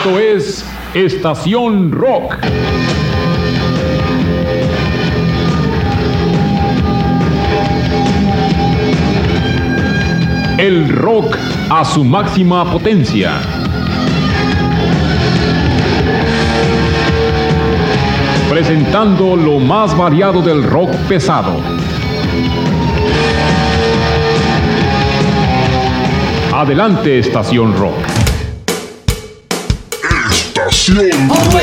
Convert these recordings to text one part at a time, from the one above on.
Esto es Estación Rock. El rock a su máxima potencia. Presentando lo más variado del rock pesado. Adelante, Estación Rock. Estación Rock.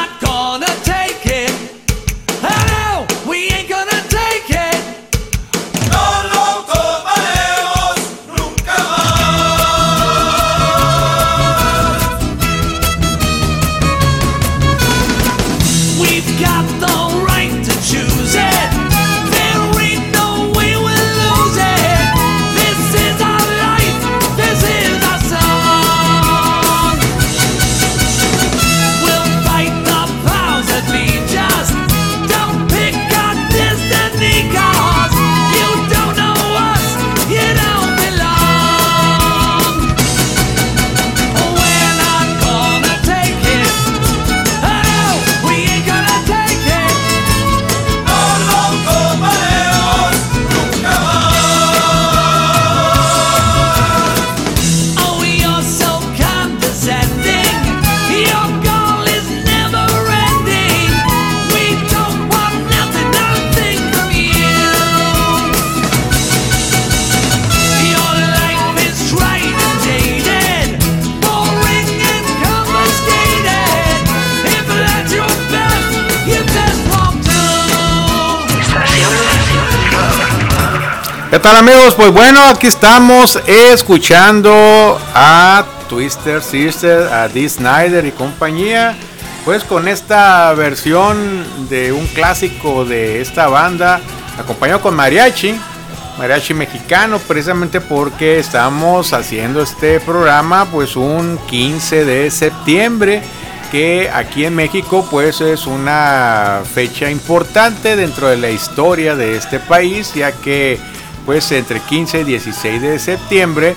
¿Qué tal, amigos? Pues bueno, aquí estamos escuchando a Twisted Sister, a Dee Snider y compañía, pues con esta versión de un clásico de esta banda, acompañado con mariachi mexicano, precisamente porque estamos haciendo este programa pues un 15 de septiembre, que aquí en México pues es una fecha importante dentro de la historia de este país, ya que pues entre 15 y 16 de septiembre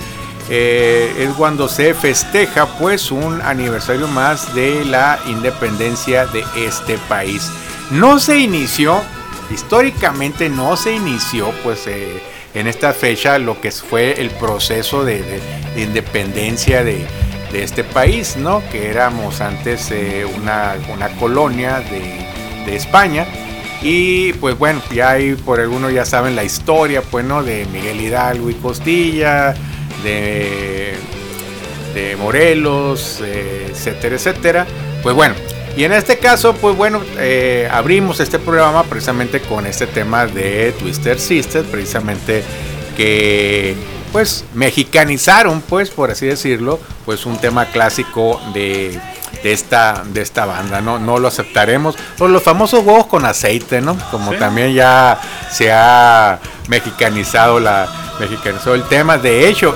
es cuando se festeja pues un aniversario más de la independencia de este país. No se inició, históricamente no se inició pues en esta fecha lo que fue el proceso de independencia de este país, ¿no? Que éramos antes una colonia de España. Y pues bueno, ya ahí por algunos ya saben la historia, pues, ¿no? De Miguel Hidalgo y Costilla, de Morelos, etcétera, etcétera. Pues bueno, y en este caso, pues bueno, abrimos este programa precisamente con este tema de Twisted Sister, precisamente que pues mexicanizaron, pues por así decirlo, pues un tema clásico de esta banda, no lo aceptaremos. Pues los famosos huevos con aceite, ¿no? Como sí, también ya se ha mexicanizado el tema. De hecho,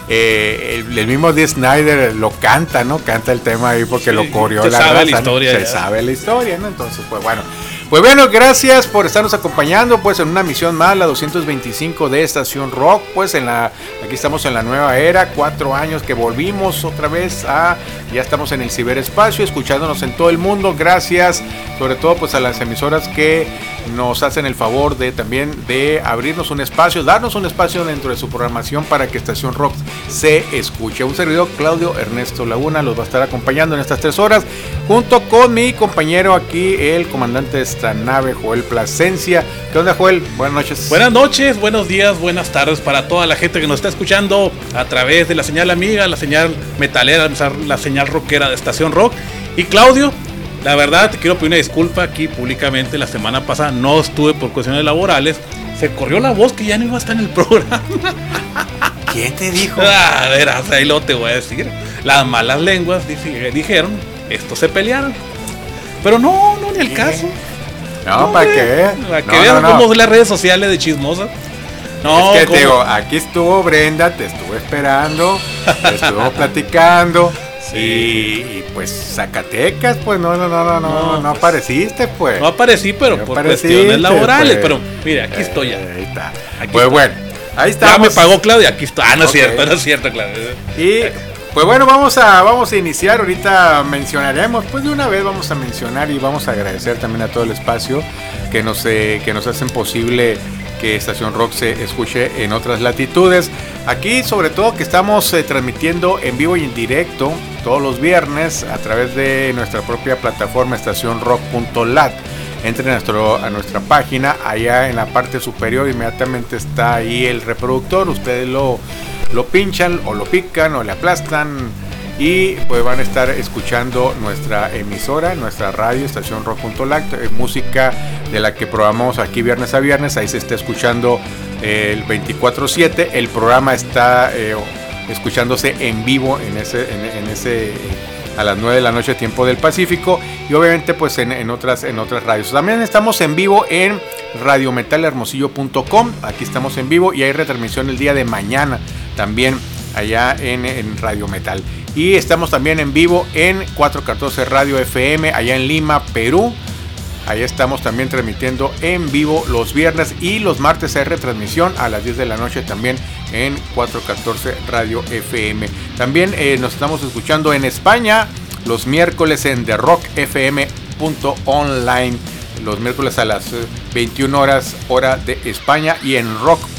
el mismo Dee Snider lo canta, ¿no? Canta el tema ahí porque sí, lo coreó la raza, se sabe la historia, ¿no? Entonces, pues bueno, gracias por estarnos acompañando pues en una misión más, la 225 de Estación Rock, pues aquí estamos en la nueva era, 4 años que volvimos otra vez ya estamos en el ciberespacio, escuchándonos en todo el mundo. Gracias sobre todo pues a las emisoras que nos hacen el favor también de abrirnos un espacio, darnos un espacio dentro de su programación para que Estación Rock se escuche. Un servidor, Claudio Ernesto Laguna, los va a estar acompañando en estas 3 horas, junto con mi compañero aquí, el comandante de esta nave, Joel Plasencia. ¿Qué onda, Joel? Buenas noches. Buenas noches, buenos días, buenas tardes para toda la gente que nos está escuchando a través de la señal amiga, la señal metalera, la señal rockera de Estación Rock. Y Claudio, la verdad te quiero pedir una disculpa aquí públicamente. La semana pasada no estuve por cuestiones laborales. Se corrió la voz que ya no iba a estar en el programa. ¿Quién te dijo? A ver, ahí lo te voy a decir. Las malas lenguas dijeron, estos se pelearon. Pero no, ni el caso. No, ¿para qué? Para que vean cómo son las redes sociales de chismosas. No, es que te digo, aquí estuvo Brenda, te estuvo esperando, te estuvo platicando. Sí. Y pues Zacatecas, pues no apareciste, pues. No aparecí, pero por cuestiones laborales, pues. Pero mire, aquí estoy ya. Ahí está. Aquí pues estoy. Bueno, ahí está. Ya me pagó Claudia, aquí está. No es cierto, Claudia. Y Pues bueno, vamos a iniciar. Ahorita mencionaremos, pues de una vez vamos a mencionar y vamos a agradecer también a todo el espacio que nos hacen posible que Estación Rock se escuche en otras latitudes. Aquí sobre todo que estamos transmitiendo en vivo y en directo todos los viernes a través de nuestra propia plataforma estacionrock.lat. Entren a nuestra página, allá en la parte superior inmediatamente está ahí el reproductor. Ustedes lo pinchan o lo pican o le aplastan y pues van a estar escuchando nuestra emisora, nuestra radio, estacionrock.lat, música de la que programamos aquí viernes a viernes. Ahí se está escuchando el 24/7. El programa está escuchándose en vivo en ese a las 9 de la noche tiempo del Pacífico, y obviamente pues en otras radios. También estamos en vivo en radiometalermosillo.com. Aquí estamos en vivo y hay retransmisión el día de mañana también allá en Radio Metal. Y estamos también en vivo en 414 Radio FM allá en Lima, Perú. Ahí estamos también transmitiendo en vivo los viernes, y los martes hay retransmisión a las 10 de la noche también en 414 Radio FM. También nos estamos escuchando en España los miércoles en therockfm.online, los miércoles a las 21 horas hora de España, y en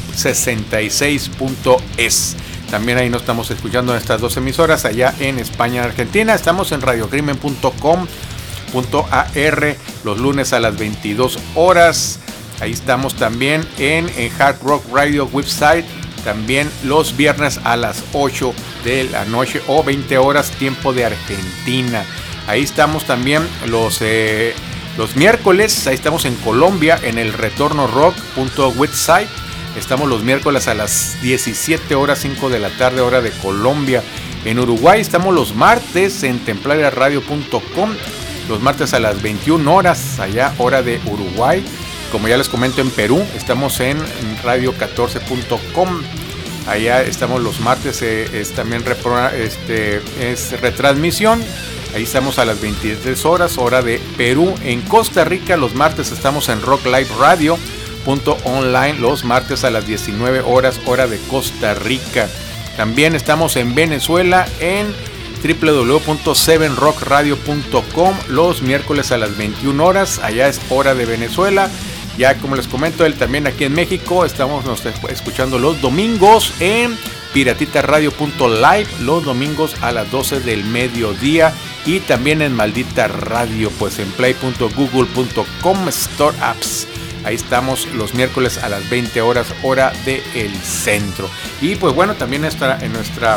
rock66.es. También ahí nos estamos escuchando en estas dos emisoras allá en España y Argentina. Estamos en radiocrimen.com.ar los lunes a las 22 horas. Ahí estamos también en Hard Rock Radio website, también los viernes a las 8 de la noche o 20 horas tiempo de Argentina. Ahí estamos también los miércoles. Ahí estamos en Colombia en el retornorock.website. Estamos los miércoles a las 17 horas 5 de la tarde hora de Colombia. En Uruguay estamos los martes en templariaradio.com, los martes a las 21 horas allá hora de Uruguay. Como ya les comento, en Perú estamos en radio14.com. Allá estamos los martes, es también es retransmisión. Ahí estamos a las 23 horas hora de Perú. En Costa Rica los martes estamos en rockliveradio.online, los martes a las 19 horas hora de Costa Rica. También estamos en Venezuela en www.7rockradio.com los miércoles a las 21 horas, allá es hora de Venezuela. Ya como les comento, también aquí en México estamos escuchando los domingos en piratitaradio.live, los domingos a las 12 del mediodía, y también en Maldita Radio, pues en play.google.com Store Apps. Ahí estamos los miércoles a las 20 horas hora del centro. Y pues bueno, también está en nuestra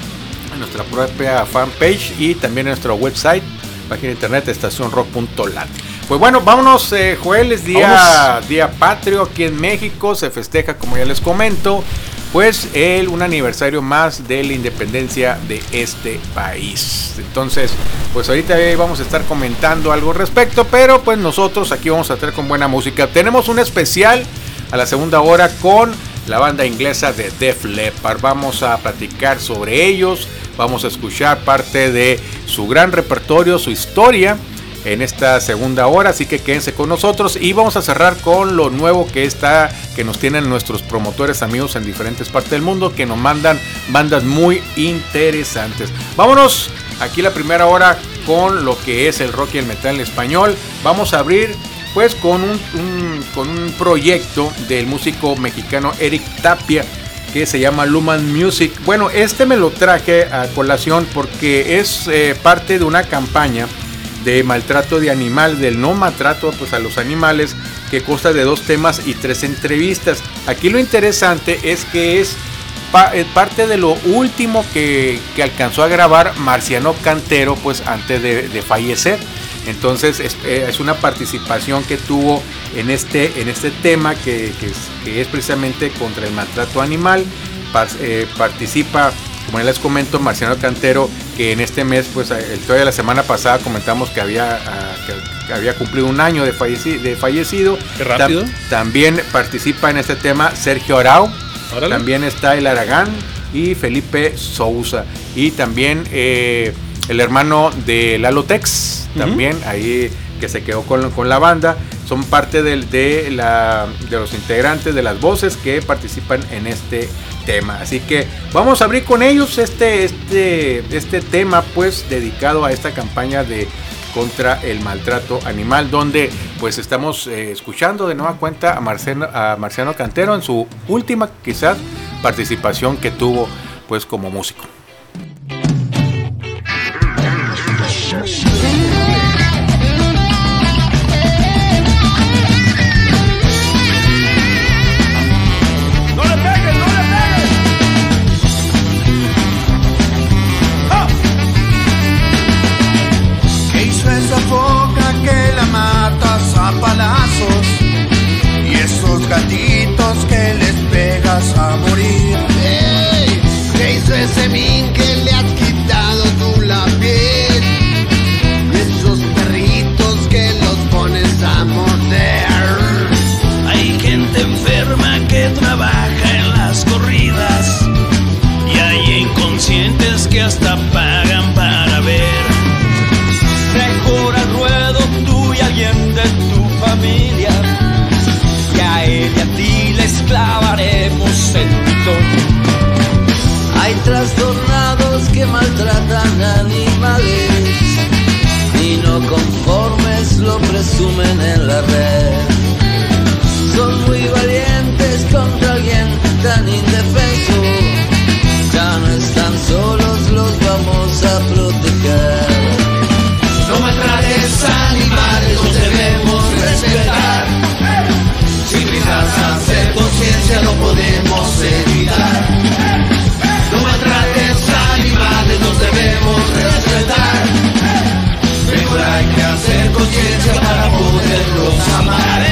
propia fanpage y también en nuestro website, página de internet estacionrock.lat. Pues bueno, vámonos, Joel, es día patrio aquí en México. Se festeja, como ya les comento, pues un aniversario más de la independencia de este país. Entonces, pues ahorita vamos a estar comentando algo al respecto, pero pues nosotros aquí vamos a estar con buena música. Tenemos un especial a la segunda hora con la banda inglesa de Def Leppard. Vamos a platicar sobre ellos, vamos a escuchar parte de su gran repertorio, su historia en esta segunda hora, así que quédense con nosotros, y vamos a cerrar con lo nuevo que nos tienen nuestros promotores amigos en diferentes partes del mundo, que nos mandan bandas muy interesantes. Vámonos aquí la primera hora con lo que es el rock y el metal en español. Vamos a abrir pues con un proyecto del músico mexicano Eric Tapia, que se llama Luman Music. Bueno, me lo traje a colación porque es parte de una campaña de maltrato de animal, del no maltrato pues a los animales, que consta de 2 temas y 3 entrevistas. Aquí lo interesante es que es parte de lo último que alcanzó a grabar Marciano Cantero pues antes de fallecer. Entonces es una participación que tuvo en este tema que es precisamente contra el maltrato animal. Participa, como ya les comento, Marciano Cantero, que en este mes, pues todavía la semana pasada comentamos que había cumplido un año de fallecido. Qué rápido. También participa en este tema Sergio Arau. Órale. También está El Aragán y Felipe Sousa. Y también el hermano de Lalo Tex, también ahí, que se quedó con la banda. Son parte de los integrantes, de las voces que participan en este tema. Así que vamos a abrir con ellos este tema, pues dedicado a esta campaña contra el maltrato animal, donde pues estamos escuchando de nueva cuenta a Marciano Cantero en su última quizás participación que tuvo pues como músico. Que la matas a palazos y esos gatitos que les pegas a morir. ¡Ey! ¿Qué hizo ese min que le has quitado tú la piel? Esos perritos que los pones a morder. Hay gente enferma que trabaja en las corridas y hay inconscientes que hasta pagan para ver. Mejor al ruedo tú y alguien de tu familia, y a él y a ti les clavaremos el pitón. Hay trastornados que maltratan animales y no conformes lo presumen en la red. Son muy valientes contra alguien tan indefenso. Ya no están solos, los vamos a proteger. No maltrates animales, los debemos respetar. Si empiezas a hacer conciencia lo podemos evitar. No maltrates animales, los debemos respetar. Mejor hay que hacer conciencia para poderlos amar.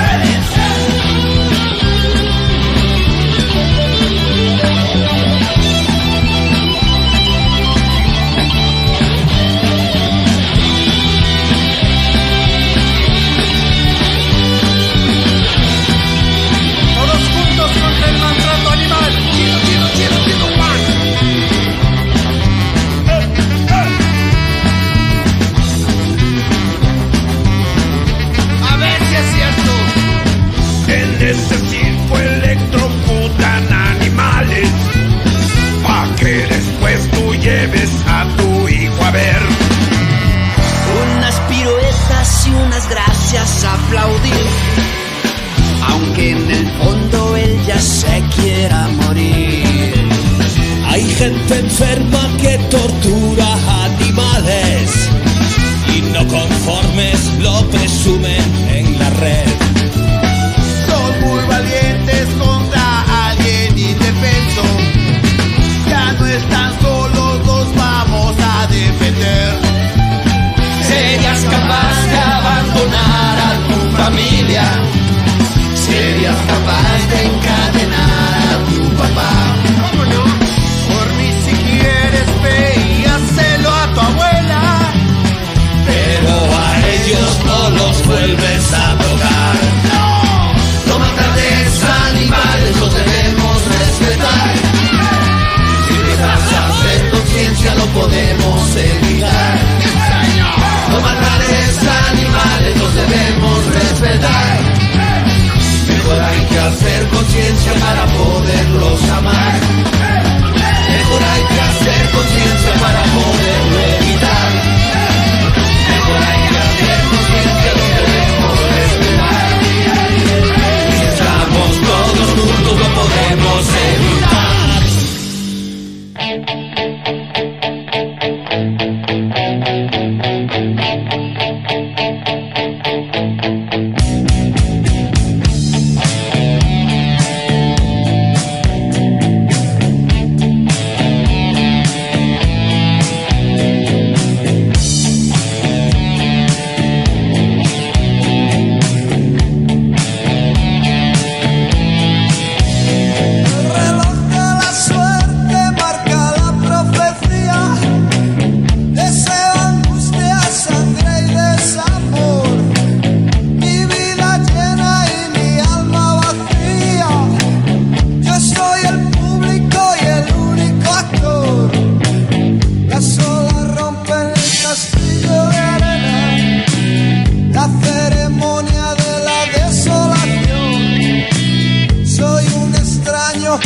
Ese circo electrocutan animales, pa' que después tú lleves a tu hijo a ver. Unas piruetas y unas gracias a aplaudir, aunque en el fondo él ya se quiera morir. Hay gente enferma que tortura animales y no conformes lo presumen en la red. Muy valientes contra alguien indefenso. Ya no están solos, los vamos a defender. ¿Serías capaz de abandonar a tu familia? ¿Serías capaz de encadenar a tu papá? ¿Cómo no? Por mí si quieres ve y hacelo a tu abuela. Pero a ellos no los vuelves a tocar.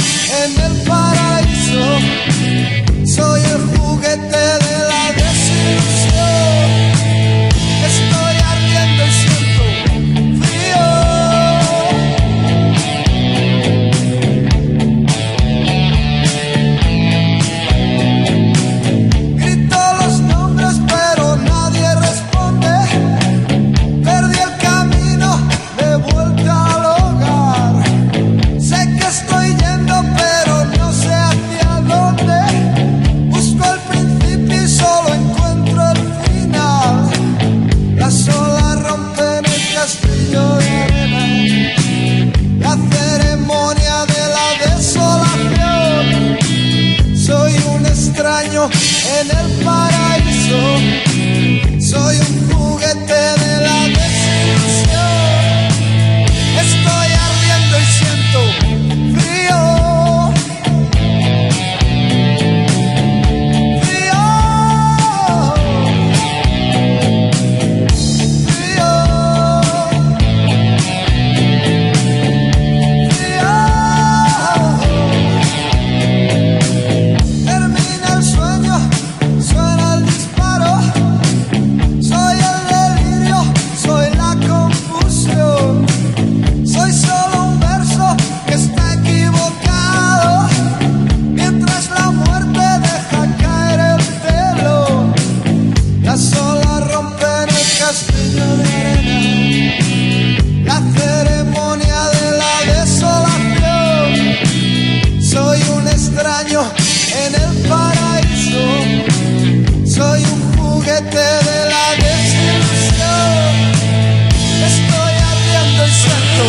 en el paraíso. Soy el juguete de la desilusión. Estoy ardiendo y siento frío. Grito los nombres pero nadie responde. Perdí el camino de vuelta al hogar. Sé que estoy yendo pero no sé hacia dónde. Busco el principio y solo encuentro el final. Las olas rompen el castillo de arena. La ceremonia de la desolación. Soy un extraño en el paraíso. Soy un juguete de la desilusión. Estoy ardiendo y siento frío. Frío. Frío. Frío. Termina el sueño, suena el disparo. Soy el delirio, soy la confusión. Soy solo un verso que está equivocado. Mientras la muerte deja caer el telón. Las olas rompen el castillo de arena. La ceremonia de la desolación. Soy un extraño en el paraíso. Soy un juguete de la desilusión. Estoy ardiendo y siento.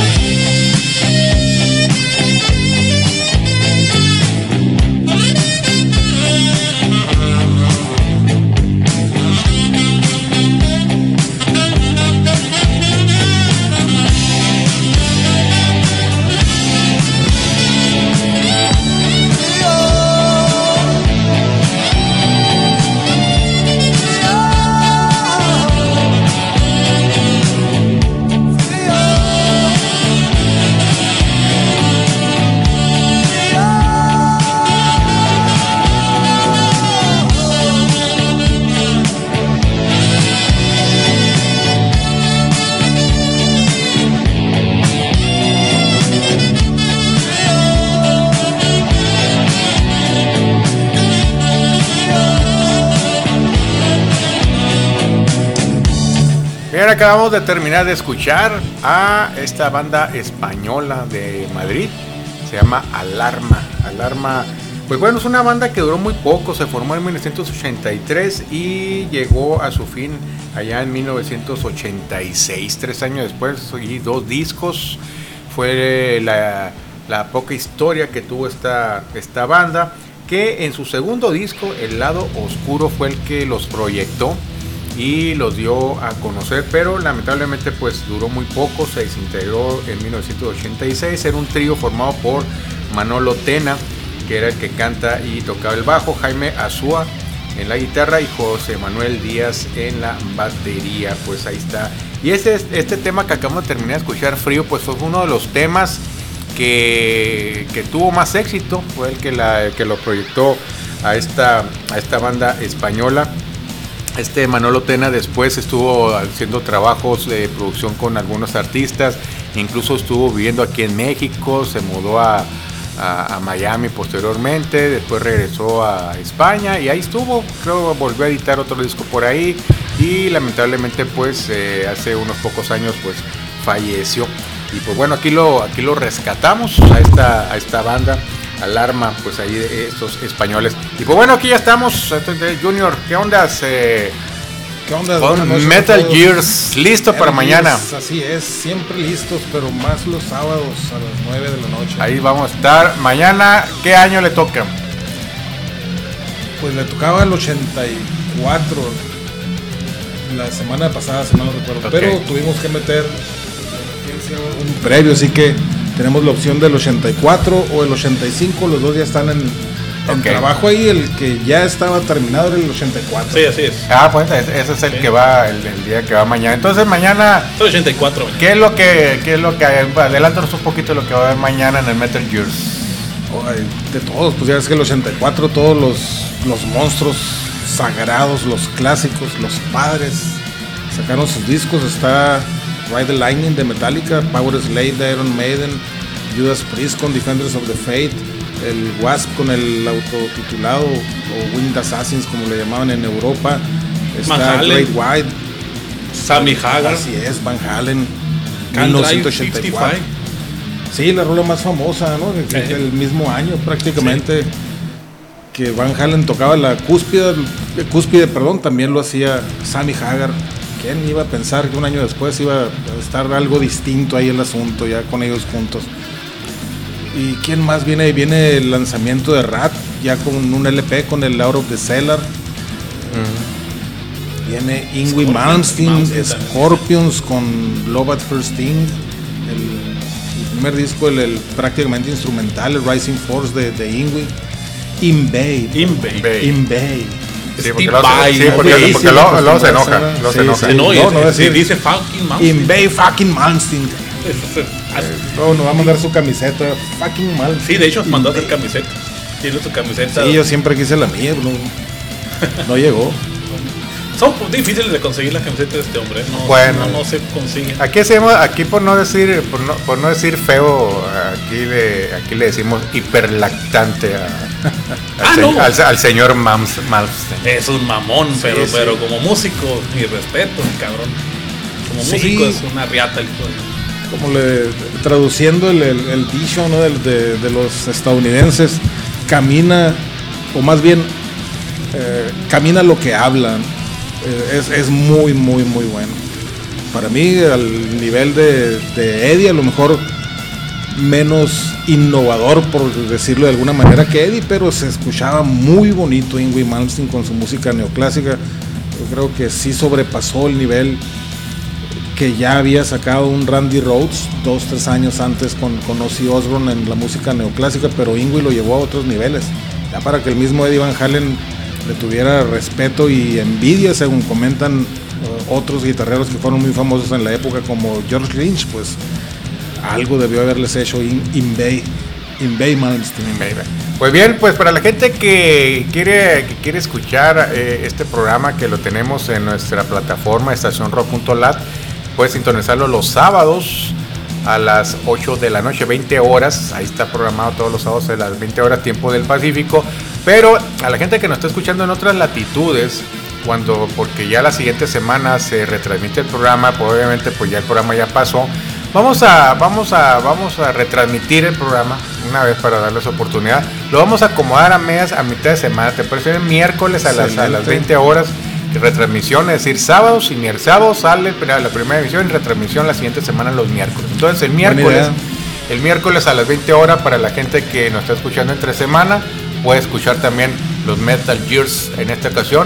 Bien, acabamos de terminar de escuchar a esta banda española de Madrid. Se llama Alarma. Alarma, pues bueno, es una banda que duró muy poco. Se formó en 1983 y llegó a su fin allá en 1986. 3 años después y 2 discos. Fue la poca historia que tuvo esta banda, que en su segundo disco, El Lado Oscuro, fue el que los proyectó y los dio a conocer, pero lamentablemente pues duró muy poco. Se desintegró en 1986. Era un trío formado por Manolo Tena, que era el que canta y tocaba el bajo, Jaime Azúa en la guitarra y José Manuel Díaz en la batería. Pues ahí está. Y este tema que acabamos de terminar de escuchar, Frío, pues fue uno de los temas que tuvo más éxito. Fue el que lo proyectó a esta banda española. Manolo Tena después estuvo haciendo trabajos de producción con algunos artistas, incluso estuvo viviendo aquí en México, se mudó a Miami posteriormente, después regresó a España y ahí estuvo. Creo volvió a editar otro disco por ahí y lamentablemente pues hace unos pocos años pues falleció. Y pues bueno, aquí lo rescatamos a esta banda Alarma, pues ahí estos españoles. Y pues bueno, aquí ya estamos. Junior, ¿qué ondas? ¿Qué onda? Con Metal Gears, listo para mañana. Así es, siempre listos, pero más los sábados a las 9 de la noche. Ahí vamos a estar. Mañana, ¿qué año le toca? Pues le tocaba el 84, la semana pasada, si no recuerdo. Okay. Pero tuvimos que meter un previo, así que tenemos la opción del 84 o el 85, los dos ya están en trabajo ahí. El que ya estaba terminado era el 84. Sí, así es. Pues ese es el que va, el día que va mañana. Entonces mañana, el 84. ¿qué es lo que adelántanos un poquito de lo que va a haber mañana en el Metal Gears? De todos, pues ya es que el 84 todos los monstruos sagrados, los clásicos, los padres sacaron sus discos. Está Ride the Lightning de Metallica, Power Slave de Iron Maiden, Judas Priest con Defenders of the Faith, el Wasp con el autotitulado o Winged Assassins como le llamaban en Europa, está Van Halen, Great White, Sammy Hagar, así es, Van Halen, Can't Drive 1984. Sí, la rola más famosa, ¿no? El mismo año prácticamente que Van Halen tocaba la cúspide, también lo hacía Sammy Hagar. ¿Quién iba a pensar que un año después iba a estar algo distinto ahí el asunto, ya con ellos juntos? ¿Y quién más viene? Viene el lanzamiento de Rat, ya con un LP con el Out of the Cellar. Viene Yngwie Malmsteen, Scorpions con Love at First Sting. El primer disco, el prácticamente instrumental, el Rising Force de Yngwie. Invade. Sí, porque luego se enoja. Dice fucking Malmsteen. Invade fucking Malmsteen. Nos vamos a dar su camiseta. Fucking Malmsteen. Sí, de hecho mandó a hacer camiseta. Tiene su camiseta. Sí, yo siempre quise la mía, no llegó. Son difíciles de conseguir las camisetas de este hombre. No se consiguen. Aquí por no decir feo, aquí le decimos hiperlactante al señor Malmsteen. Es un mamón, pero como músico, mi respeto, cabrón. Como músico es una riata el juego. Como traduciendo el dicho, ¿no? de los estadounidenses, camina, o más bien camina lo que hablan. Es muy, muy, muy bueno. Para mí, al nivel de Eddie, a lo mejor menos innovador, por decirlo de alguna manera, que Eddie, pero se escuchaba muy bonito Yngwie Malmsteen con su música neoclásica. Yo creo que sí sobrepasó el nivel que ya había sacado un Randy Rhoads 2-3 años antes con Ozzy Osbourne en la música neoclásica, pero Yngwie lo llevó a otros niveles, ya para que el mismo Eddie Van Halen le tuviera respeto y envidia, según comentan otros guitarreros que fueron muy famosos en la época, como George Lynch. Pues algo debió haberles hecho Invade Malmsteen. Pues bien, pues para la gente que quiere escuchar este programa, que lo tenemos en nuestra plataforma estacionrock.lat, puedes sintonizarlo los sábados a las 8 de la noche, 20 horas. Ahí está programado todos los sábados a las 20 horas, tiempo del Pacífico. Pero a la gente que nos está escuchando en otras latitudes, porque ya la siguiente semana se retransmite el programa, pues obviamente pues ya el programa ya pasó. Vamos a retransmitir el programa una vez para darles oportunidad. Lo vamos a acomodar a mitad de semana. ¿Te parece? Miércoles a las 20 horas. Retransmisión, es decir, sábados, y el sábado sale la primera emisión y retransmisión la siguiente semana los miércoles. Entonces el miércoles a las 20 horas, para la gente que nos está escuchando entre semana, puede escuchar también los Metal Gears, en esta ocasión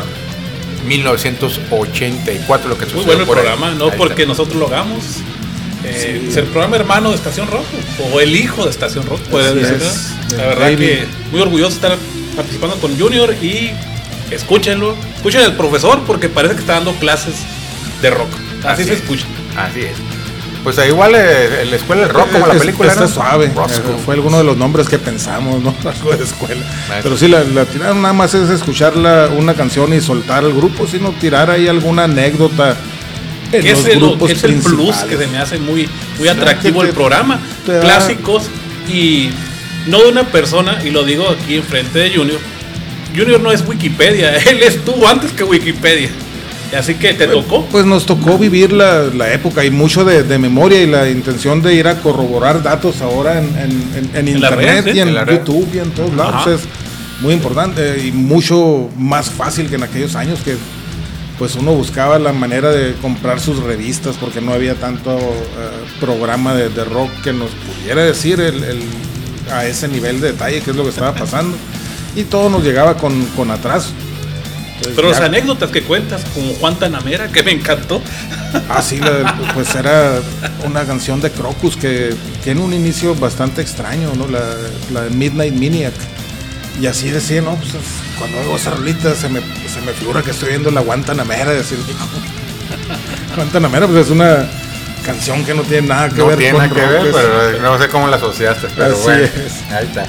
1984, lo que sucedió. Muy bueno el por programa, ahí. no ahí porque está. Nosotros lo hagamos. Es el programa hermano de Estación Rock, o el hijo de Estación Rock, puede decir. La verdad que muy orgulloso de estar participando con Junior, y escuchen al profesor, porque parece que está dando clases de rock. Así se escucha. Así es. Pues igual la escuela del rock, como la película. Está suave. Fue alguno de los nombres que pensamos, ¿no? Algo de escuela. Pero sí, la tiraron, nada más es escuchar una canción y soltar al grupo, sino tirar ahí alguna anécdota. Que es el plus que se me hace muy, muy atractivo el programa. Clásicos, y no de una persona, y lo digo aquí enfrente de Junior. Junior no es Wikipedia, él estuvo antes que Wikipedia. Así que te tocó. Pues nos tocó vivir la época, y mucho de memoria, y la intención de ir a corroborar datos ahora en internet, y en YouTube y en todos lados. Es muy importante y mucho más fácil que en aquellos años, que pues uno buscaba la manera de comprar sus revistas, porque no había tanto programa de rock que nos pudiera decir a ese nivel de detalle qué es lo que estaba pasando, y todo nos llegaba con atraso. Entonces, pero las anécdotas que cuentas, como Juan Tanamera, que me encantó. Sí, pues era una canción de Crocus que tiene un inicio bastante extraño, ¿no? La de Midnight Maniac. Y así decía, ¿no? Pues cuando hago esa rolita se me figura que estoy viendo la Guantanamera. Decir, Guantanamera, pues es una canción que no tiene nada que ver con rock. Pero no sé cómo la asociaste, pero así bueno, es. ahí está.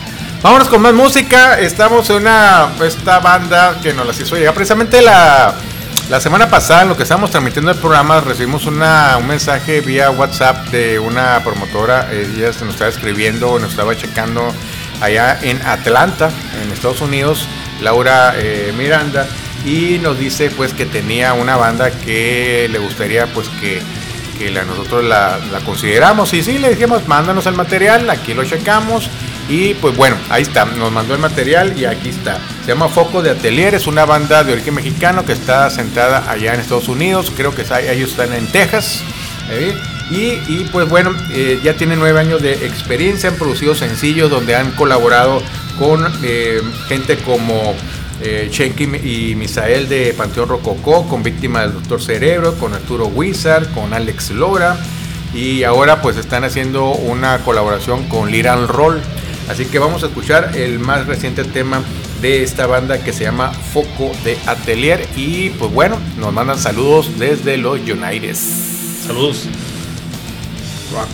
Vámonos con más música. Estamos en esta banda que nos las hizo llegar precisamente la semana pasada. En lo que estábamos transmitiendo el programa, recibimos un mensaje vía WhatsApp de una promotora. Ella nos estaba escribiendo, nos estaba checando allá en Atlanta, en Estados Unidos, Laura Miranda, y nos dice pues que tenía una banda que le gustaría pues que nosotros la consideramos. Y sí, le dijimos, mándanos el material, aquí lo checamos. Y pues bueno, ahí está, nos mandó el material y aquí está. Se llama Foco de Atelier, es una banda de origen mexicano que está sentada allá en Estados Unidos. Creo que ellos están en Texas. Y pues bueno, ya tienen 9 años de experiencia, han producido sencillos donde han colaborado con gente como Chenky y Misael de Panteón Rococó, con Víctima del Doctor Cerebro, con Arturo Wizard, con Alex Lora, y ahora pues están haciendo una colaboración con Liran Roll. Así que vamos a escuchar el más reciente tema de esta banda que se llama Foco de Atelier. Y pues bueno, nos mandan saludos desde los United. Saludos. Rock.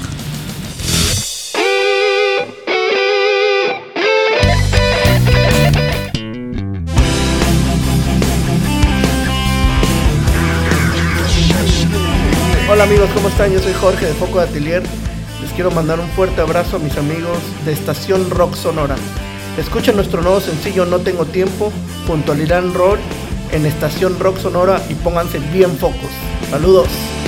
Hola amigos, ¿cómo están? Yo soy Jorge de Foco de Atelier. Les quiero mandar un fuerte abrazo a mis amigos de Estación Rock Sonora. Escuchen nuestro nuevo sencillo No Tengo Tiempo junto a Liran Roll en Estación Rock Sonora y pónganse bien focos. Saludos.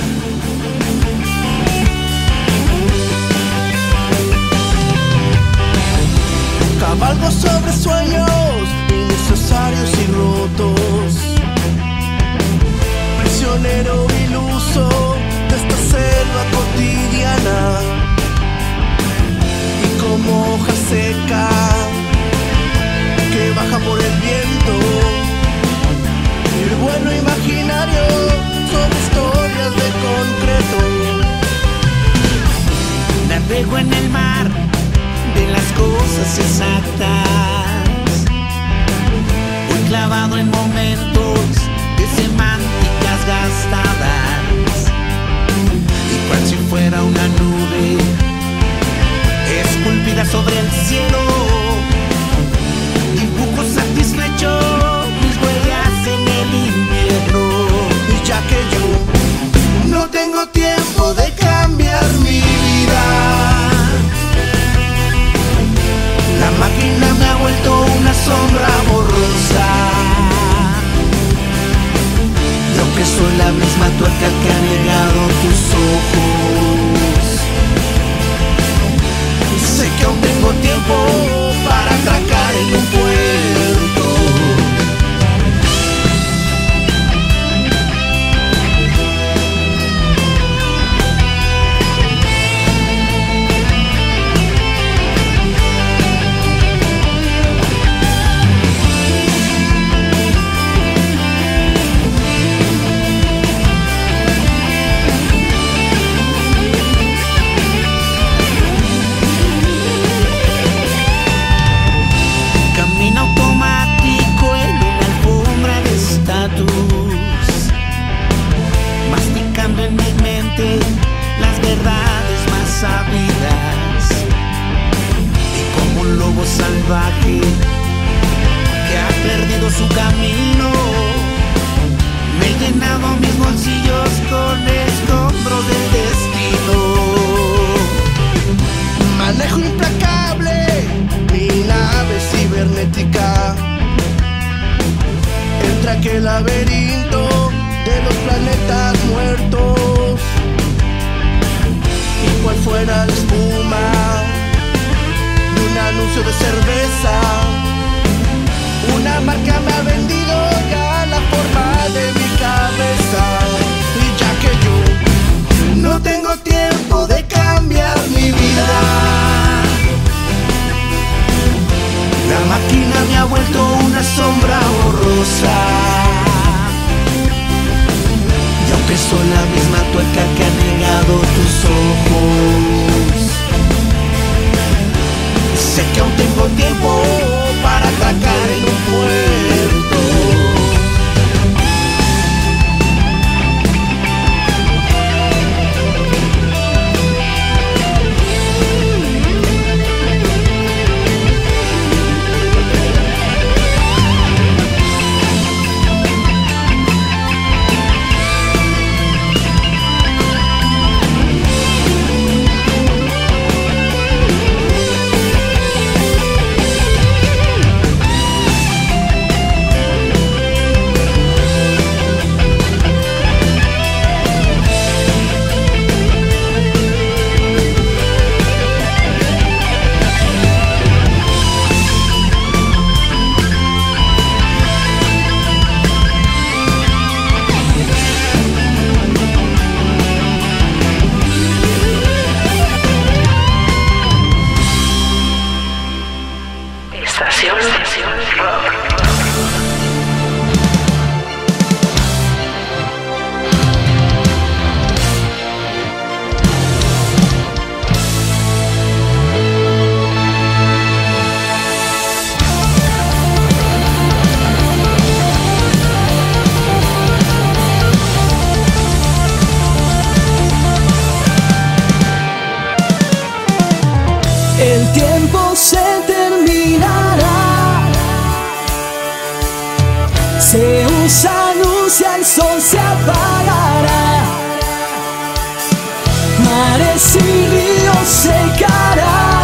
Cabalgo sobre sueños innecesarios y rotos, prisionero iluso de esta selva cotidiana, y como hoja seca que baja por el viento, el vuelo imaginario son historias de concreto. Navego en el mar de las cosas exactas, voy clavado en momentos de semánticas gastadas, y cual si fuera una nube esculpida sobre el cielo, dibujo satisfecho mis huellas en el invierno. Y ya que yo no tengo tiempo de cambiar mi vida, la máquina me ha vuelto una sombra borrosa. Yo que soy la misma tuerca que ha negado tus ojos. Sé que aún tengo tiempo para atracar en un puerto. Masticando en mi mente las verdades más sabidas, y como un lobo salvaje que ha perdido su camino, me he llenado mis bolsillos con escombros del destino. Manejo implacable mi nave cibernética entre aquel laberinto de los planetas muertos, y cual fuera la espuma de un anuncio de cerveza, una marca me ha vendido ya la forma de mi cabeza. Y ya que yo no tengo tiempo de cambiar mi vida, la máquina me ha vuelto una sombra borrosa. Y aunque soy la misma tuerca que ha negado tus ojos, sé que aún tengo tiempo para atacar en un puerto. Estación Rock. El tiempo se terminará. Se usa luz y el sol se apagará. Mares y ríos secarán.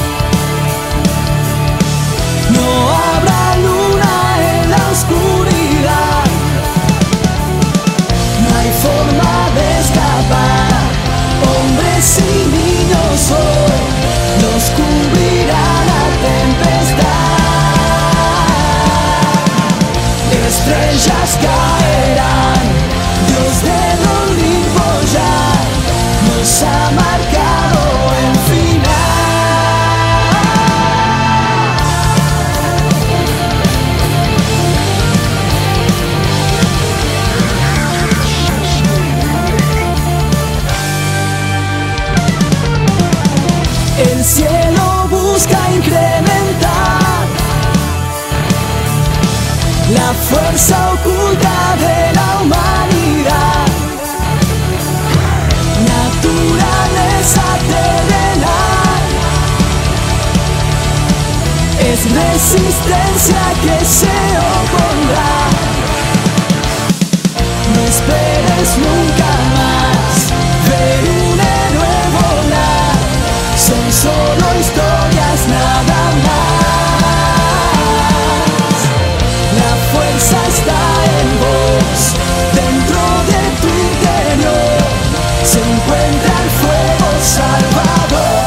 No habrá luna en la oscuridad. No hay forma de escapar. Hombres y niños hoy nos cubrirá la tempestad. Estrellas caerán. Dios del Olimpo ya nos ha marcado el final. El cielo busca incrementar la fuerza oculta de la humanidad. Naturaleza terrenal es resistencia que se opondrá. No esperes nunca más ver un héroe volar. Son solo historias nada más. La fuerza está en vos, dentro de tu interior se encuentra el fuego salvador.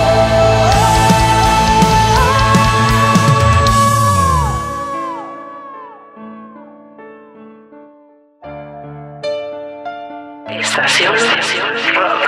Estación Rock.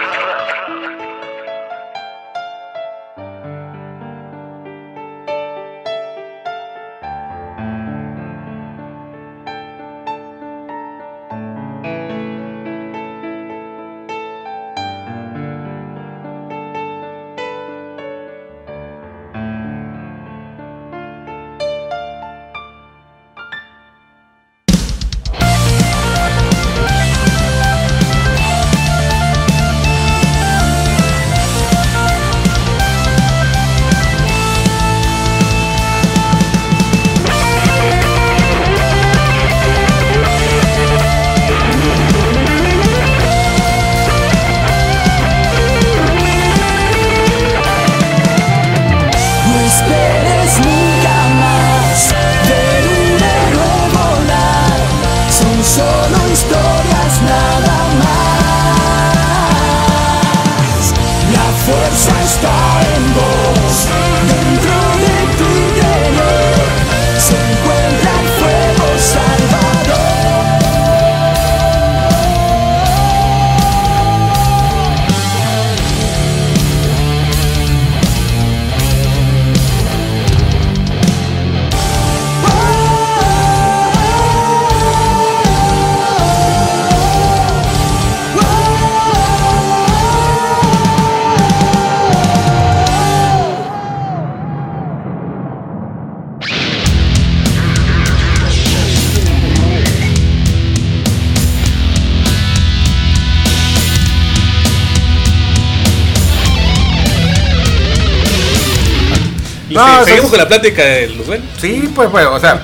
No, seguimos con la plática de Luzbel. Sí, pues, o sea.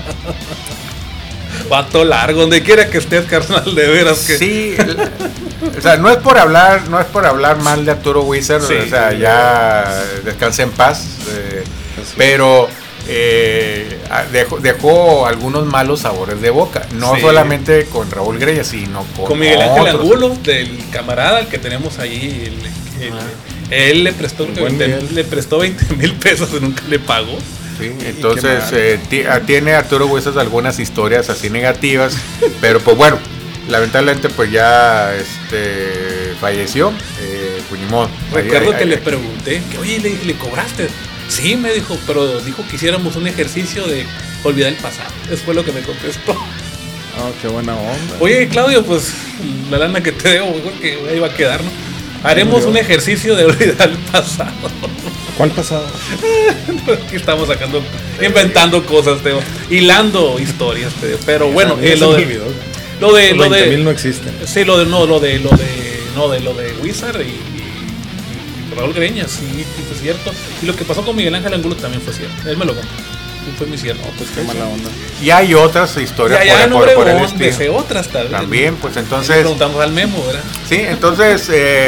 Vato largo, donde quiera que estés, carnal, de veras que. Sí, o sea, no es por hablar mal de Arturo Wizard, sí, o sea, ya descanse en paz, pero dejó algunos malos sabores de boca, no solamente con Raúl Grella, sino con Miguel Ángel Angulo, del camarada al que tenemos ahí. Él le prestó 20,000 pesos y nunca le pagó. Sí, entonces tiene Arturo Wizard algunas historias así negativas, pero pues bueno, lamentablemente pues ya falleció. Pues ni modo. Recuerdo que le pregunté, que oye, ¿le cobraste? Sí, me dijo, pero dijo que hiciéramos un ejercicio de olvidar el pasado. Eso fue lo que me contestó. Oh, qué buena onda. Oye, Claudio, pues la lana que te debo, mejor que ahí va a quedar, ¿no? Haremos un ejercicio de olvidar el pasado. ¿Cuál pasado? Aquí estamos inventando cosas, Teo. Hilando historias, Teo. Pero bueno, lo de 20,000 no existen. Sí, lo de Wizard y Raúl Greñas, sí, fue cierto. Y lo que pasó con Miguel Ángel Angulo también fue cierto. Él me lo contó. Fue muy cierto. Pues qué mala onda. Y hay otras historias por el estilo. Otras también, pues entonces. Le preguntamos al Memo, ¿verdad? Sí, entonces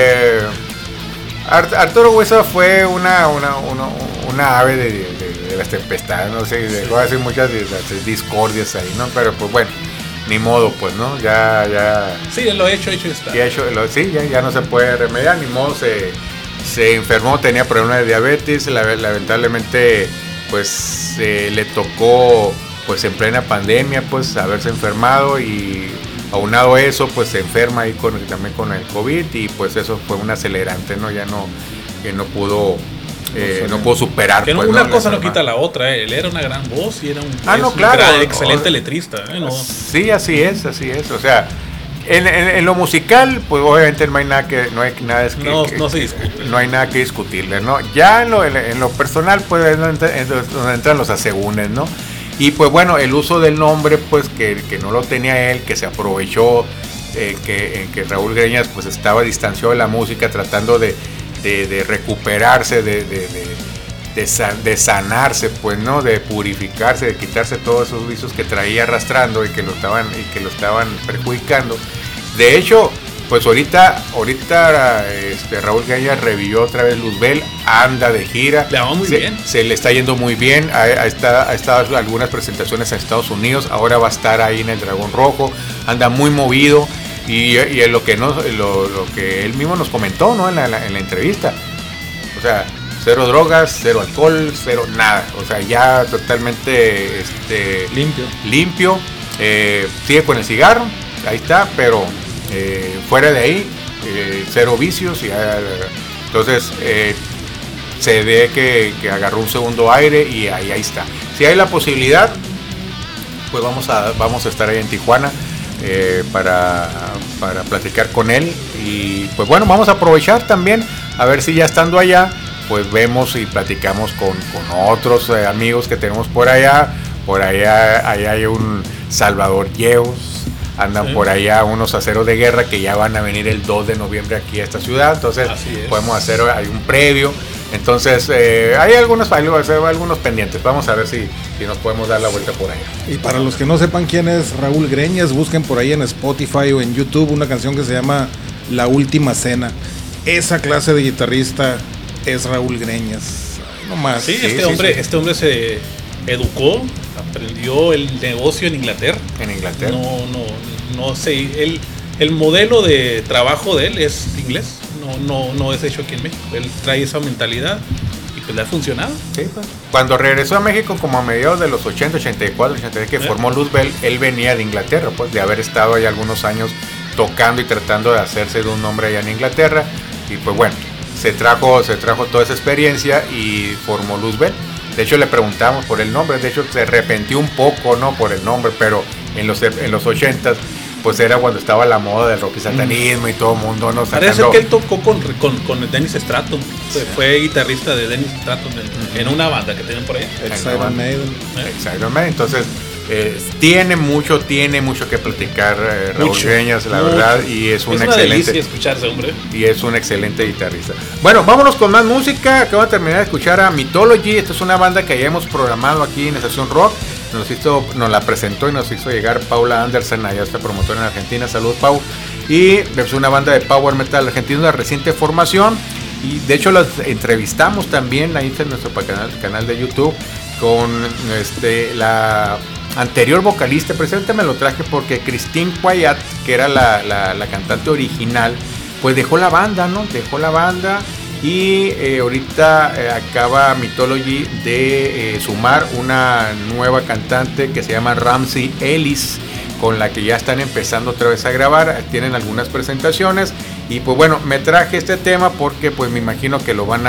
Arturo Huesa fue una ave de las tempestades, no sé, dejó de hacer muchas discordias ahí, ¿no? Pero pues bueno, ni modo, pues, ¿no? Ya. Sí, lo hecho está. Ya no se puede remediar, ni modo, se enfermó, tenía problemas de diabetes, lamentablemente, pues le tocó, pues en plena pandemia, pues haberse enfermado y aunado eso, pues se enferma ahí también con el COVID y pues eso fue un acelerante, ¿no? Que no pudo superar. Que pues, una cosa no quita la otra, él era una gran voz y era un excelente letrista, ¿no? Sí, así es, o sea, en lo musical, pues obviamente no hay nada que discutirle, ¿no? Ya en lo personal, pues es donde entran los asegúnes, ¿no? Y pues bueno, el uso del nombre, pues que no lo tenía él, que se aprovechó, que Raúl Greñas pues estaba distanciado de la música, tratando de recuperarse, de sanarse, pues, ¿no? De purificarse, de quitarse todos esos vicios que traía arrastrando y que lo estaban perjudicando. De hecho, pues ahorita Raúl Greñas revivió otra vez Luzbel, anda de gira. Le va muy bien. Se le está yendo muy bien. Ha estado en algunas presentaciones a Estados Unidos. Ahora va a estar ahí en el Dragón Rojo. Anda muy movido. Y es lo que él mismo nos comentó, ¿no? en la entrevista. O sea, cero drogas, cero alcohol, cero nada. O sea, ya totalmente limpio. Sigue con el cigarro, ahí está, pero fuera de ahí, cero vicios. Entonces, se ve que agarró un segundo aire y ahí está. Si hay la posibilidad, pues vamos a estar ahí en Tijuana. Para platicar con él y pues bueno, vamos a aprovechar también a ver si ya estando allá pues vemos y platicamos con otros amigos que tenemos por allá hay un Salvador Yeos, andan por allá unos aceros de guerra que ya van a venir el 2 de noviembre aquí a esta ciudad, entonces podemos hacer un previo. Entonces, hay algunos pendientes. Vamos a ver si nos podemos dar la vuelta por ahí. Y para los que no sepan quién es Raúl Greñas, busquen por ahí en Spotify o en YouTube una canción que se llama La Última Cena. Esa clase de guitarrista es Raúl Greñas. No más. Sí, este hombre se educó, aprendió el negocio en Inglaterra. No sé, el modelo de trabajo de él es inglés. No es hecho aquí en México. Él trae esa mentalidad y pues le ha funcionado. Sí, pues. Cuando regresó a México como a mediados de los 80, 84, 83 que formó Luzbel, él venía de Inglaterra, pues de haber estado ahí algunos años tocando y tratando de hacerse de un nombre allá en Inglaterra y pues bueno, se trajo toda esa experiencia y formó Luzbel. De hecho le preguntamos por el nombre, de hecho se arrepintió un poco, ¿no? Por el nombre, pero en los 80s pues era cuando estaba la moda del rock y satanismo y todo el mundo, ¿no? Parece que él tocó con Dennis Stratton. Fue guitarrista de Dennis Stratton en una banda que tienen por ahí. Iron Maiden. Entonces, tiene mucho que platicar Raúl Greñas, la verdad, y es un excelente escucharse, hombre. Y es un excelente guitarrista. Bueno, vámonos con más música. Acabo de terminar de escuchar a Mythology. Esta es una banda que ya hemos programado aquí en Estación Rock. Nos la presentó y nos hizo llegar Paula Anderson, allá está promotora en Argentina. Saludos, Pau. Y es una banda de power metal argentina de reciente formación. Y de hecho las entrevistamos también ahí en nuestro canal de YouTube con la anterior vocalista. Precisamente me lo traje porque Christine Wyatt, que era la cantante original, pues dejó la banda, ¿no? Y ahorita acaba Mythology de sumar una nueva cantante que se llama Ramsey Ellis, con la que ya están empezando otra vez a grabar. Tienen algunas presentaciones y pues bueno, me traje este tema porque pues me imagino que lo van a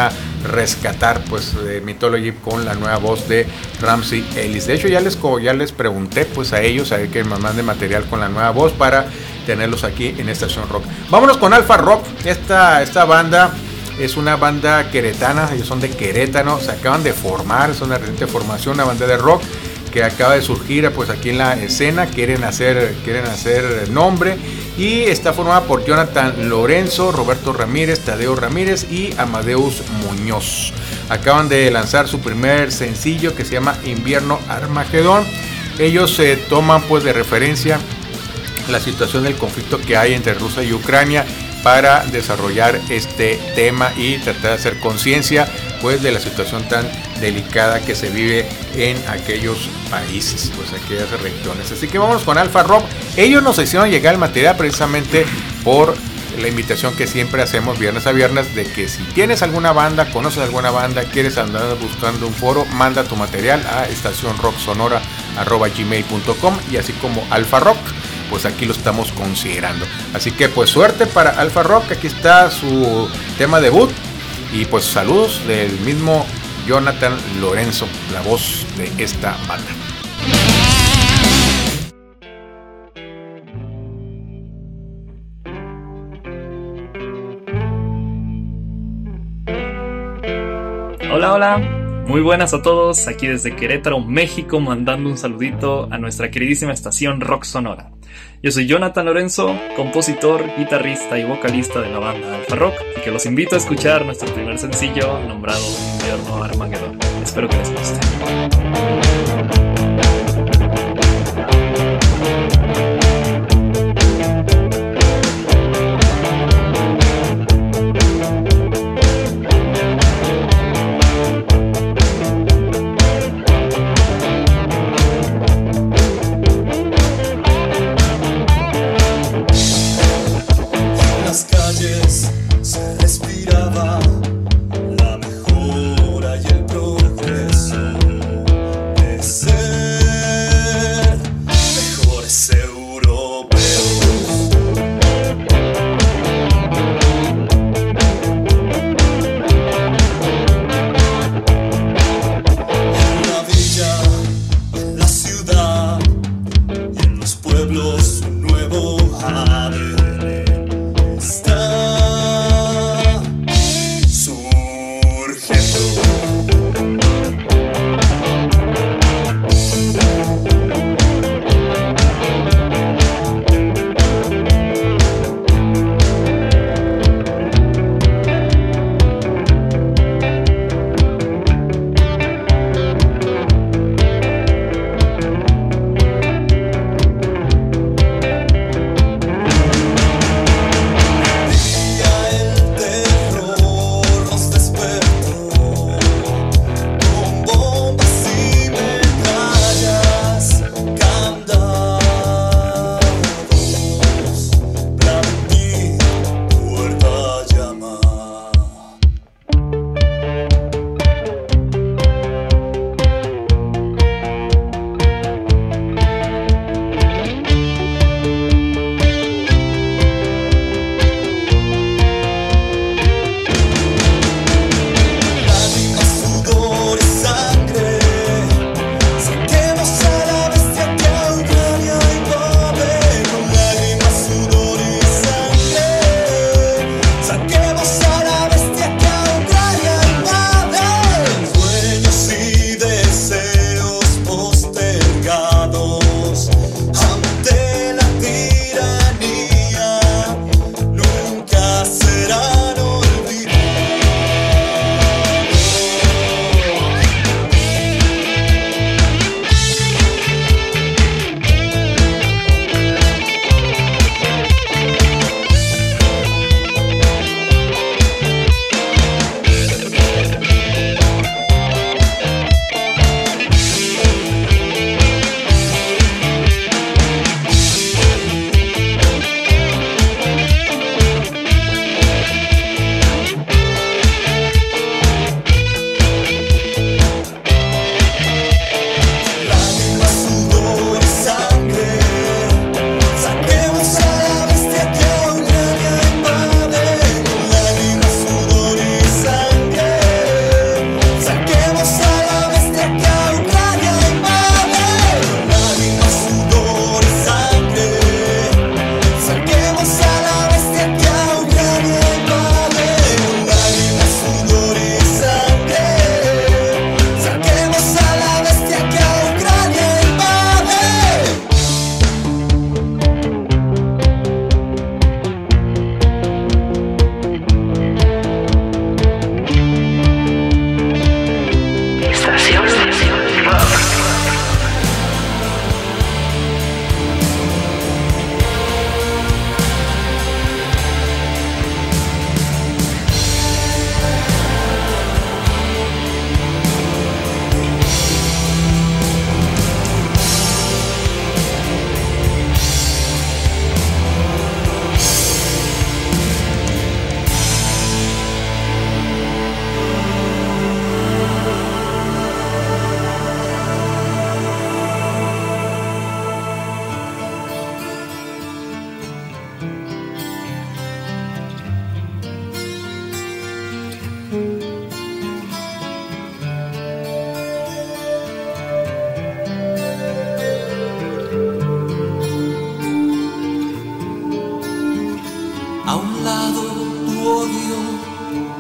rescatar pues Mythology con la nueva voz de Ramsey Ellis. De hecho ya les pregunté pues a ellos a ver que me manden material con la nueva voz para tenerlos aquí en Estación Rock. Vámonos con Alfa Rock. Esta banda es una banda queretana, ellos son de Querétaro, se acaban de formar, es una reciente formación, una banda de rock que acaba de surgir pues aquí en la escena, quieren hacer nombre, y está formada por Jonathan Lorenzo, Roberto Ramírez, Tadeo Ramírez y Amadeus Muñoz. Acaban de lanzar su primer sencillo que se llama Invierno Armagedón. Ellos toman pues de referencia la situación del conflicto que hay entre Rusia y Ucrania para desarrollar este tema y tratar de hacer conciencia pues de la situación tan delicada que se vive en aquellos países, pues aquellas regiones. Así que vámonos con Alfa Rock. Ellos nos hicieron llegar el material precisamente por la invitación que siempre hacemos viernes a viernes, de que si tienes alguna banda, conoces alguna banda, quieres andar buscando un foro, manda tu material a estacionrocksonora@gmail.com, y así como Alfa Rock, pues aquí lo estamos considerando. Así que pues suerte para Alfa Rock, aquí está su tema debut, y pues saludos del mismo Jonathan Lorenzo, la voz de esta banda. Hola, muy buenas a todos, aquí desde Querétaro, México, mandando un saludito a nuestra queridísima estación Rock Sonora. Yo soy Jonathan Lorenzo, compositor, guitarrista y vocalista de la banda Alfa Rock, y que los invito a escuchar nuestro primer sencillo nombrado Invierno Armagedón. Espero que les guste. Se respiraba la mejora y el progreso.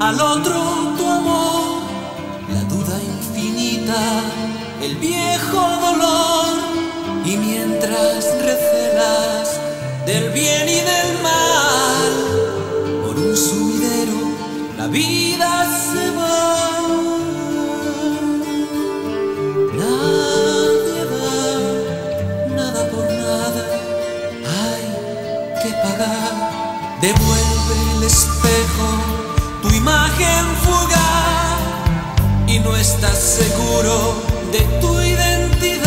al otro tu amor, la duda infinita, el viejo dolor. Y mientras recelas del bien y del mal, por un sumidero la vida se va. Nadie da nada por nada, hay que pagar. Devuelve el espejo tu imagen fugaz y no estás seguro de tu identidad.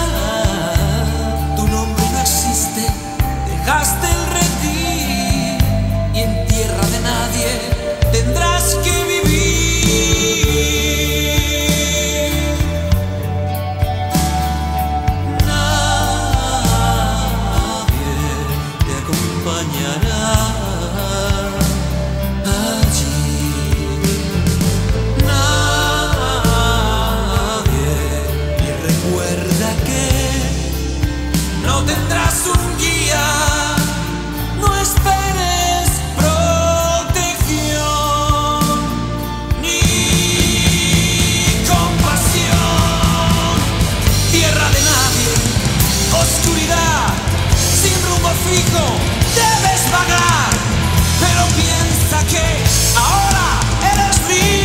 Tu nombre no existe, dejaste el redil y en tierra de nadie tendrás que vivir. Nadie te acompañará allí. Nadie. Y recuerda que no tendrás un guía, no esperes protección ni compasión. Tierra de nadie, oscuridad, sin rumbo fijo, debes vagar, pero piensa que ahora eres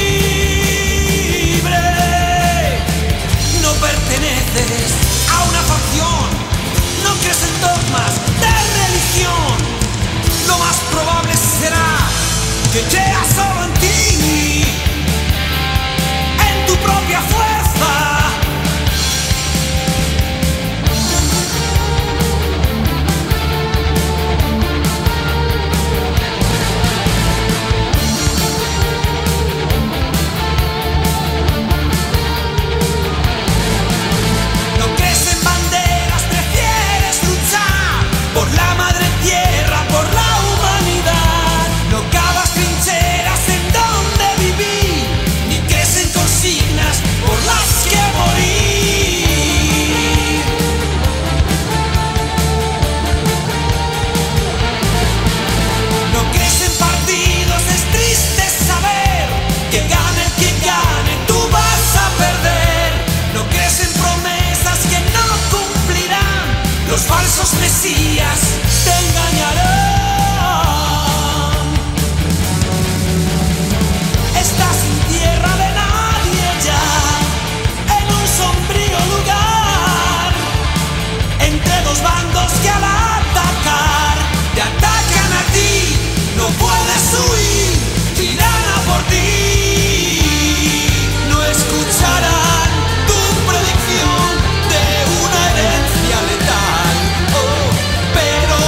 libre. No perteneces a una facción, no crees en dogmas de religión. Lo más probable será que creas solo en ti, en tu propia fuerza. No crees en banderas, prefieres luchar por la madre tierra, por la humanidad. No cavas trincheras en donde vivir, ni crees en consignas por las que morir. No crees en partidos, es triste saber que gane el que gane, tú vas a perder. No crees en promesas que no cumplirán, los falsos mesías te engañarán. Estás en tierra de nadie ya, en un sombrío lugar, entre dos bandos que al atacar te atacan a ti. No puedes huir, irán a por ti. No escucharán tu predicción de una herencia letal, oh, pero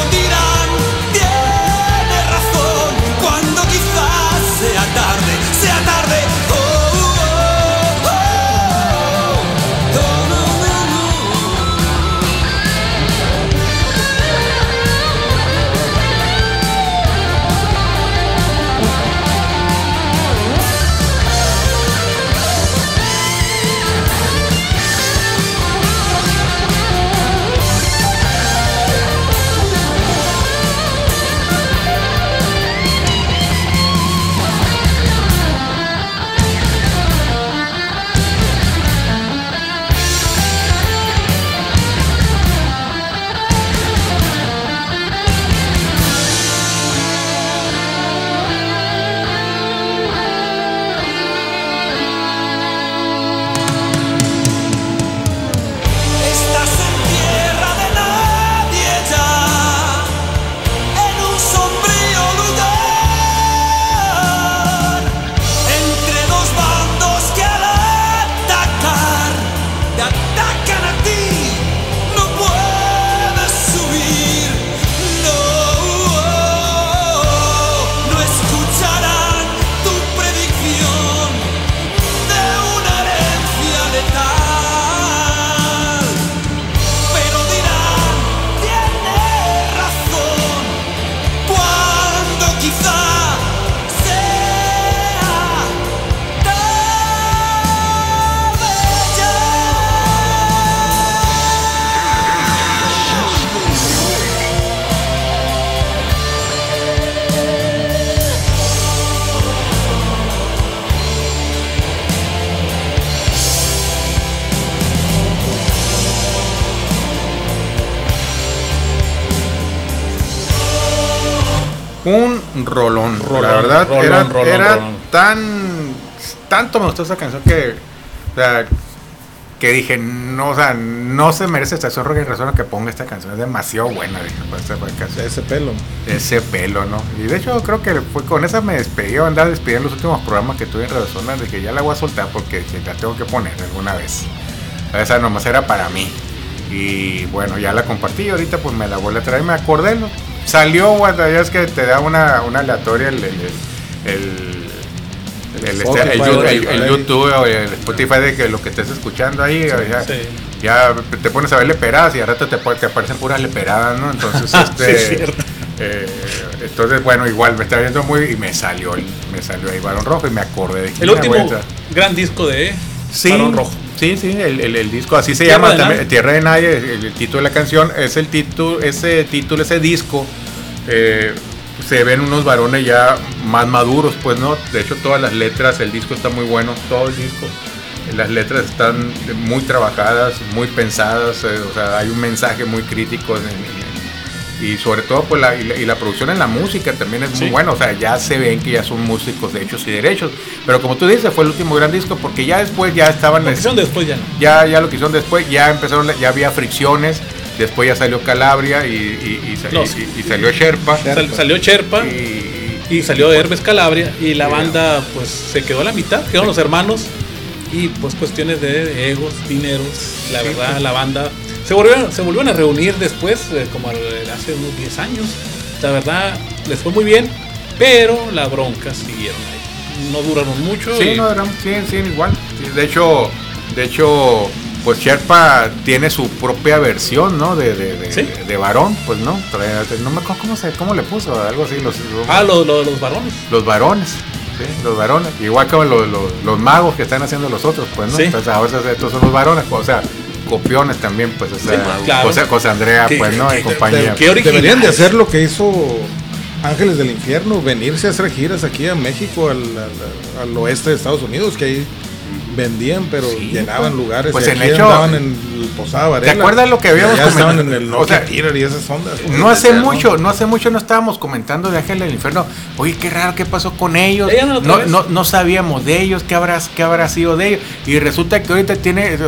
Un rolón, la verdad, era tanto me gustó esa canción que, o sea, que dije, no, o sea, no se merece Estación Rock y Resona que ponga esta canción, es demasiado buena, dije, pues, ese pelo, ¿no? Y de hecho creo que fue con esa me despedí, andaba despidiendo los últimos programas que tuve en Resona, dije, ya la voy a soltar porque la tengo que poner alguna vez. Esa nomás era para mí. Y bueno, ya la compartí y ahorita pues me la vuelvo a traer, me acordé, ¿no? Salió, ya es que te da una aleatoria el YouTube o el Spotify de que lo que estés escuchando ahí, ya te pones a ver leperadas y al rato te aparecen puras leperadas, ¿no? Entonces, entonces bueno, igual me estaba viendo y me salió ahí Barón Rojo y me acordé de que el último gran disco de Barón Rojo. Sí, el disco así se llama también, Tierra de Nadie, el título de la canción es el título, ese disco. Se ven unos varones ya más maduros, pues, ¿no? De hecho, todas las letras, el disco está muy bueno, todo el disco. Las letras están muy trabajadas, muy pensadas, o sea, hay un mensaje muy crítico y sobre todo pues la producción en la música también es muy buena, o sea, ya se ven que ya son músicos de hechos y derechos, pero como tú dices, fue el último gran disco porque ya después ya estaban... Lo que hicieron después ya lo que hicieron después, ya empezaron, ya había fricciones, después ya salió Calabria y salió Sherpa. Salió Sherpa y salió Hermes Calabria y la banda pues se quedó a la mitad, quedaron los hermanos y pues cuestiones de egos, dineros, la verdad la banda se volvieron a reunir después, como hace unos 10 años, la verdad les fue muy bien, pero las broncas siguieron ahí, no duraron mucho. Sí, no duraron, sí, igual, de hecho pues Sherpa tiene su propia versión, ¿no? De varón, pues, ¿no? No me acuerdo cómo le puso, algo así. Los varones. Los varones, sí, los varones. Igual como los magos que están haciendo los otros, pues, ¿no? Sí. Entonces ahora estos son los varones, o sea, copiones también, pues, o sea, sí, claro. José Andrea, pues, ¿no? Y compañía. Deberían de hacer lo que hizo Ángeles del Infierno, venirse a hacer giras aquí a México, al oeste de Estados Unidos, que ahí vendían, pero llenaban lugares. Pues y en aquí hecho, andaban en el Posada Varela. ¿Te acuerdas lo que habíamos comentado? Estaban en el Nokia Theater y esas ondas. No hace mucho no estábamos comentando de Ángeles del Infierno. Oye, qué raro, ¿qué pasó con ellos? No sabíamos de ellos, qué habrá sido de ellos. Y resulta que ahorita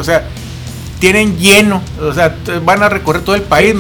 tienen lleno, o sea, van a recorrer todo el país,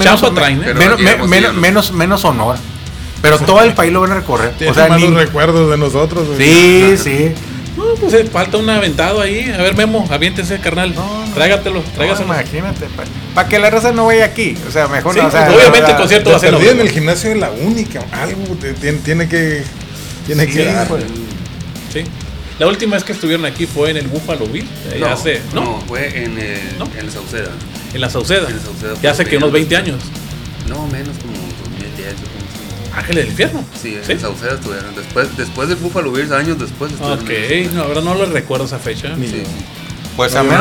menos Sonora. Pero todo el país lo van a recorrer. O sea, malos recuerdos de nosotros. Sí. No, pues falta un aventado ahí. A ver, Memo, aviéntese, carnal. Tráigaselo. Imagínate, para que la raza no vaya aquí. O sea, mejor no. Obviamente el concierto va a ser en el gimnasio de la única. Algo tiene que dar. Pues. Sí. La última vez que estuvieron aquí fue en el Buffalo Bill. No, fue en la Sauceda. En la Sauceda. Ya hace que unos 20 años. No, menos como 2010. Ángeles del Infierno. Sí, en Sauceda estuvieron. Después del Buffalo Bills, años después. Ok, no, ahora no lo recuerdo esa fecha. Sí. Pues a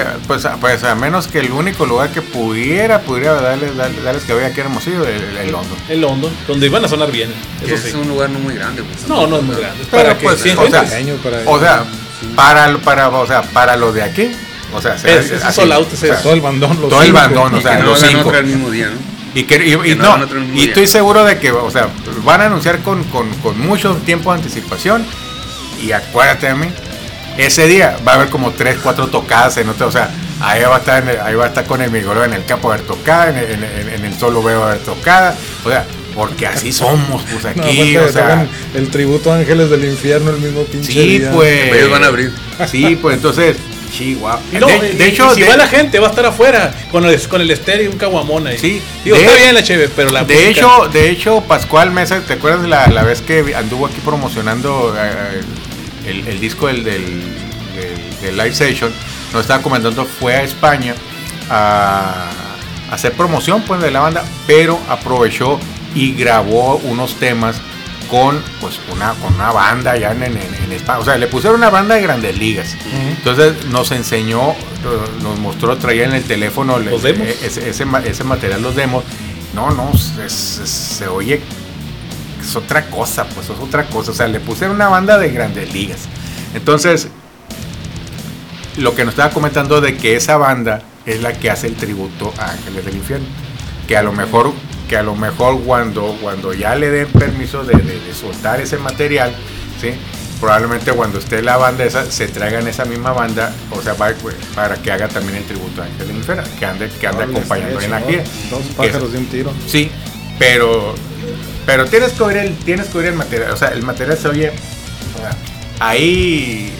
menos que el único lugar que pudiera darles que había aquí Hermosillo, el London. El London, donde iban a sonar bien. Eso es un lugar no muy grande. Pues, no es muy grande. Pero pues, para los de aquí, o sea, todo el bandón, o sea, los 5 el mismo día, ¿no? Y estoy seguro de que, o sea, van a anunciar con mucho tiempo de anticipación. Y acuérdate de mí, ese día va a haber como 3-4 tocadas en otro, o sea, ahí va a estar con el Migoro en el campo a ver tocada, en el solo veo a ver tocada, o sea, porque así somos, pues aquí, o sea, el tributo a Ángeles del Infierno el mismo pinche día. Pues ellos van a abrir. Sí, pues entonces Chihuahua. No, de hecho, si va la gente, va a estar afuera con el estéreo y un caguamón ahí. Sí. Está bien la chévere, pero la música... De hecho, Pascual Mesa, ¿te acuerdas la vez que anduvo aquí promocionando el disco del Live Session? Nos estaba comentando, fue a España a hacer promoción, pues, de la banda, pero aprovechó y grabó unos temas con una banda ya en España, o sea, le pusieron una banda de Grandes Ligas. Entonces nos enseñó, nos mostró, traía en el teléfono los demos, ese material, los demos. Se oye, es otra cosa, pues es otra cosa, o sea, le pusieron una banda de Grandes Ligas. Entonces, lo que nos estaba comentando de que esa banda es la que hace el tributo a Ángeles del Infierno, que a lo mejor que a lo mejor cuando ya le den permiso de soltar ese material, ¿sí? Probablemente cuando esté la banda esa, se traigan esa misma banda, o sea, para que haga también el tributo a Ángel Inferno, que ande acompañando en la gira. Dos pájaros de un tiro. Sí, pero tienes que oír el material, o sea, el material se oye, o sea, ahí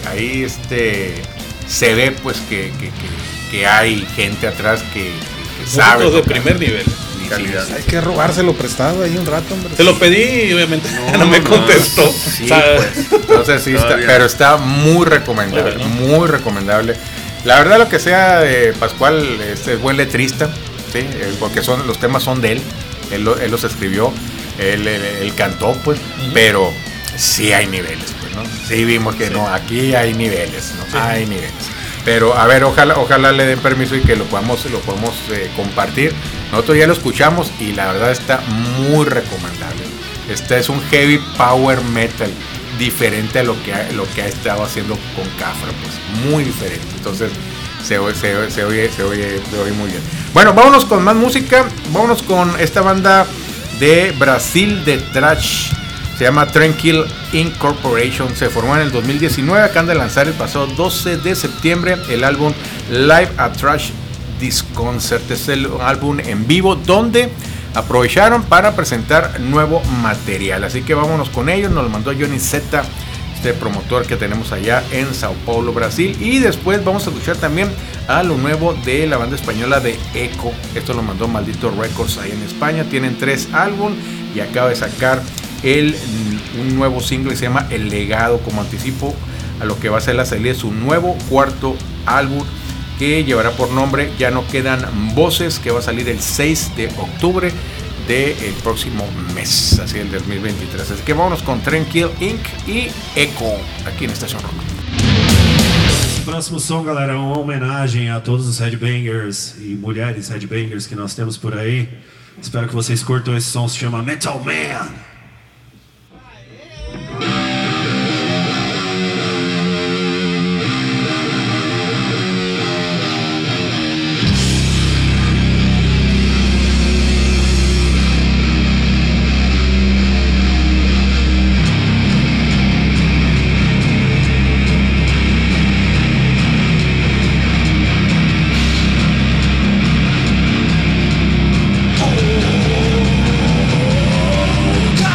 se ve pues que hay gente atrás que sabe. De primer nivel. Calidad. Hay que robárselo prestado ahí un rato, hombre. Se lo pedí y obviamente no me contestó. Sí, pues. Entonces sí está, pero está muy recomendable, muy recomendable. La verdad, lo que sea de Pascual, es buen letrista, ¿sí? Porque los temas son de él. Él los escribió, él cantó, pues, pero sí hay niveles, pues, ¿no? Sí vimos que no, aquí hay niveles, ¿no? Sí. Hay niveles. Pero a ver, ojalá le den permiso y que lo podamos compartir. Nosotros ya lo escuchamos y la verdad está muy recomendable. Este es un heavy power metal diferente a lo que ha estado haciendo con Cafra, pues muy diferente. Entonces se oye muy bien. Bueno, vámonos con más música. Vámonos con esta banda de Brasil de thrash. Se llama Tranquil Incorporation. Se formó en el 2019. Acaban de lanzar el pasado 12 de septiembre el álbum Live a Thrash Disconcert. Es el álbum en vivo donde aprovecharon para presentar nuevo material. Así que vámonos con ellos. Nos lo mandó Johnny Z, este promotor que tenemos allá en Sao Paulo, Brasil. Y después vamos a escuchar también a lo nuevo de la banda española de Echo. Esto lo mandó Maldito Records ahí en España. Tienen 3 álbumes y acaba de sacar un nuevo single que se llama El Legado, como anticipo a lo que va a ser la salida de su nuevo 4º álbum, que llevará por nombre Ya No Quedan Voces, que va a salir el 6 de octubre del próximo mes, así el 2023. Así que vámonos con Tranquil Inc. y Echo aquí en Estación Rock. Esse próximo som, galera, é uma homenagem a todos os headbangers e mulheres headbangers que nós temos por aí. Espero que vocês curtam esse som, se chama Metal Man. God.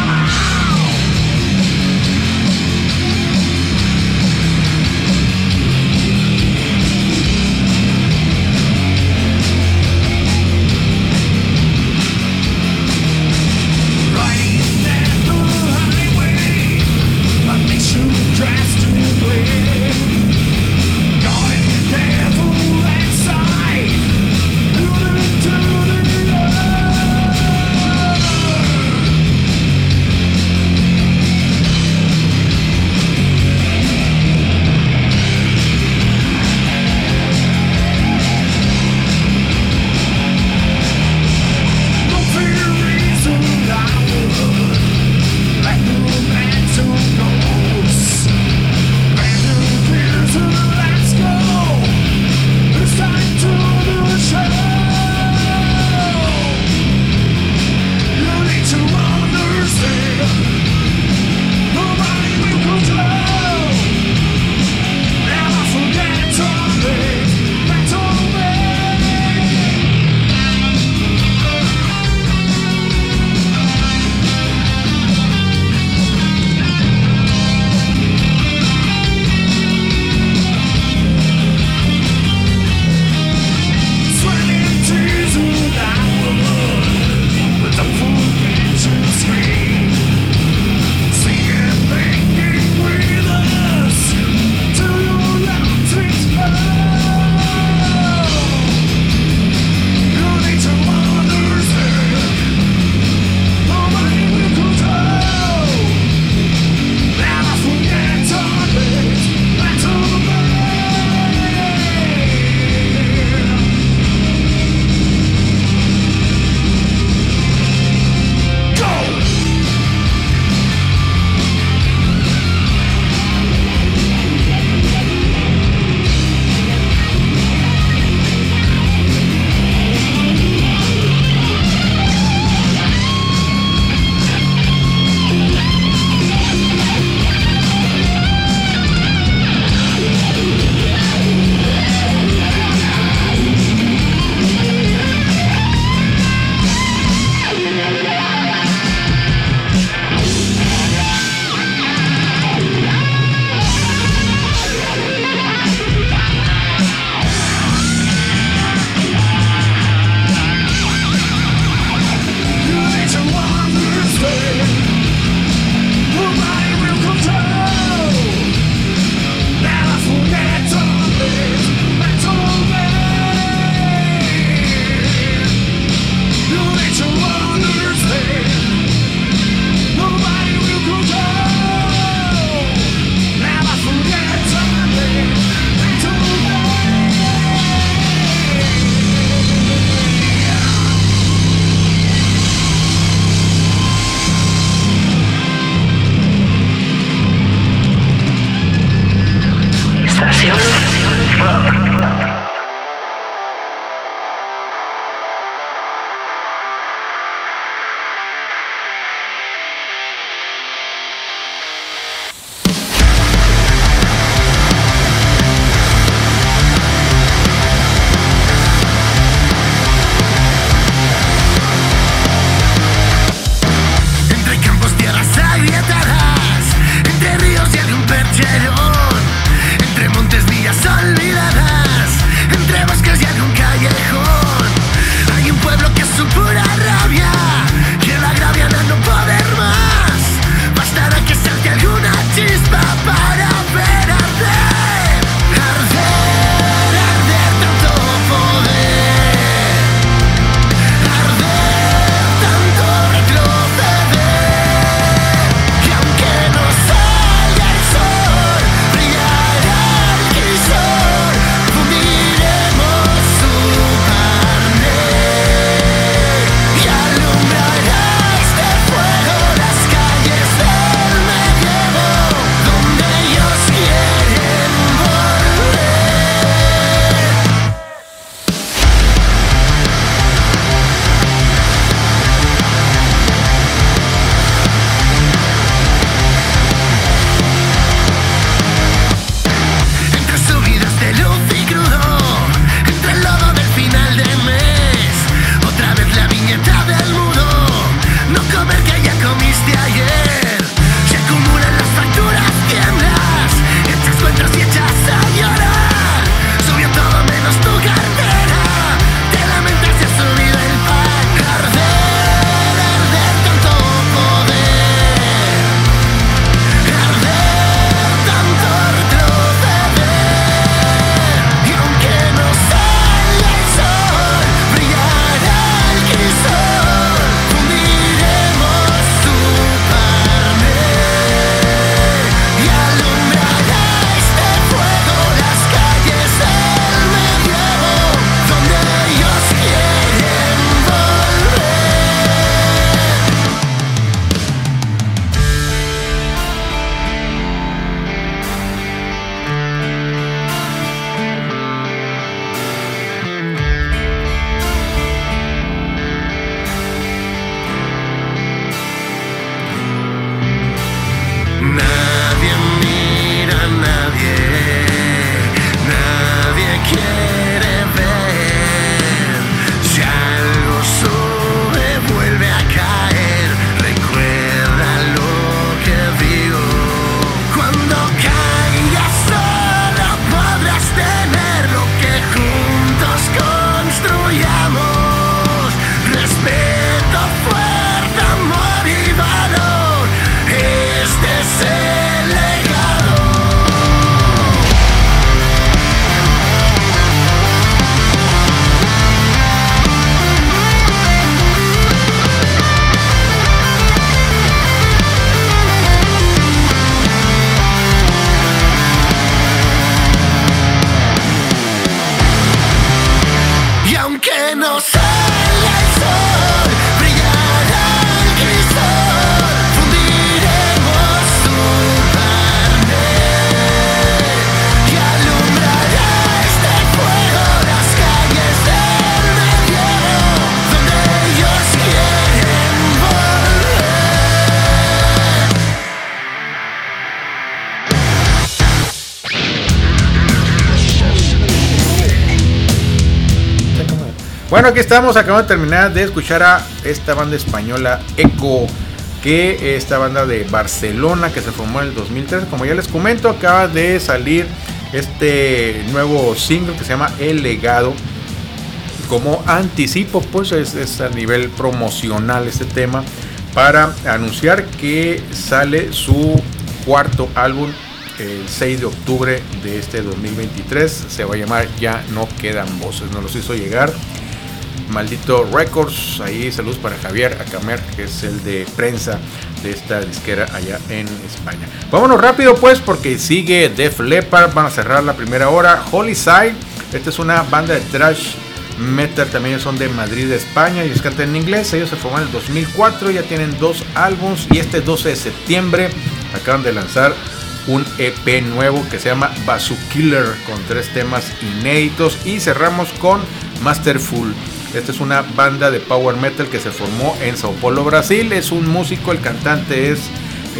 Bueno, aquí estamos, acabamos de terminar de escuchar a esta banda española Echo, que esta banda de Barcelona que se formó en el 2003, como ya les comento, acaba de salir este nuevo single que se llama El Legado. Como anticipo, pues es a nivel promocional este tema, para anunciar que sale su cuarto álbum el 6 de octubre de este 2023. Se va a llamar Ya No Quedan Voces. Nos los hizo llegar Maldito Records. Ahí saludos para Javier Acamer, que es el de prensa de esta disquera allá en España. Vámonos rápido pues, porque sigue Def Leppard. Van a cerrar la primera hora. Holy Side, esta es una banda de thrash metal, también son de Madrid, España. Ellos cantan en inglés. Ellos se formaron en el 2004, ya tienen 2 álbums, y este 12 de septiembre acaban de lanzar un EP nuevo que se llama Bazukiller, con 3 temas inéditos. Y cerramos con Masterful. Esta es una banda de power metal que se formó en Sao Paulo, Brasil. Es un músico, el cantante es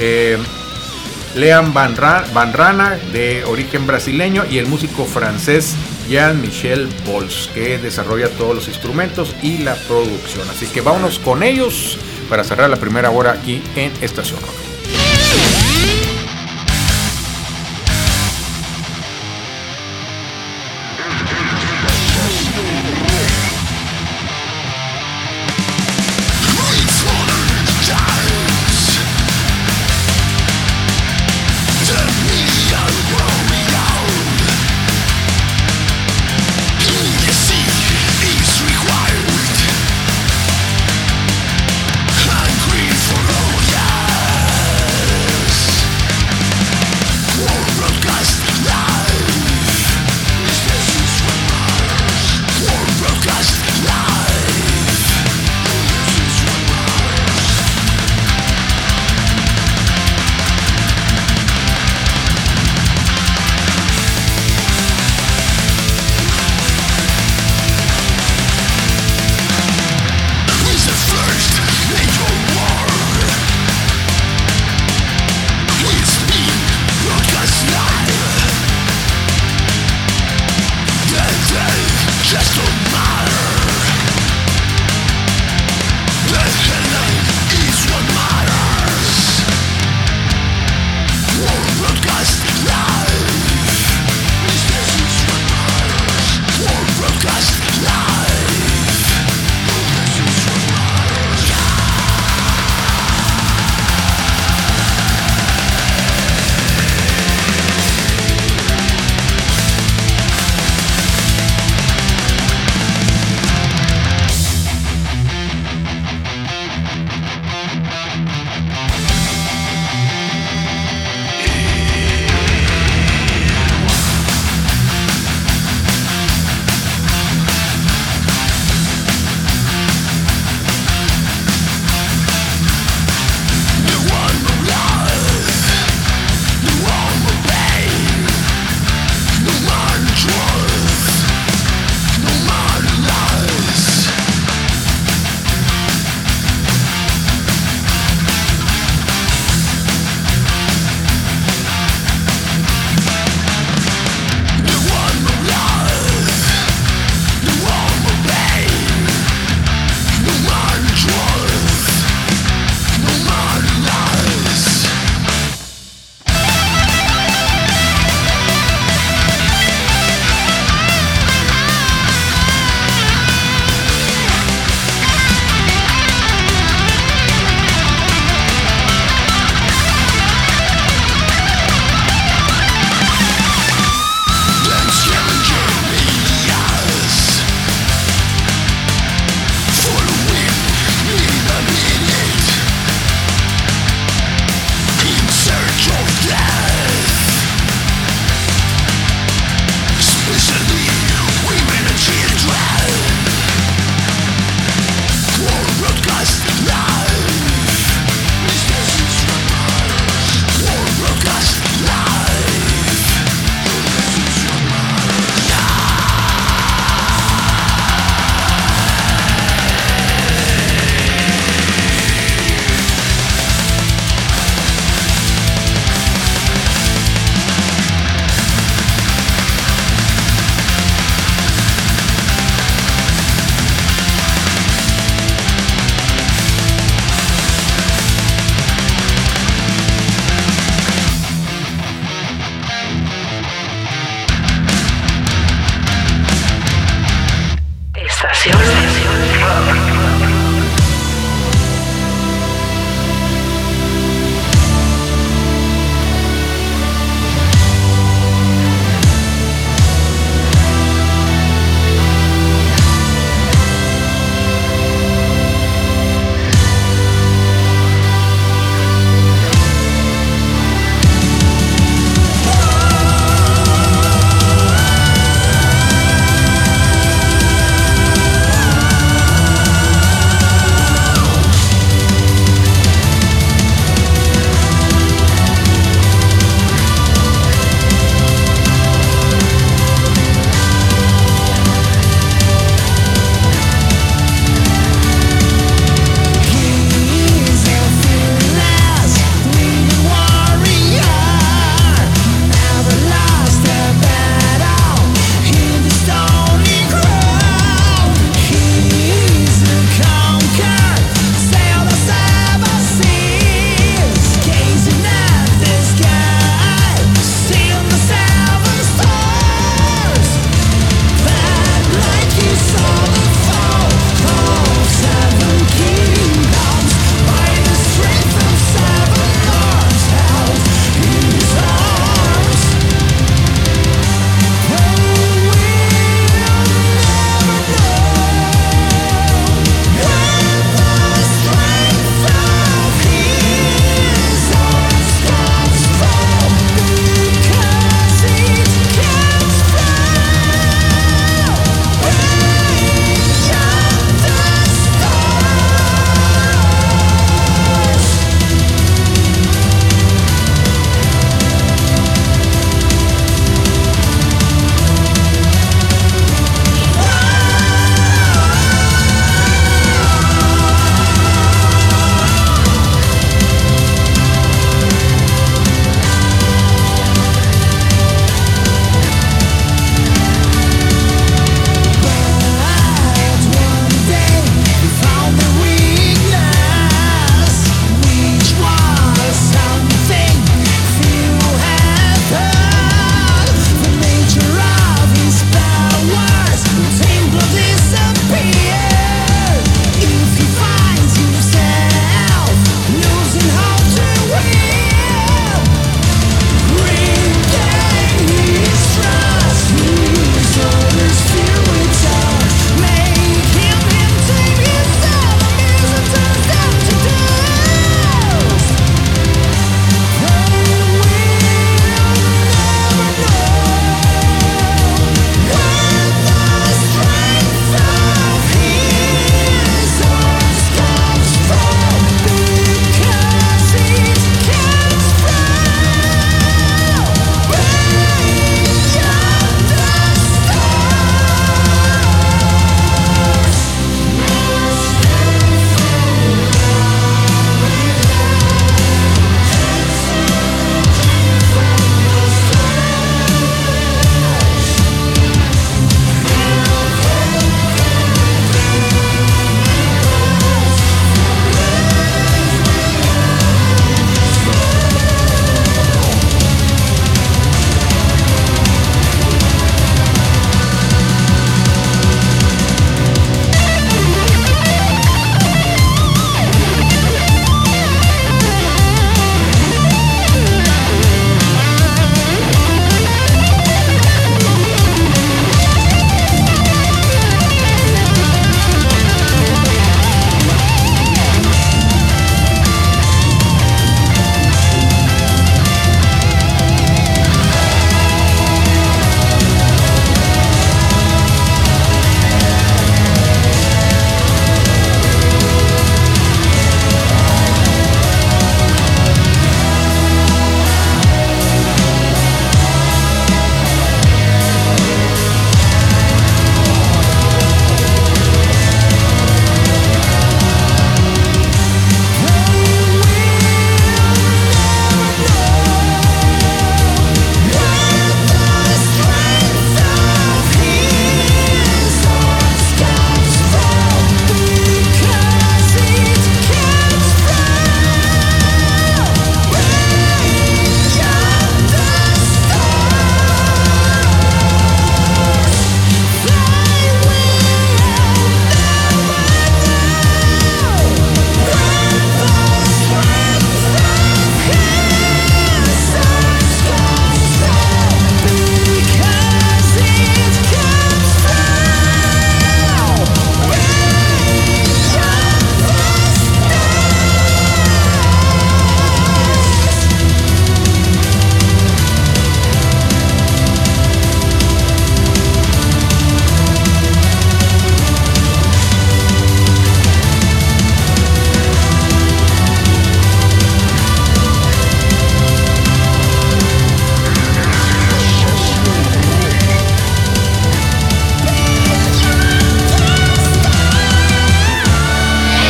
Lean Van Rana, de origen brasileño, y el músico francés Jean-Michel Bols, que desarrolla todos los instrumentos y la producción. Así que vámonos con ellos para cerrar la primera hora aquí en Estación Rock. Hungry for glory.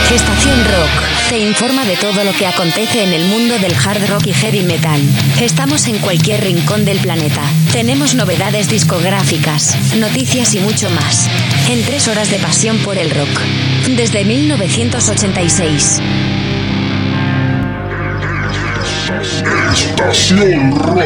Estación Rock te informa de todo lo que acontece en el mundo del hard rock y heavy metal. Estamos en cualquier rincón del planeta. Tenemos novedades discográficas, noticias y mucho más. En 3 horas de pasión por el rock. Desde 1986. Estación Rock.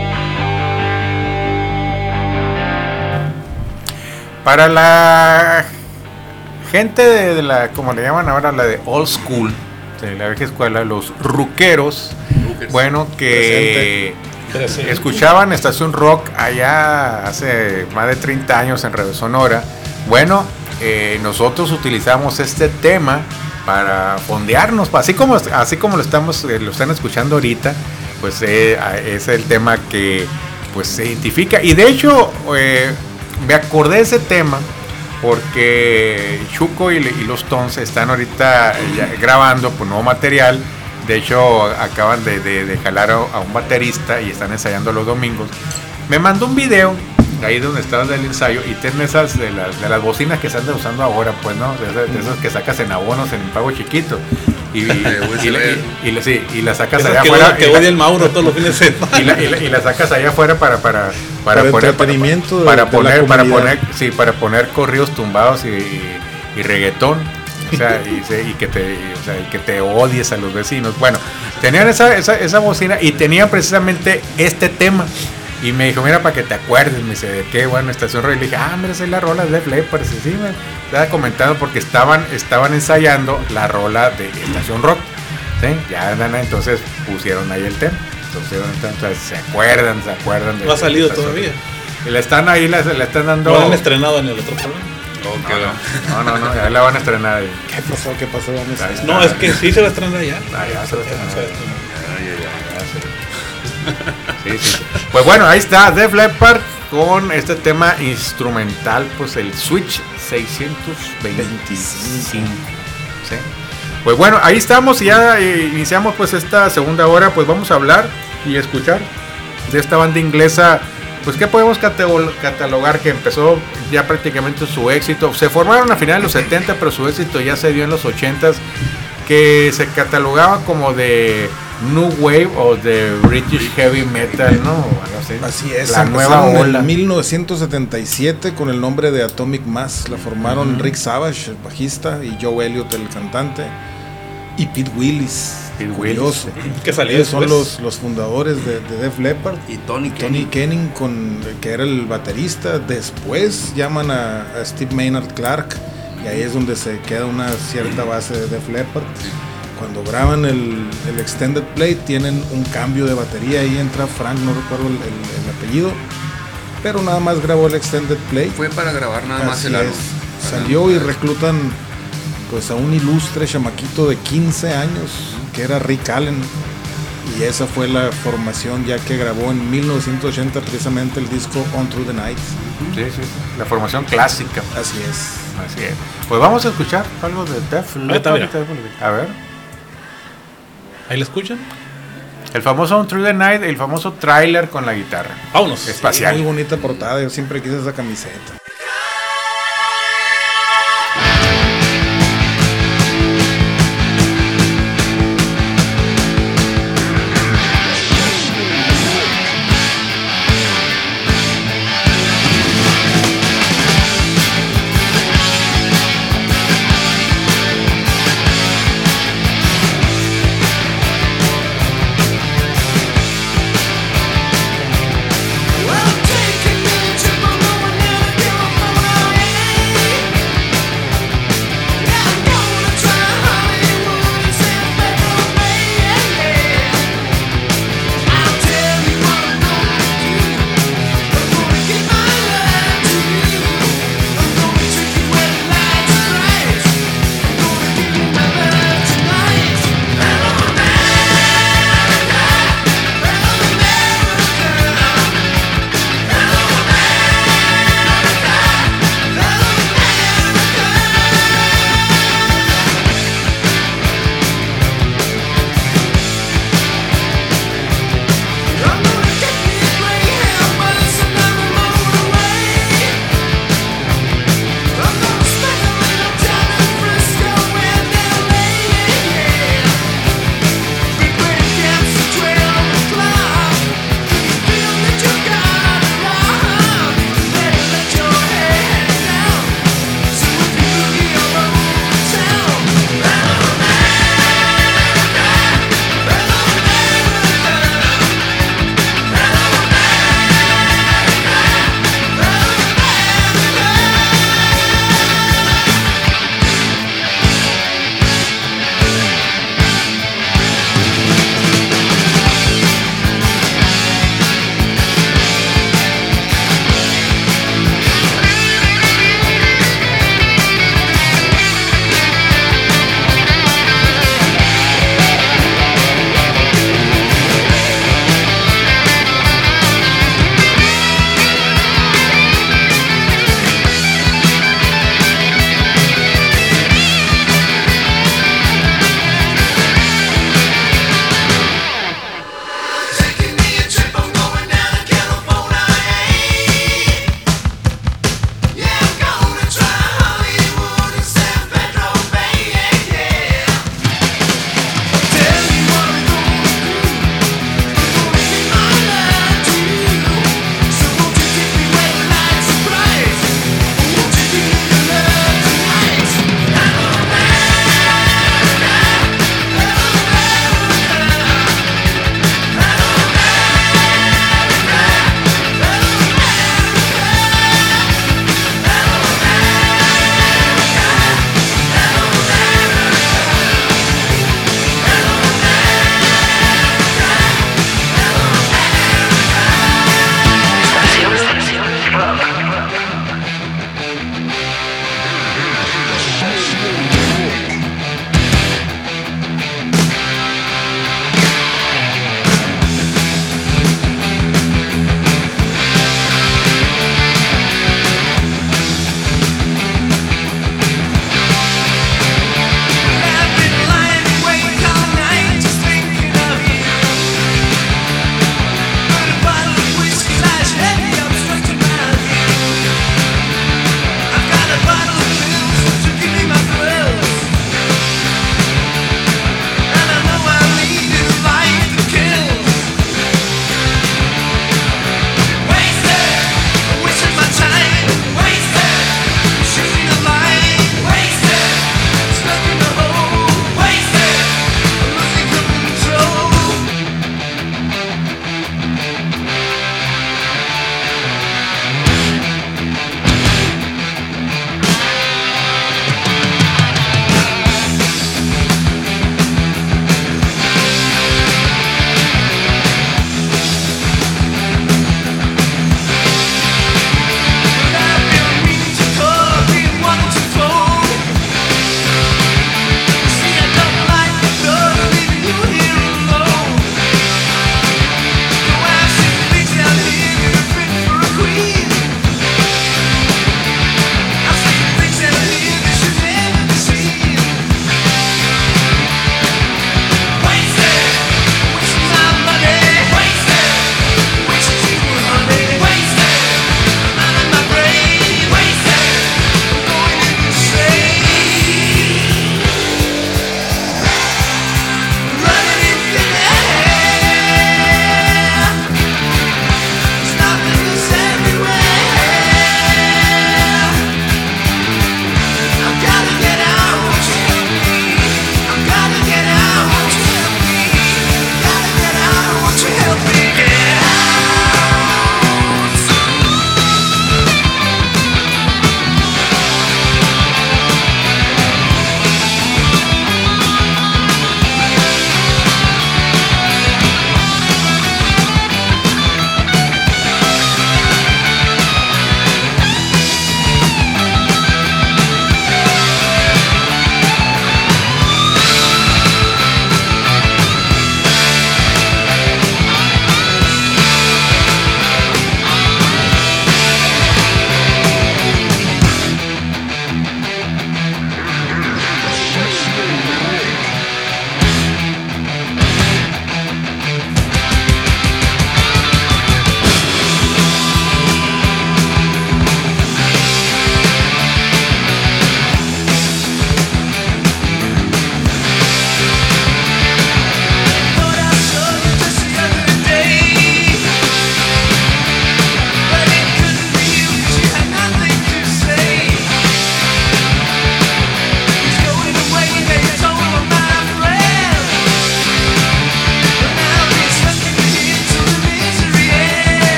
Para la gente de la, como le llaman ahora, la de old school, de la vieja escuela, los ruqueros, bueno, que presente. Escuchaban Estación Rock allá hace más de 30 años en Radio Sonora. Bueno, nosotros utilizamos este tema para fondearnos, así como lo están escuchando ahorita, pues es el tema que pues se identifica. Y de hecho me acordé de ese tema porque Chuco y los Tons están ahorita ya grabando pues nuevo material. De hecho acaban de jalar a un baterista y están ensayando los domingos. Me mandó un video ahí donde estaba el ensayo y tienen esas de las bocinas que se andan usando ahora, pues, ¿no? De esas que sacas en abonos en pago chiquito. Y la sacas allá afuera. Que odia el Mauro todos los fines de semana. Y la sacas allá afuera para poner entretenimiento para poner corridos tumbados y reggaetón. O sea, y que te odies a los vecinos. Bueno, tenían esa bocina y tenían precisamente este tema. Y me dijo, mira, para que te acuerdes, me dice, ¿de qué? Bueno, Estación Rock. Y le dije, mira, esa es la rola de Def Leppard. Sí, me estaba comentando porque estaban ensayando la rola de Estación Rock. ¿Sí? Ya, entonces pusieron ahí el tema. Entonces se acuerdan de... No ha salido todavía. Y le están dando... ¿No la han estrenado en el otro programa? No, ya la van a estrenar ahí. ¿Qué pasó? No, es que sí se va a estrenar ya. Ya se va a estrenar. Sí. Pues bueno, ahí está Def Leppard con este tema instrumental, pues el Switch 625. ¿Sí? Pues bueno, ahí estamos y ya iniciamos pues esta segunda hora. Pues vamos a hablar y escuchar de esta banda inglesa. Pues que podemos catalogar que empezó ya prácticamente su éxito. Se formaron a finales de los 70, pero su éxito ya se dio en los 80s, que se catalogaba como de New Wave o de British Heavy Metal, ¿no? Así es. La nueva ola. En 1977 con el nombre de Atomic Mass. La formaron Rick Savage, el bajista, y Joe Elliott, el cantante, y Pete Willis. Curioso. Que salió son los fundadores de Def Leppard. Y Tony Kenning, que era el baterista. Después llaman a Steve Maynard Clark, y ahí es donde se queda una cierta base de Def Leppard. Cuando graban el Extended Play tienen un cambio de batería, ahí entra Frank, no recuerdo el apellido, pero nada más grabó el Extended Play. Fue para grabar nada más el álbum. Salió y reclutan pues a un ilustre chamaquito de 15 años que era Rick Allen, y esa fue la formación ya que grabó en 1980 precisamente el disco On Through the Night. Sí, la formación clásica. Así es. Pues vamos a escuchar algo de Def Leppard. A ver. ¿Ahí la escuchan? El famoso On Through the Night, el famoso tráiler con la guitarra. Vámonos. Espacial. Muy bonita portada, yo siempre quise esa camiseta. Well, take it, bitch, if I'm going in again.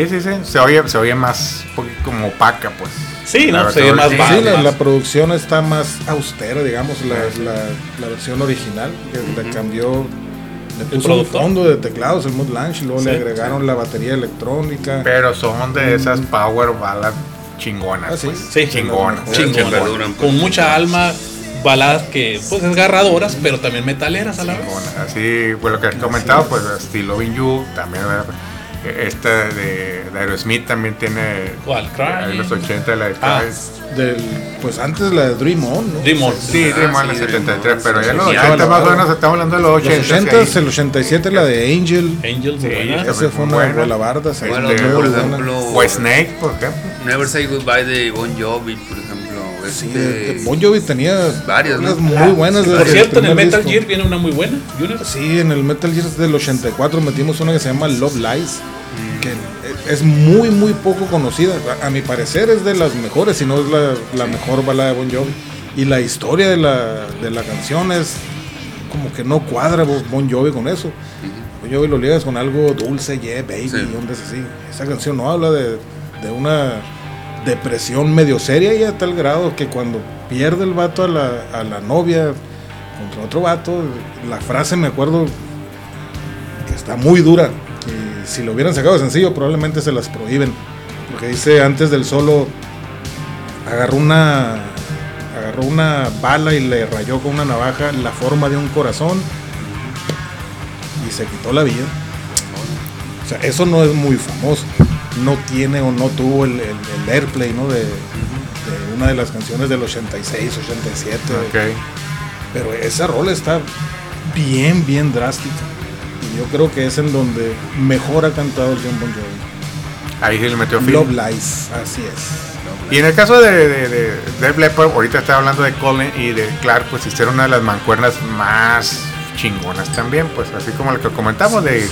Sí. Se oye más como opaca, pues. Sí, ¿no? Se oye más baja. Sí, la producción está más austera, digamos, la versión original, que le cambió, le puso un fondo de teclados, el Mutt Lange, luego le agregaron la batería electrónica. Pero son de esas power ballad chingonas. Sí, chingonas. Con mucha alma. Baladas que pues desgarradoras, pero también metaleras a la vez. Así, pues lo que has comentado, pues Still Loving You, también, ¿verdad? Esta de Aerosmith también tiene. ¿Cuál? Cry. En los 80 la de pues antes la de Dream On, ¿no? Dream On. Sí, Dream On en el 73, pero ya en los 80 más o menos estamos hablando de los 80. Los 80, el 87 la de Angel. Angel, sí, ese fue una balabarda. Bueno, por ejemplo. O Snake, por ejemplo. Never Say Goodbye de Bon Jovi, por ejemplo. Sí, Bon Jovi tenía varias, ¿no? Muy buenas. Por cierto, en el Metal Gear viene una muy buena. Sí, en el Metal Gear del 84 metimos una que se llama Love Lies, que es muy poco conocida. A mi parecer es de las mejores, si no es la mejor balada de Bon Jovi. Y la historia de la canción es como que no cuadra Bon Jovi con eso. Bon Jovi lo ligas con algo dulce, yeah, baby, y así. Esa canción no habla de una depresión medio seria, y a tal grado que cuando pierde el vato a la novia contra otro vato, la frase me acuerdo que está muy dura, y si lo hubieran sacado de sencillo probablemente se las prohíben, porque dice antes del solo agarró una bala y le rayó con una navaja la forma de un corazón y se quitó la vida. O sea, eso no es muy famoso. No tiene o no tuvo el airplay, ¿no? de una de las canciones del 86, 87. Okay. Pero esa rola está bien drástica. Y yo creo que es en donde mejor ha cantado el John Bon Jovi. Ahí se le metió fin. Love Lies, así es. Y en el caso de Def Leppard, ahorita estaba hablando de Colin y de Clark, pues hicieron una de las mancuernas más chingonas también, pues así como lo que comentamos de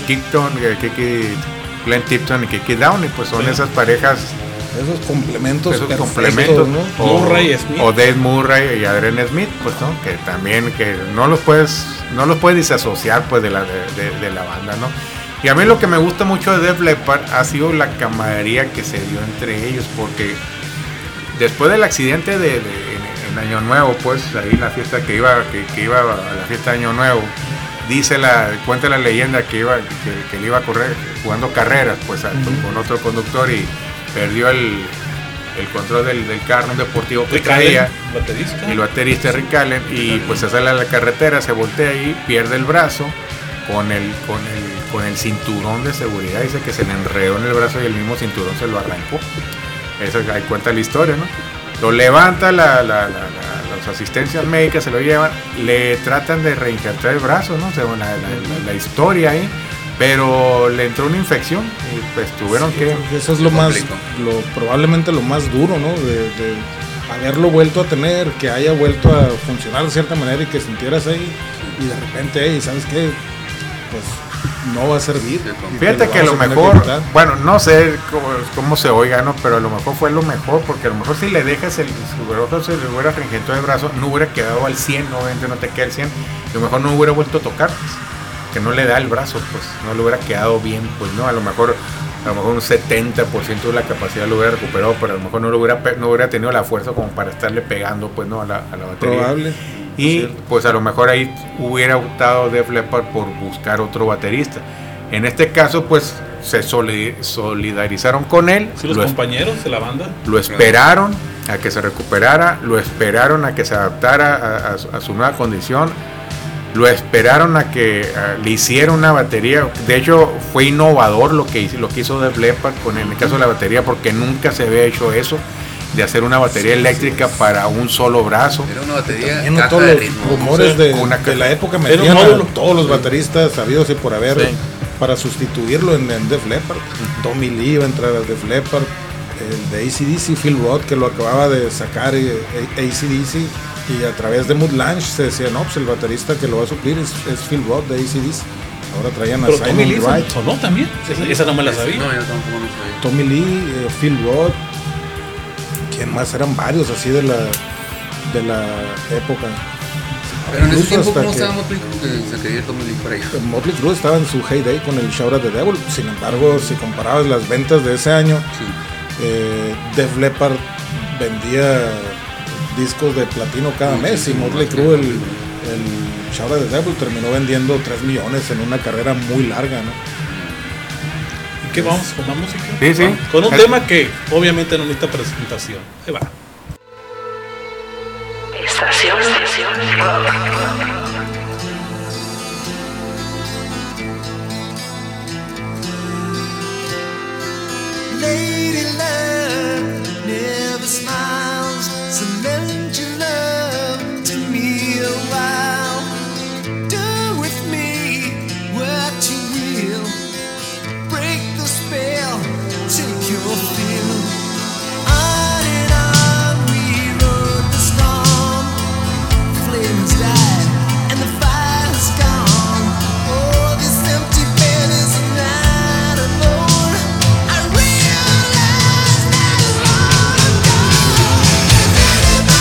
Glenn Tipton y Kiki Downey, pues son esas parejas, esos complementos, ¿no? Murray Smith. O Dave Murray y Adrian Smith, pues no, que también que no los puedes disasociar pues de la banda, ¿no? Y a mí lo que me gusta mucho de Def Leppard ha sido la camaradería que se dio entre ellos, porque después del accidente en Año Nuevo, pues ahí la fiesta que iba a la fiesta de Año Nuevo, cuenta la leyenda que él iba a correr jugando carreras, pues con otro conductor, y perdió el control del carro, un deportivo que traía, el baterista Rick Allen, y pues se sale a la carretera, se voltea y pierde el brazo con el cinturón de seguridad. Dice que se le enredó en el brazo y el mismo cinturón se lo arrancó. Eso ahí cuenta la historia, ¿no? Lo levanta las asistencias médicas, se lo llevan, le tratan de reinjertar el brazo, ¿no? Según la historia ahí, pero le entró una infección y pues tuvieron que... Eso es probablemente lo más duro, ¿no? De haberlo vuelto a tener, que haya vuelto a funcionar de cierta manera y que sintieras ahí y de repente, ¿sabes qué? Pues no va a servir. Fíjate que a lo mejor, bueno, no sé cómo se oiga, ¿no? Pero a lo mejor fue lo mejor, porque a lo mejor si le dejas se le hubiera reinjertado el brazo, no hubiera quedado al 100, obviamente no te queda al 100, a lo mejor no hubiera vuelto a tocar, que no le da el brazo, pues no le hubiera quedado bien, pues no, a lo mejor un 70% de la capacidad lo hubiera recuperado, pero a lo mejor no hubiera tenido la fuerza como para estarle pegando, pues no, a la batería. Probable. Y pues a lo mejor ahí hubiera optado Def Leppard por buscar otro baterista. En este caso pues se solidarizaron con él. Sí, los compañeros de la banda. Lo esperaron a que se recuperara, lo esperaron a que se adaptara a su nueva condición, lo esperaron a que le hiciera una batería. De hecho fue innovador lo que hizo Def Leppard en el caso de la batería, porque nunca se había hecho eso, de hacer una batería eléctrica para un solo brazo. Era una batería todos los rumores de la época metían a todos los bateristas sabidos y por haber para sustituirlo en Def Leppard. Tommy Lee iba a entrar al Def Leppard, el de AC/DC, Phil Roth, que lo acababa de sacar AC/DC, y a través de Mutt Lange se decía, no, pues el baterista que lo va a suplir es Phil Roth de AC/DC. Ahora traían a Simon Wright. ¿Sonó también? Esa no me la sabía. No, yo tampoco lo sabía. Tommy Lee, Phil Roth. ¿Quién más? Eran varios así de la época. Pero en ese Incluso tiempo, hasta ¿cómo que- estaba Motley Crue que se quería ir Tommy Lee para allá? Motley Crue estaba en su heyday con el Shout at the Devil. Sin embargo, si comparabas las ventas de ese año, Def Leppard vendía discos de platino cada mes, y Motley Crue, el Shout at the Devil, terminó vendiendo 3 millones en una carrera muy larga, ¿no? ¿Y qué vamos con la música? Sí, sí. Con un tema que obviamente no necesita presentación. Ahí va. Estación Rock. Lady love never smiles, so lend your love to me a while. Do with me what you will, break the spell, take your fill. On and on we rode the storm, flames died and the fire's gone. Oh, this empty bed is not alone. I realize that long gone.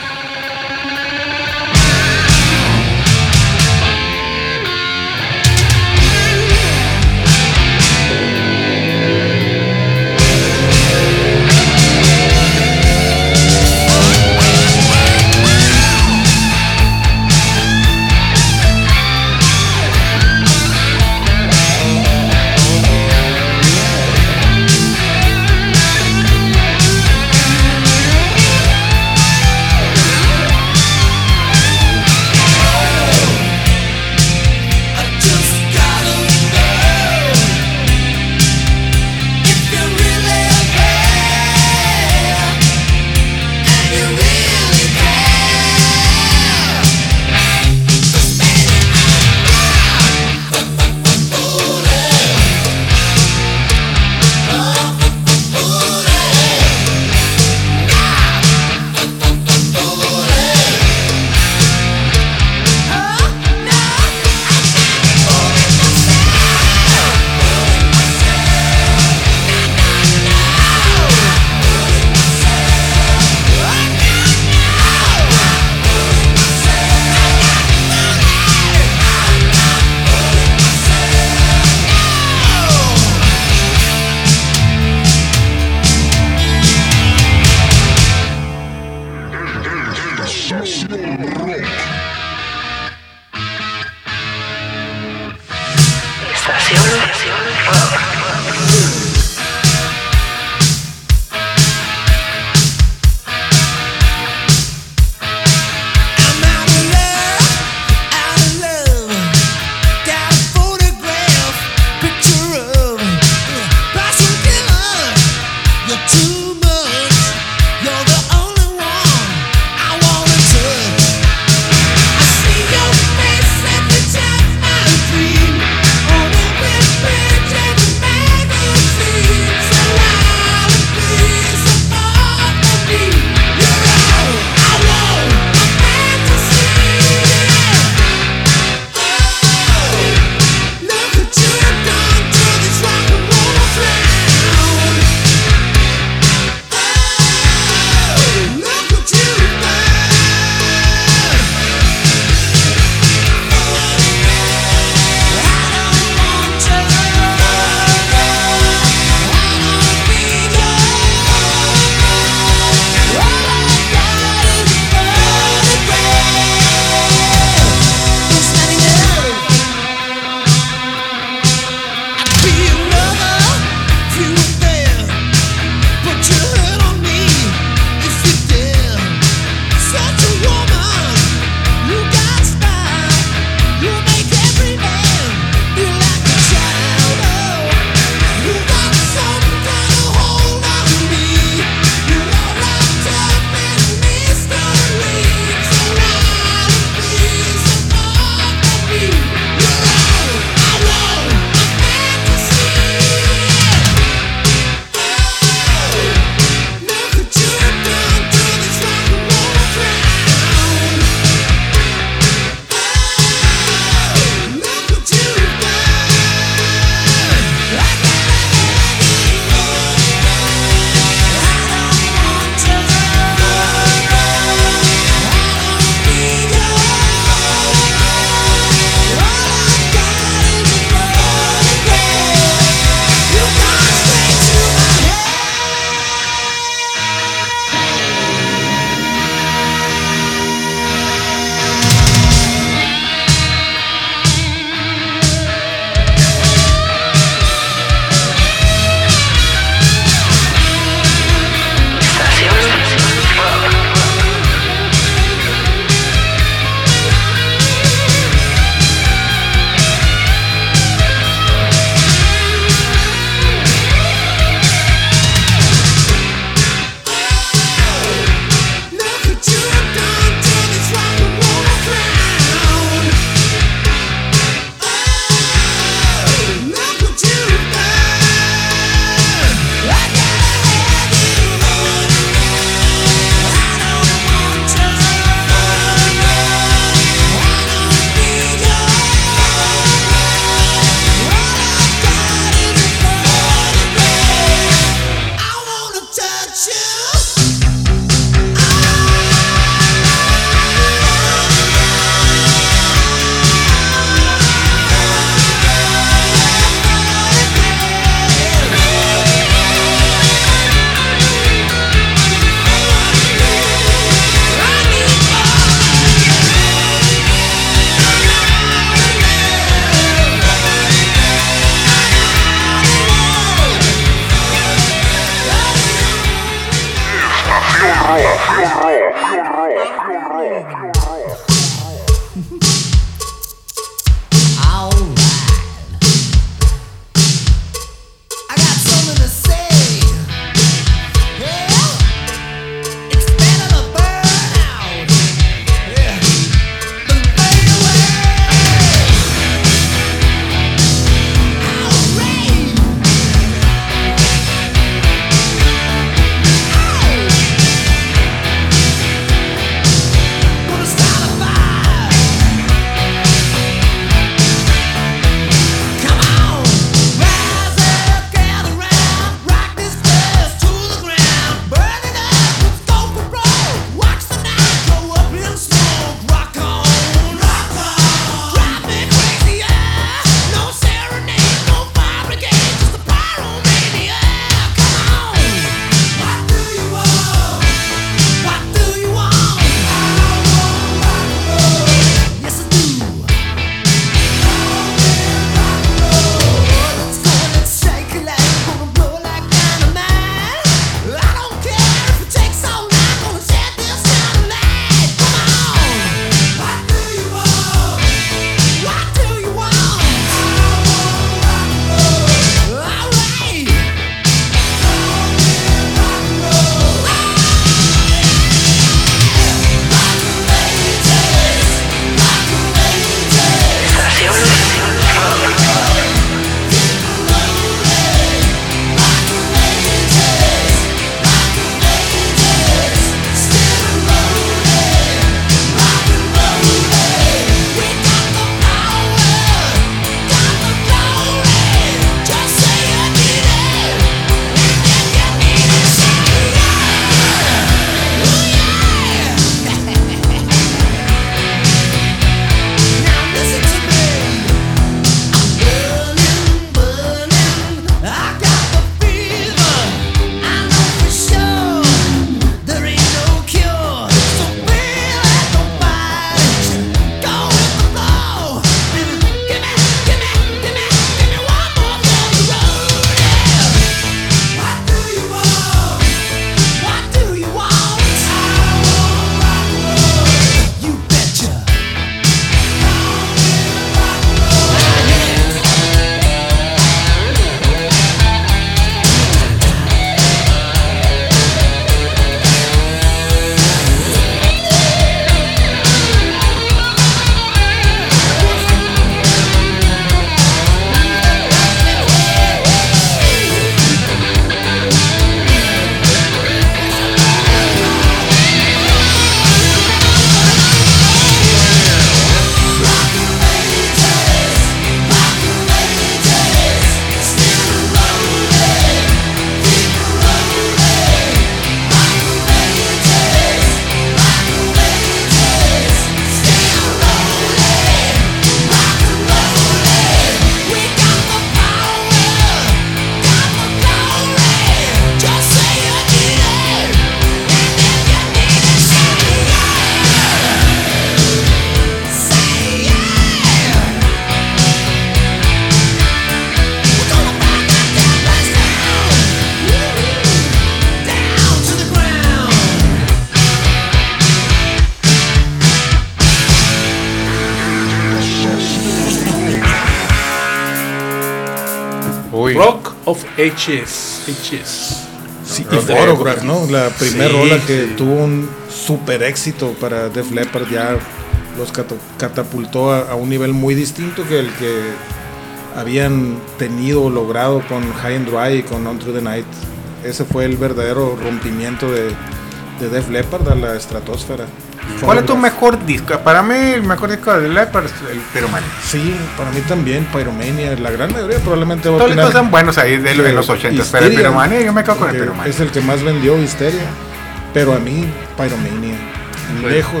Rock of Ages. Sí, y Photograph, ¿no? La primera rola que tuvo un super éxito para Def Leppard, ya los catapultó a un nivel muy distinto que el que habían tenido logrado con High and Dry y con On Through the Night. Ese fue el verdadero rompimiento de Def Leppard a la estratosfera. ¿Cuál es tu mejor disco? Para mí el mejor disco de Def Leppard es el Pyromania. Sí, para mí también Pyromania. La gran mayoría probablemente va a opinar. Todos son buenos ahí de los 80, pero el Pyromania, yo me quedo con el Pyromania. Es el que más vendió, Histeria. Pero a mí Pyromania, lejos.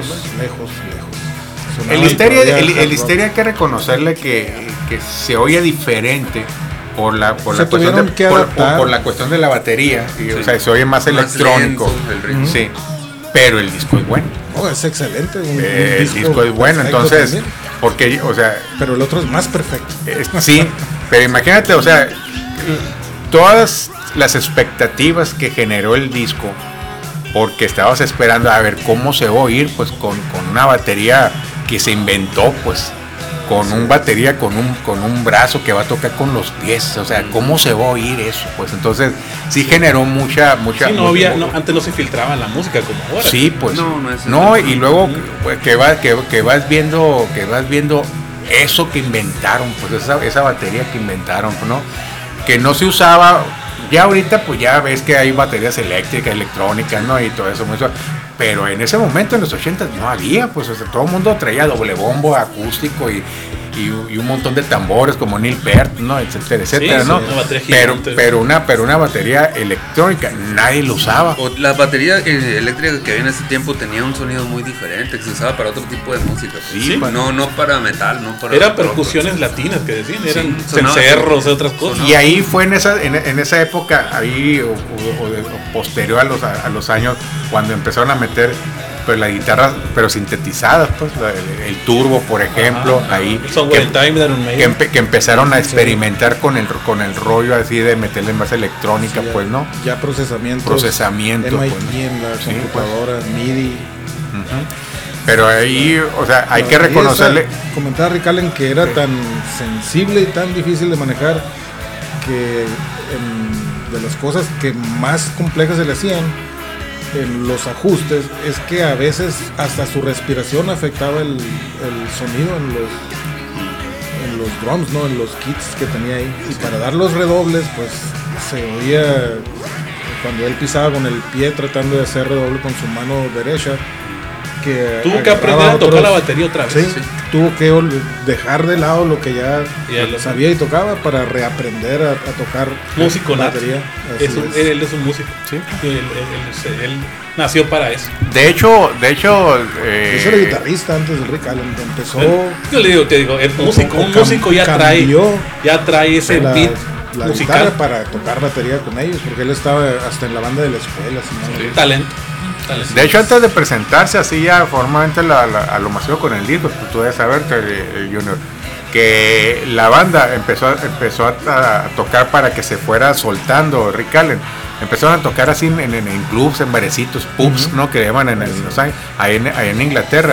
El Histeria hay que reconocerle que se oye diferente por la cuestión de la batería, o sea, se oye más electrónico, lento, sí, pero el disco es bueno. Es excelente. El disco es bueno, entonces también. Porque, o sea, pero el otro es más perfecto. Sí, pero imagínate, o sea, todas las expectativas que generó el disco, porque estabas esperando a ver cómo se va a oír, pues con una batería que se inventó, pues con un batería con un brazo que va a tocar con los pies, o sea, cómo se va a oír eso, pues entonces sí generó mucha sí, antes no se filtraba la música como ahora. Sí, pues no y luego pues, que vas viendo eso que inventaron, pues esa batería que inventaron, ¿no? Que no se usaba. Ya ahorita pues ya ves que hay baterías eléctricas, electrónicas, ¿no? Y todo eso, pero en ese momento, en los 80 no había, pues, o sea, todo el mundo traía doble bombo acústico y un montón de tambores como Neil Peart, ¿no? Etcétera, etcétera, ¿no? Pero una batería electrónica nadie lo usaba. La batería eléctrica que había en ese tiempo tenía un sonido muy diferente, que se usaba para otro tipo de música. Sí, no para metal, no para era percusiones latinas que decían, eran cencerros y otras cosas. Y ahí fue en esa época, ahí o posterior a los años, cuando empezaron a meter pues las guitarras, pero sintetizadas, pues el turbo, por ejemplo, ahí que empezaron a experimentar con el rollo así de meterle más electrónica, pues, ¿no? Ya procesamiento MIT pues, en la computadora, pues. MIDI. Pero ahí, o sea, hay que reconocerle. Comentaba Rick Allen que era tan sensible y tan difícil de manejar que de las cosas que más complejas se le hacían en los ajustes es que a veces hasta su respiración afectaba el sonido en los drums, ¿no? En los kits que tenía ahí. Y para dar los redobles, pues se oía cuando él pisaba con el pie tratando de hacer redoble con su mano derecha. Que tuvo que aprender a tocar la batería otra vez. Sí. Tuvo que dejar de lado lo que ya sabía y tocaba para reaprender a tocar músico batería. Él es un músico. Sí. Él nació para eso. De hecho, yo era guitarrista antes de Rick Allen. Empezó. Yo te digo, el músico ya trae ese beat la musical guitarra para tocar batería con ellos, porque él estaba hasta en la banda de la escuela. Talento. De hecho, antes de presentarse así ya formalmente a lo masivo con el disco, tú debes saber, Junior, que la banda empezó a tocar para que se fuera soltando Rick Allen. Empezaron a tocar así en clubs, en barecitos, pubs, ¿no? Que llaman en Los Ángeles, ahí en Inglaterra,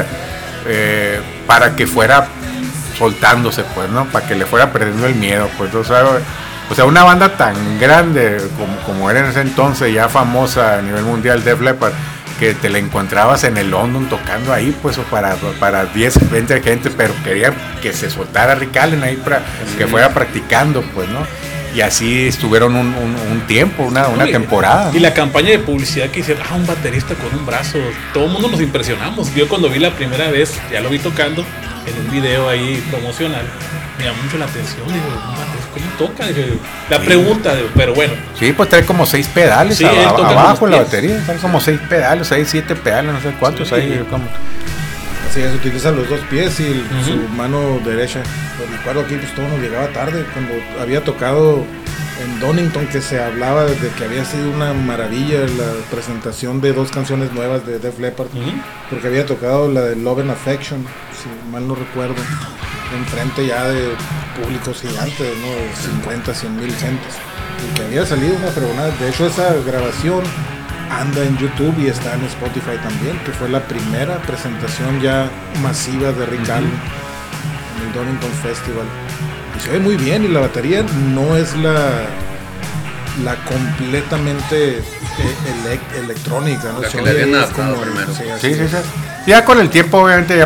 para que fuera soltándose, pues, ¿no? Para que le fuera perdiendo el miedo, pues, o sea, una banda tan grande como era en ese entonces, ya famosa a nivel mundial, Def Leppard, que te la encontrabas en el London tocando ahí, pues, para 10, 20 gente, pero quería que se soltara Rick Allen ahí para que fuera practicando, pues, ¿no? Y así estuvieron un tiempo, una temporada. Y la campaña de publicidad que hicieron, un baterista con un brazo, todo el mundo nos impresionamos. Yo cuando vi la primera vez, ya lo vi tocando en un video ahí promocional, me llamó mucho la atención, digo, ¿cómo toca? La pregunta, pero bueno. Sí, pues trae como 6 pedales abajo la batería, trae como 6 pedales, 6, 7 pedales, no sé cuántos hay. Así es, utiliza los 2 pies y su mano derecha. Recuerdo que pues, todo nos llegaba tarde, cuando había tocado en Donington, que se hablaba de que había sido una maravilla la presentación de 2 canciones nuevas de Def Leppard, porque había tocado la de Love and Affection, si mal no recuerdo, enfrente ya de públicos gigantes, ¿no? De 50, 100 mil gentes, y que había salido una fregonada. De hecho, esa grabación anda en YouTube y está en Spotify también, que fue la primera presentación ya masiva de Rick Allen. el Donington Festival. Y se ve muy bien, y la batería no es la completamente electrónica, ¿no? La que le habían adaptado primero. Sí. Ya con el tiempo, obviamente,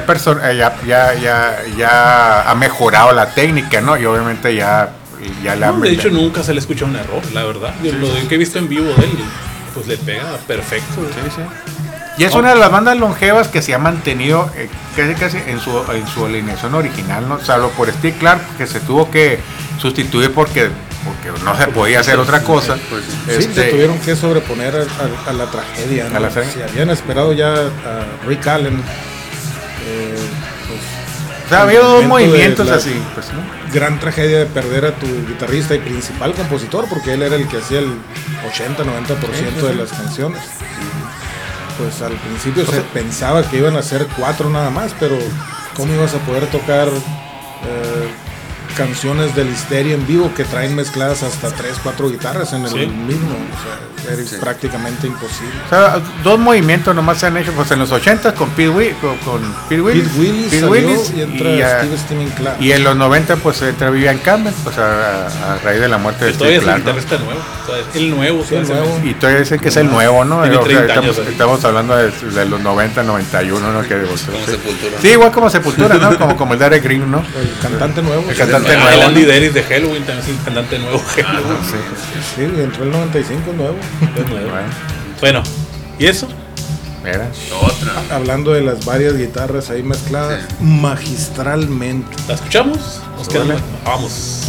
ya ha mejorado la técnica, ¿no? Y obviamente ya le han... De hecho, nunca se le escucha un error, la verdad. Lo que he visto en vivo de él, pues le pega perfecto. Sí. Y es una de las bandas longevas que se ha mantenido casi en su alineación original, ¿no? Salvo por Steve Clark, que se tuvo que sustituir porque no se podía hacer otra cosa. Se tuvieron que sobreponer a la tragedia, ¿no? Si habían esperado ya a Rick Allen, o sea, había dos movimientos así, pues, ¿no? Gran tragedia de perder a tu guitarrista y principal compositor, porque él era el que hacía el 80-90% de las canciones. Pues al principio se pensaba que iban a ser 4 nada más, pero ¿cómo ibas a poder tocar canciones del Hysteria en vivo que traen mezcladas hasta 3-4 guitarras en el mismo? O sea, es prácticamente imposible. O sea, 2 movimientos nomás se han hecho, pues en los 80 con Pete Willis y entra Steve Steaming Clark. Y en los 90 pues entra Vivian Campbell, pues a raíz de la muerte de Steve Clark. Todavía es el nuevo, el nuevo. Sí, el nuevo. Y todavía dicen que es el nuevo, ¿no? Estamos hablando de los 90, 91, ¿no? Como Sepultura. Sí, igual como Sepultura, ¿no? Como el Derek Green, ¿no? El cantante nuevo. El Andy Dennis de Halloween también es el cantante nuevo. Sí, entró el 95 nuevo. Bueno, ¿y eso? Mira. Otra. Hablando de las varias guitarras ahí mezcladas magistralmente. ¿La escuchamos? Nos quedamos. Vamos.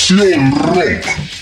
Estación Rock.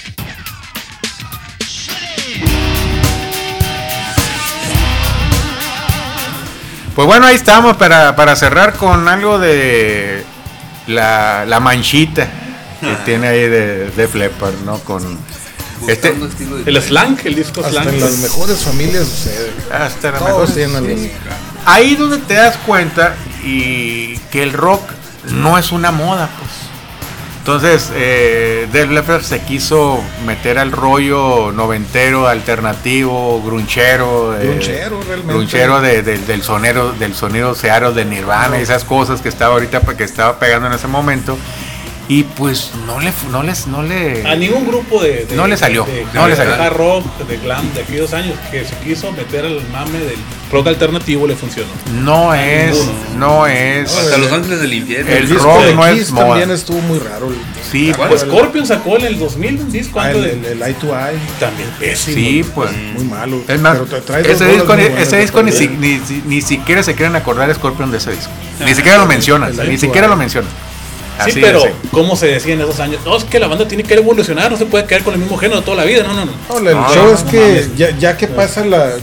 Pues bueno, ahí estamos para cerrar con algo de la manchita que tiene ahí de Def Leppard, ¿no? Con el slang, el disco hasta slang. En las mejores familias sucede. Hasta las todos mejores. tienen algo así. Ahí donde te das cuenta y que el rock no es una moda, pues. Entonces, Def Leppard se quiso meter al rollo noventero, alternativo, grunchero realmente. Grunchero del sonido Seattle de Nirvana, esas cosas que estaba ahorita, que estaba pegando en ese momento. Y pues no le a ningún grupo no le salió. de hard rock, de glam de aquellos años que se quiso meter al mame del rock alternativo le funcionó. No es. Hasta Los Ángeles del Infierno. El rock no es moda. También estuvo muy raro. Sí, pues Scorpion sacó en el 2000 un disco el Eye to Eye. También pésimo. Sí, pues. Muy malo. Es más, pero ese disco ni siquiera se quieren acordar de Scorpion de ese disco. Ni siquiera lo mencionan. Ni siquiera lo mencionan. Sí, pero ¿cómo se decía en esos años? No, es que la banda tiene que evolucionar, no se puede quedar con el mismo género toda la vida. No. El show es que ya que pasa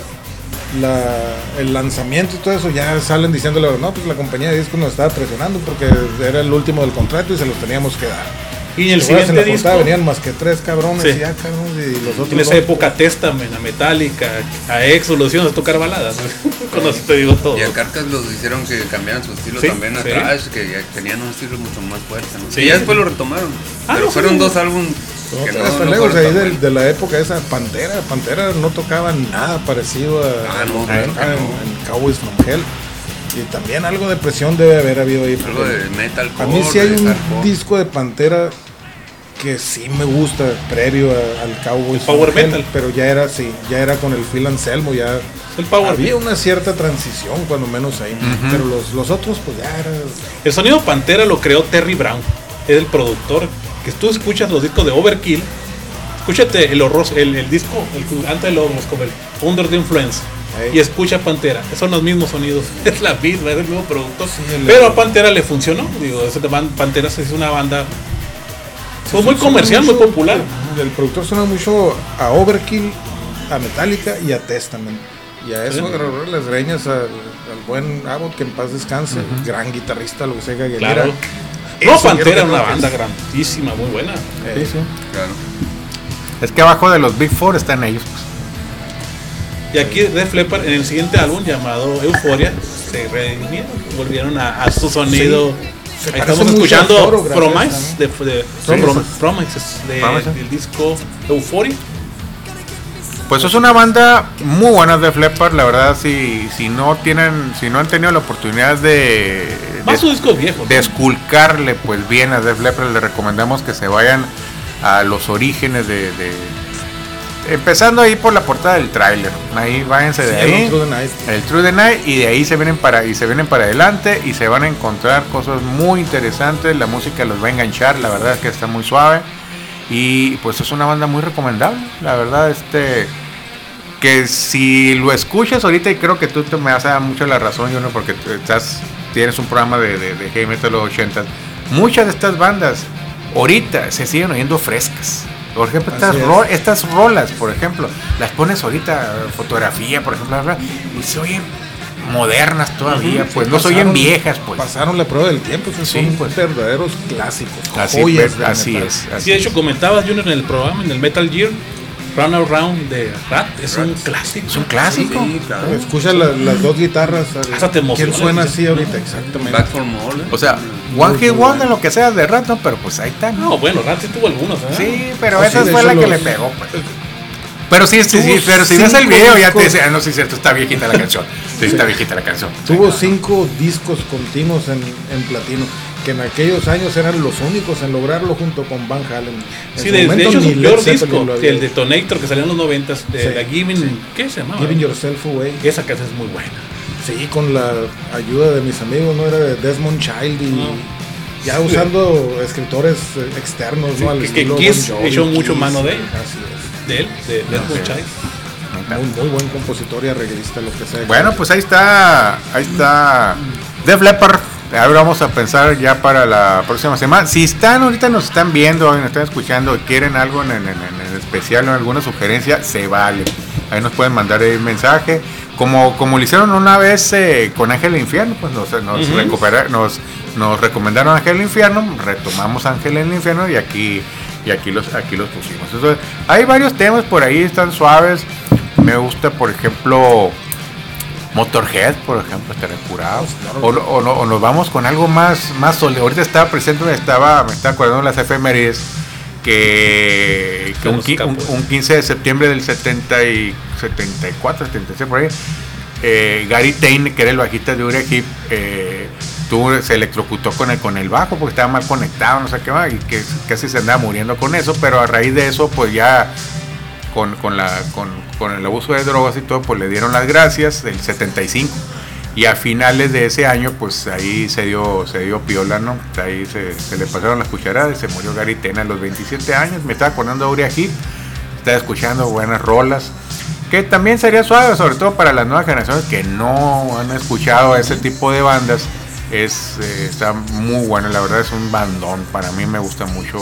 el lanzamiento y todo eso, ya salen diciéndole, no, pues la compañía de discos nos estaba presionando porque era el último del contrato y se los teníamos que dar. Y en el siguiente en la disco venían más que 3 cabrones, sí. Y ya cabrones, y los otros en esa época Testament, a Metallica, a Exolution, a tocar baladas. Cuando te digo todo. Y a Carcass los hicieron que cambiaran su estilo también a Trash, que ya tenían un estilo mucho más fuerte, ¿no? Sí, y ya después lo retomaron. Pero fueron 2 álbumes que no ahí de la época esa Pantera no tocaba nada parecido en Cowboys from Hell. Y también algo de presión debe haber habido ahí. Algo de metalcore. A mí sí hay un disco de Pantera que sí me gusta, previo al Cowboys. Power Metal. Pero ya era con el Phil Anselmo, ya el Power había una cierta transición, cuando menos ahí. Pero los otros, pues ya era. El sonido Pantera lo creó Terry Brown, es el productor. Que tú escuchas los discos de Overkill, escúchate el disco, antes de los como el Under the Influence. Y escucha Pantera, son los mismos sonidos, es la misma, es el mismo productor, pero a Pantera le funcionó. Digo, Pantera es una banda pues muy comercial, muy popular. El productor suena mucho a Overkill, a Metallica y a Testament. Y a eso agarró las greñas al buen Abbott, que en paz descanse, gran guitarrista, lo que sea que claro. No, Pantera es una banda grandísima, muy buena. Sí. Claro. Es que abajo de los Big Four están ellos. Y aquí Def Leppard en el siguiente álbum llamado Euphoria se redimieron, volvieron a su sonido. Sí. Ahí estamos escuchando Promise del disco Euphoria. Pues es una banda muy buena de Def Leppard, la verdad. Si no han tenido la oportunidad de esculcarle pues bien a Def Leppard, le recomendamos que se vayan a los orígenes empezando ahí por la portada del tráiler. Ahí váyanse de ahí. El Through the Night, y de ahí se vienen para adelante y se van a encontrar cosas muy interesantes. La música los va a enganchar, la verdad es que está muy suave. Y pues es una banda muy recomendable, la verdad, que si lo escuchas ahorita, y creo que tú me vas a dar mucho la razón, Juno, porque tienes un programa de heavy metal de los 80s. Muchas de estas bandas ahorita se siguen oyendo frescas. Por ejemplo, estas rolas, por ejemplo, las pones ahorita, fotografía, por ejemplo, y se oyen modernas todavía, pues no se oyen viejas, pues. Pasaron la prueba del tiempo, son pues verdaderos clásicos. Así es. Sí, de hecho, comentabas, Junior, en el programa, en el Metal Gear, Run Around de Rat, es un clásico. Es un clásico. Sí, claro. Escucha las 2 guitarras. Hasta te emociona. ¿Quién suena así ahorita? Exactamente. Back for More. O sea, One Hit Wonder, lo que sea de Rat, ¿no? Pero pues ahí está. No, bueno, Rat sí tuvo algunos, ¿eh? Sí, pero esa fue la que le pegó, pues. Pero pero si ves el video ya te dice, no, sí es cierto, está viejita la canción. Sí, está viejita la canción. Tuvo 5 discos continuos en platino, que en aquellos años eran los únicos en lograrlo, junto con Van Halen. Sí, de hecho su peor disco, el Detonator, que salió en los 90s, de la Giving, ¿qué se llamaba? Giving Yourself Away. Esa canción es muy buena. Sí, con la ayuda de mis amigos, ¿no? Era de Desmond Child y ya usando escritores externos, ¿no? Al que Kiss echó mucho mano de él. Así es. De Desmond Child. Muy buen compositor y arreglista, lo que sea. Bueno, pues ahí está Def Leppard, Ahora vamos a pensar ya para la próxima semana. Si están ahorita, nos están viendo, nos están escuchando y quieren algo en especial o alguna sugerencia, se vale. Ahí nos pueden mandar el mensaje. Como lo hicieron una vez con Ángel del Infierno, pues nos recomendaron Ángel del Infierno, retomamos Ángel del Infierno y aquí los pusimos. Entonces, hay varios temas por ahí, están suaves. Me gusta, por ejemplo, Motorhead, por ejemplo, estará curado. O nos vamos con algo más sólido. Ahorita estaba presente, me estaba acordando de las efemérides que un 15 de septiembre del 74, 76 por ahí, Gary Tain, que era el bajista de Uriah Heep, se electrocutó con el bajo porque estaba mal conectado, no sé qué más, y que casi se andaba muriendo con eso, pero a raíz de eso, pues ya con el abuso de drogas y todo, pues le dieron las gracias del 75. Y a finales de ese año, pues ahí se dio piola, ¿no? Ahí se le pasaron las cucharadas y se murió Gary Tain a los 27 años. Me estaba acordando de Uriah Heep, estaba escuchando buenas rolas, que también sería suave, sobre todo para las nuevas generaciones que no han escuchado ese tipo de bandas. Está muy bueno, la verdad es un bandón. Para mí me gusta mucho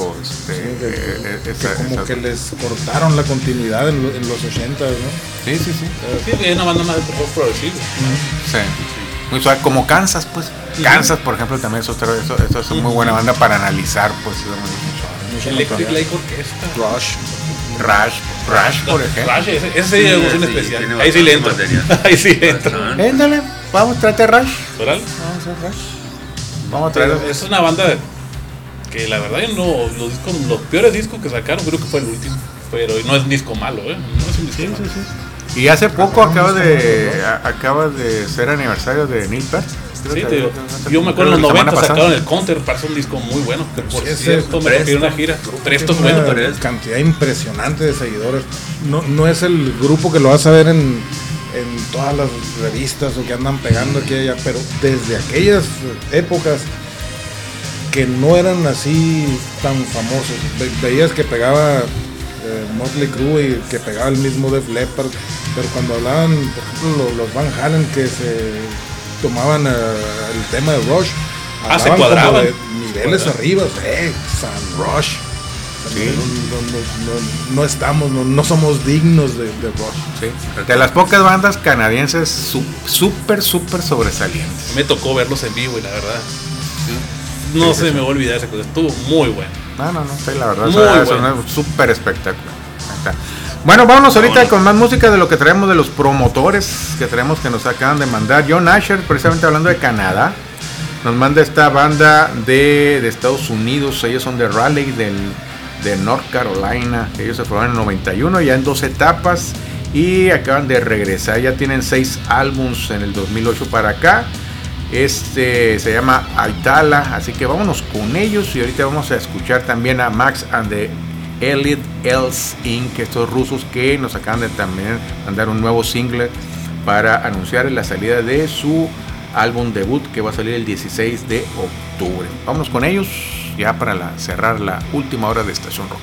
que les cortaron la continuidad en los 80, ¿no? Sí. Sí, es una banda más de rock progresivo. Sí. Muy suave, como Kansas, pues. Kansas, por ejemplo, también eso es muy buena banda para analizar, pues. Electric Light Orchestra. Rush, por ejemplo. Rush, ese sería un especial. Ahí sí le entro. Éndale, vamos a traerte Rush. ¿Toral? Vamos a traer. Es una banda que la verdad los peores discos que sacaron, creo que fue el último. Pero no es disco malo, ¿eh? No es un disco malo. Sí. Y hace poco acaba de ser aniversario de Neil Peart. Sí, yo me acuerdo en los 90 sacaron el Counter, parece un disco muy bueno. Que por cierto me refiero a una gira. Presto es bueno. Una cantidad impresionante de seguidores. No es el grupo que lo vas a ver en todas las revistas o que andan pegando aquí y allá, pero desde aquellas épocas que no eran así tan famosos, veías que pegaba Motley Crue y que pegaba el mismo Def Leppard, pero cuando hablaban, por ejemplo, los Van Halen, que se tomaban el tema de Rush, se cuadraban de niveles arriba, San Rush. Sí. No somos dignos de Rush. Sí. De las pocas bandas canadienses súper sobresalientes. Me tocó verlos en vivo y la verdad no se me va a olvidar esa cosa, estuvo muy bueno. No, sí, la verdad es un súper espectáculo. Bueno, vámonos ahorita con más música de lo que traemos de los promotores que traemos, que nos acaban de mandar. John Asher, precisamente hablando de Canadá, nos manda esta banda de Estados Unidos. Ellos son de Raleigh, de North Carolina. Ellos se formaron en el 91, ya en 2 etapas, y acaban de regresar. Ya tienen 6 álbums en el 2008 para acá. Se llama Aitala, así que vámonos con ellos. Y ahorita vamos a escuchar también a Max and the Elite Elves Inc., estos rusos que nos acaban de también mandar un nuevo single para anunciar la salida de su álbum debut, que va a salir el 16 de octubre. Vámonos con ellos ya para cerrar la última hora de Estación Rock.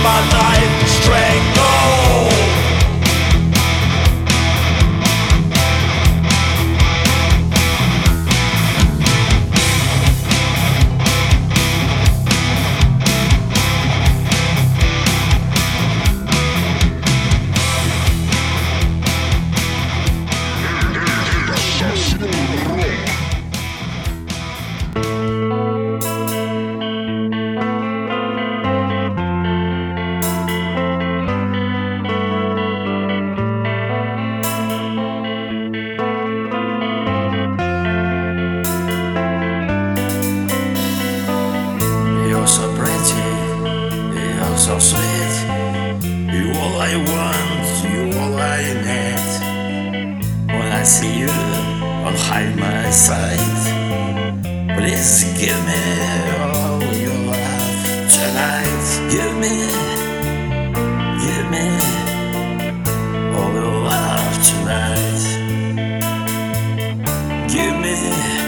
my life strangled. You're so pretty, you're so sweet. You all I want, you all I need. When I see you, I'll hide my sight. Please give me all your love tonight. Give me all your love tonight. Give me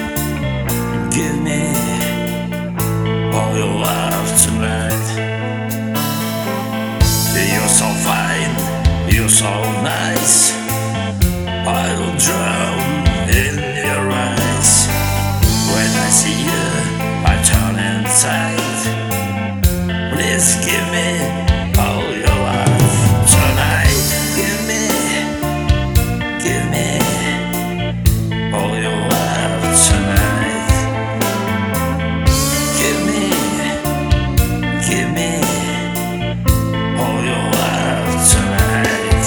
all your love tonight. You're so fine, you're so nice. I will drown in your eyes. When I see you, I turn inside. Please give me all your love tonight. Give me all your love tonight. Give me all your love tonight.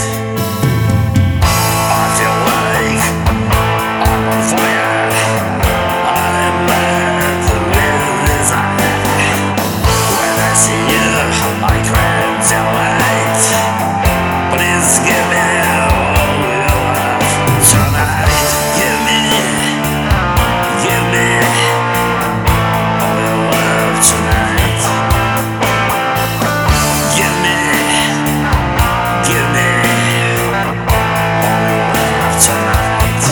I feel like I'm on fire. I'm mad with desire. When I see you, I crave your light. Please give me all your love tonight. Give me all your love tonight. Give me all your love tonight.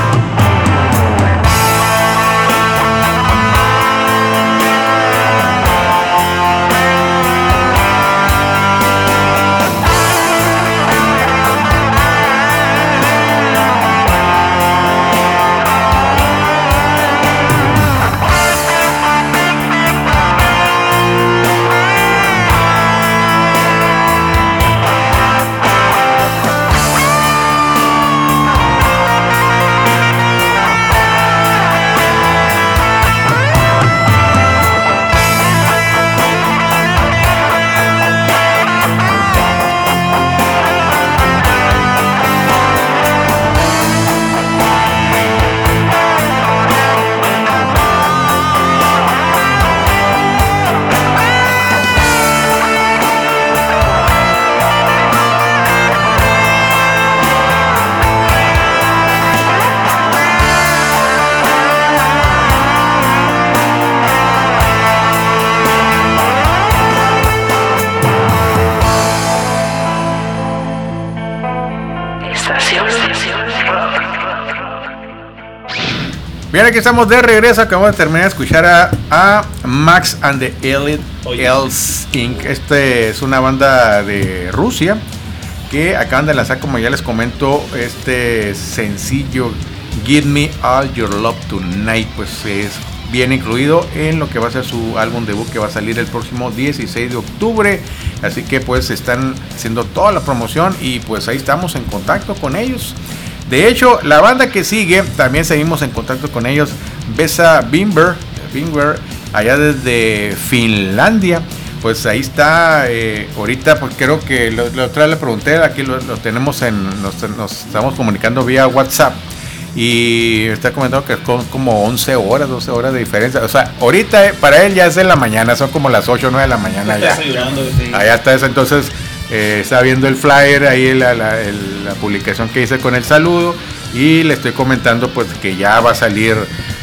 Bien, aquí estamos de regreso. Acabamos de terminar de escuchar a Max and the Elves Inc. Este es una banda de Rusia que acaban de lanzar, como ya les comento, este sencillo Give Me All Your Love Tonight. Pues es bien incluido en lo que va a ser su álbum debut, que va a salir el próximo 16 de octubre. Así que pues están haciendo toda la promoción y pues ahí estamos en contacto con ellos. De hecho, la banda que sigue, también seguimos en contacto con ellos, Vesa Bimber, allá desde Finlandia. Pues ahí está, ahorita pues creo que la otra vez le pregunté, aquí lo tenemos nos estamos comunicando vía WhatsApp. Y está comentando que son como 11 horas, 12 horas de diferencia. O sea, ahorita para él ya es de la mañana, son como las 8 o 9 de la mañana ya. Allá está eso, entonces está viendo el flyer, ahí la publicación que hice con el saludo. Y le estoy comentando pues que ya va a salir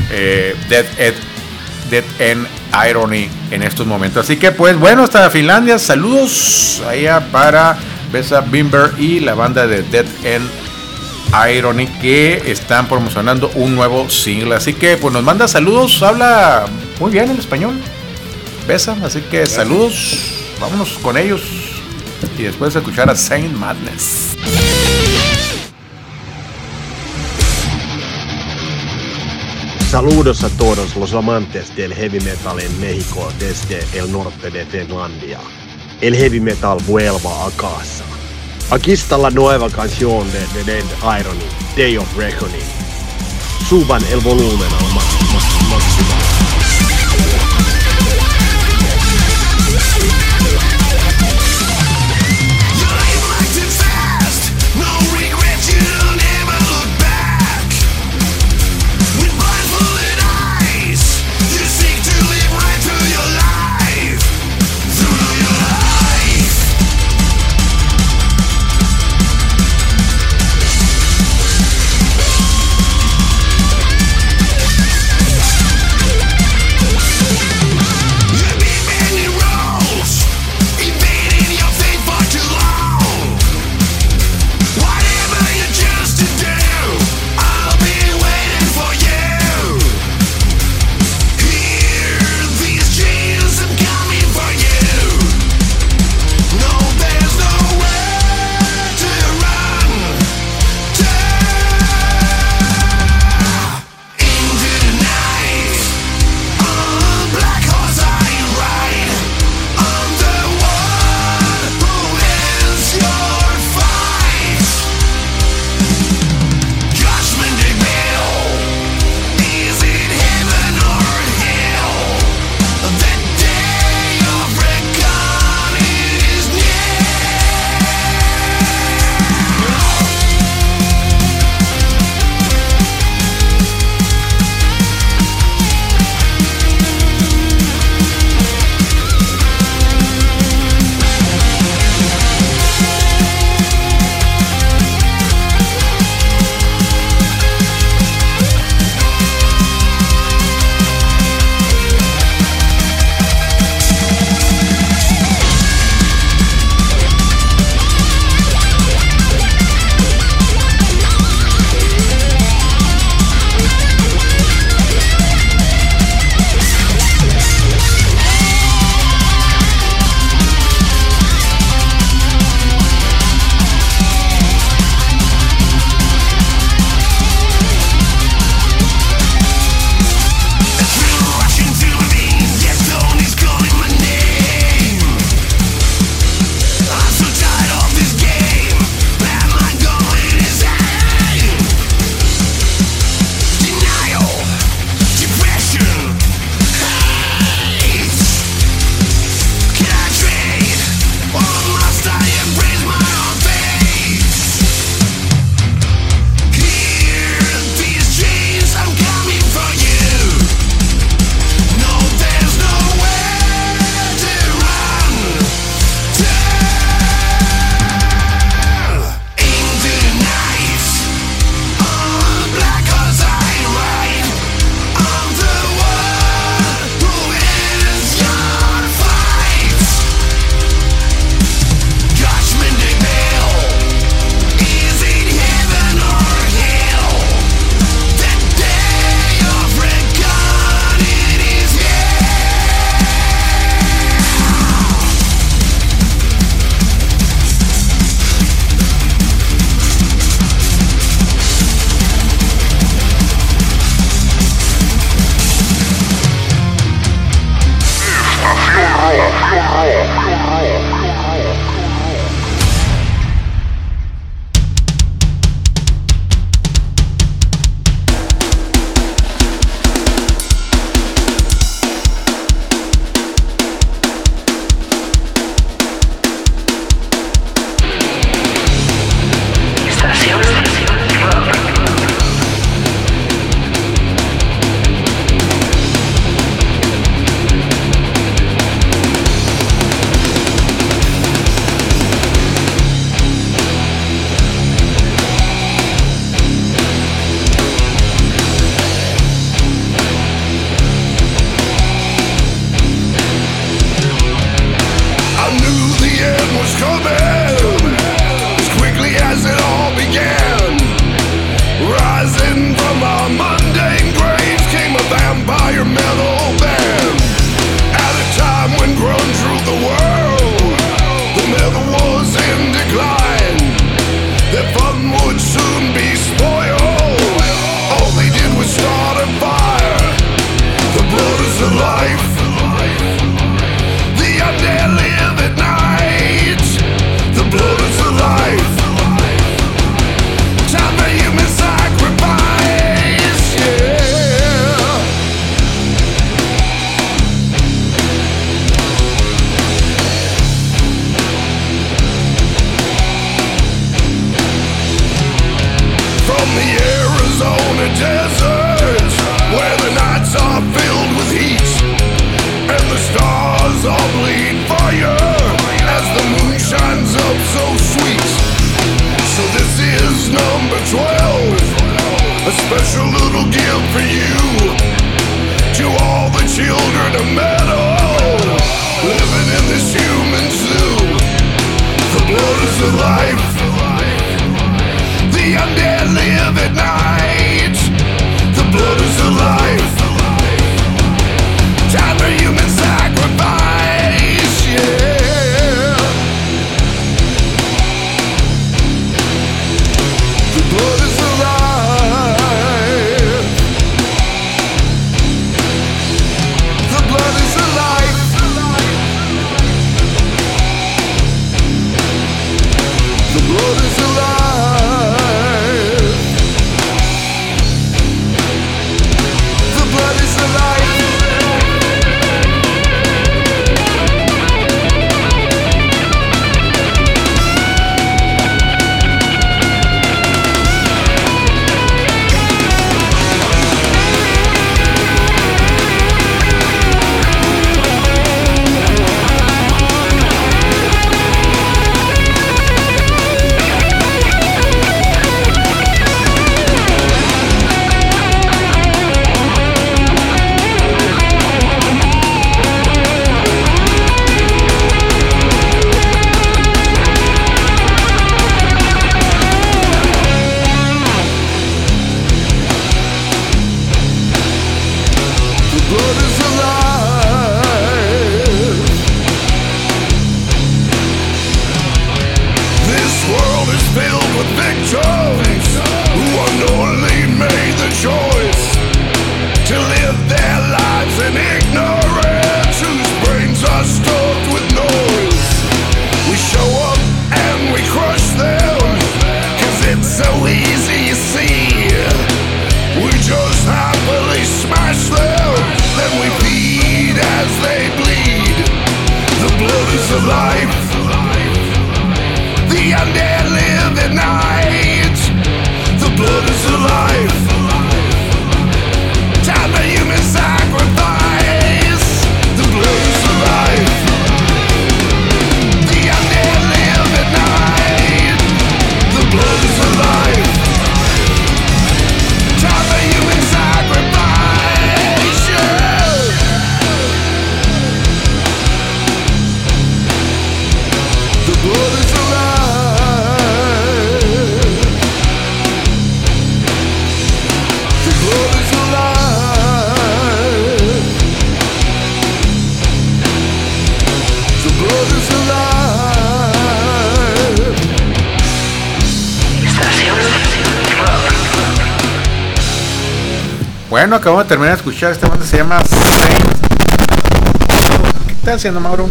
Death End Irony en estos momentos. Así que pues bueno, hasta Finlandia, saludos allá para Vesa Bimber y la banda de Death End Irony, que están promocionando un nuevo single. Así que pues nos manda saludos, habla muy bien el español Besa, así que saludos. vámonos con ellos y después escuchar a Saint Madness. Saludos a todos los amantes del heavy metal en México desde el norte de Finlandia. El heavy metal vuelva a casa. Aquí está la nueva canción de Dead Irony, Day of Reckoning. Suban el volumen al máximo. alive. The undead live at night. The blood is alive. Time for human sacrifice, yeah. The blood is alive. The blood is alive. The blood is alive. The blood is alive. Bueno, acabamos de terminar de escuchar esta banda, se llama Saint. ¿Qué estás haciendo, Mauro?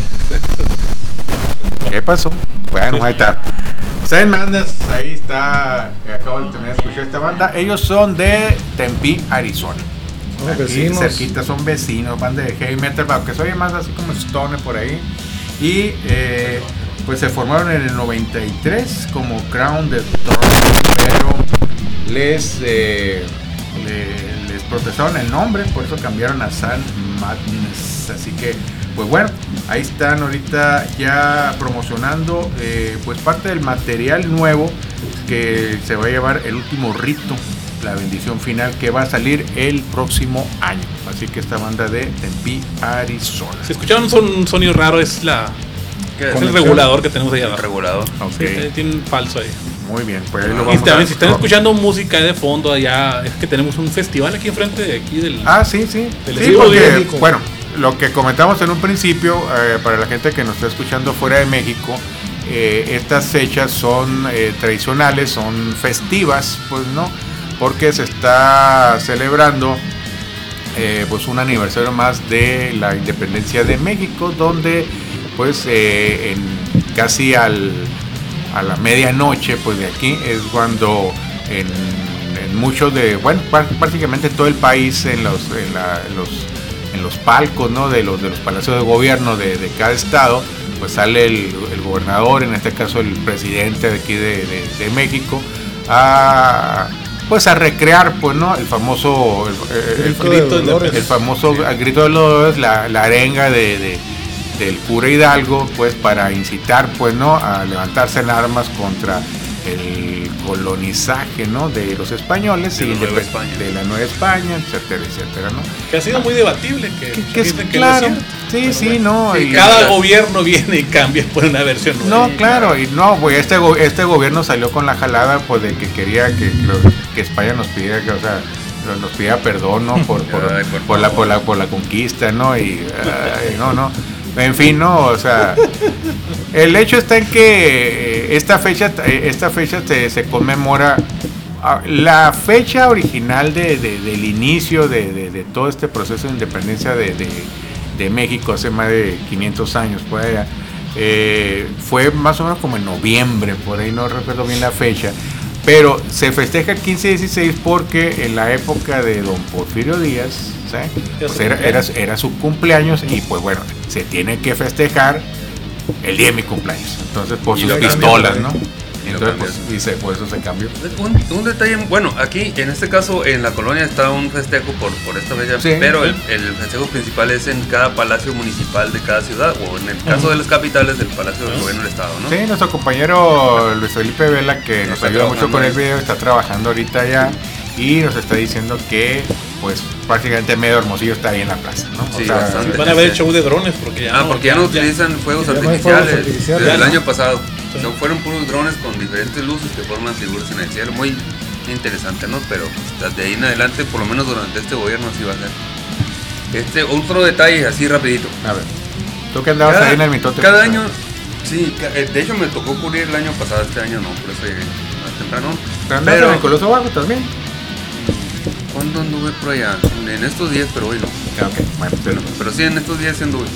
¿Qué pasó? Bueno, ahí está. Saint Madness, ahí está. Acabo de terminar de escuchar esta banda. Ellos son de Tempe, Arizona. Aquí cerquita, son vecinos, banda de heavy metal, aunque se oye más así como Stone por ahí. Y pues se formaron en el 93 como Crown the Thorn, pero les procesaron el nombre, por eso cambiaron a Saint Madness. Así que, pues bueno, ahí están ahorita ya promocionando pues parte del material nuevo que se va a llevar el último rito, la bendición final, que va a salir el próximo año. Así que esta banda de Tempe, Arizona. Si escucharon un sonido raro, es el regulador que tenemos ahí abajo. El regulador. Okay. Sí, tiene un falso ahí. Muy bien, pues ahí lo vamos y también, si están escuchando música de fondo allá, es que tenemos un festival aquí enfrente de aquí del. Sí, porque, bueno, lo que comentamos en un principio, para la gente que nos está escuchando fuera de México, estas fechas son tradicionales, son festivas, pues no, porque se está celebrando pues un aniversario más de la independencia de México, donde pues casi a la medianoche pues de aquí es cuando en muchos de, bueno, prácticamente todo el país, en los palcos, ¿no?, de los palacios de gobierno de cada estado, pues sale el gobernador, en este caso el presidente de aquí de México, a recrear, pues, ¿no?, el famoso el famoso grito de Dolores, la arenga del cura Hidalgo, pues, para incitar, pues, ¿no?, a levantarse en armas contra colonizaje, ¿no? De los españoles de y de la Nueva España, etcétera, etcétera, ¿no? Que ha sido muy debatible, que es claro, sí, ¿no? Sí, cada gobierno viene y cambia por una versión nueva. No, claro, y no, pues este gobierno salió con la jalada, pues de que quería que España nos pidiera, que, o sea, nos pidiera perdón, ¿no? Por la conquista, ¿no? Y no. En fin, no, o sea, el hecho está en que esta fecha se conmemora. La fecha original del inicio de todo este proceso de independencia de México hace más de 500 años, por allá, fue más o menos como en noviembre, por ahí no recuerdo bien la fecha, pero se festeja el 15-16 porque en la época de don Porfirio Díaz, ¿sabes? Pues era su cumpleaños y pues bueno, se tiene que festejar el día de mi cumpleaños, entonces por sus pistolas, ¿no? Entonces, pues, por eso se cambió. Un detalle, bueno, aquí en este caso en la colonia está un festejo por esta fecha, sí, pero el festejo principal es en cada palacio municipal de cada ciudad, o en el caso de las capitales del Palacio del Gobierno del Estado, ¿no? Sí, nuestro compañero Luis Felipe Vela, que nos ayuda mucho con el video, está trabajando ahorita ya y nos está diciendo que pues prácticamente medio Hermosillo está ahí en la plaza, ¿no? Sí, o sea, bastante. Van a haber show de drones porque ya no utilizan fuegos artificiales desde el año pasado. Sí. O sea, fueron puros drones con diferentes luces que forman figuras en el cielo. Muy interesante, ¿no? Pero pues, de ahí en adelante, por lo menos durante este gobierno, así va a ser. Otro detalle, así rapidito. A ver, tú que andabas ahí en el mitote. Cada año, sí, de hecho me tocó cubrir el año pasado, este año no, por eso llegué más temprano. Pero en el Coloso Bajo también. ¿Cuándo anduve por allá? En estos días, pero hoy no. Okay, bueno, pero sí, en estos días sí anduve.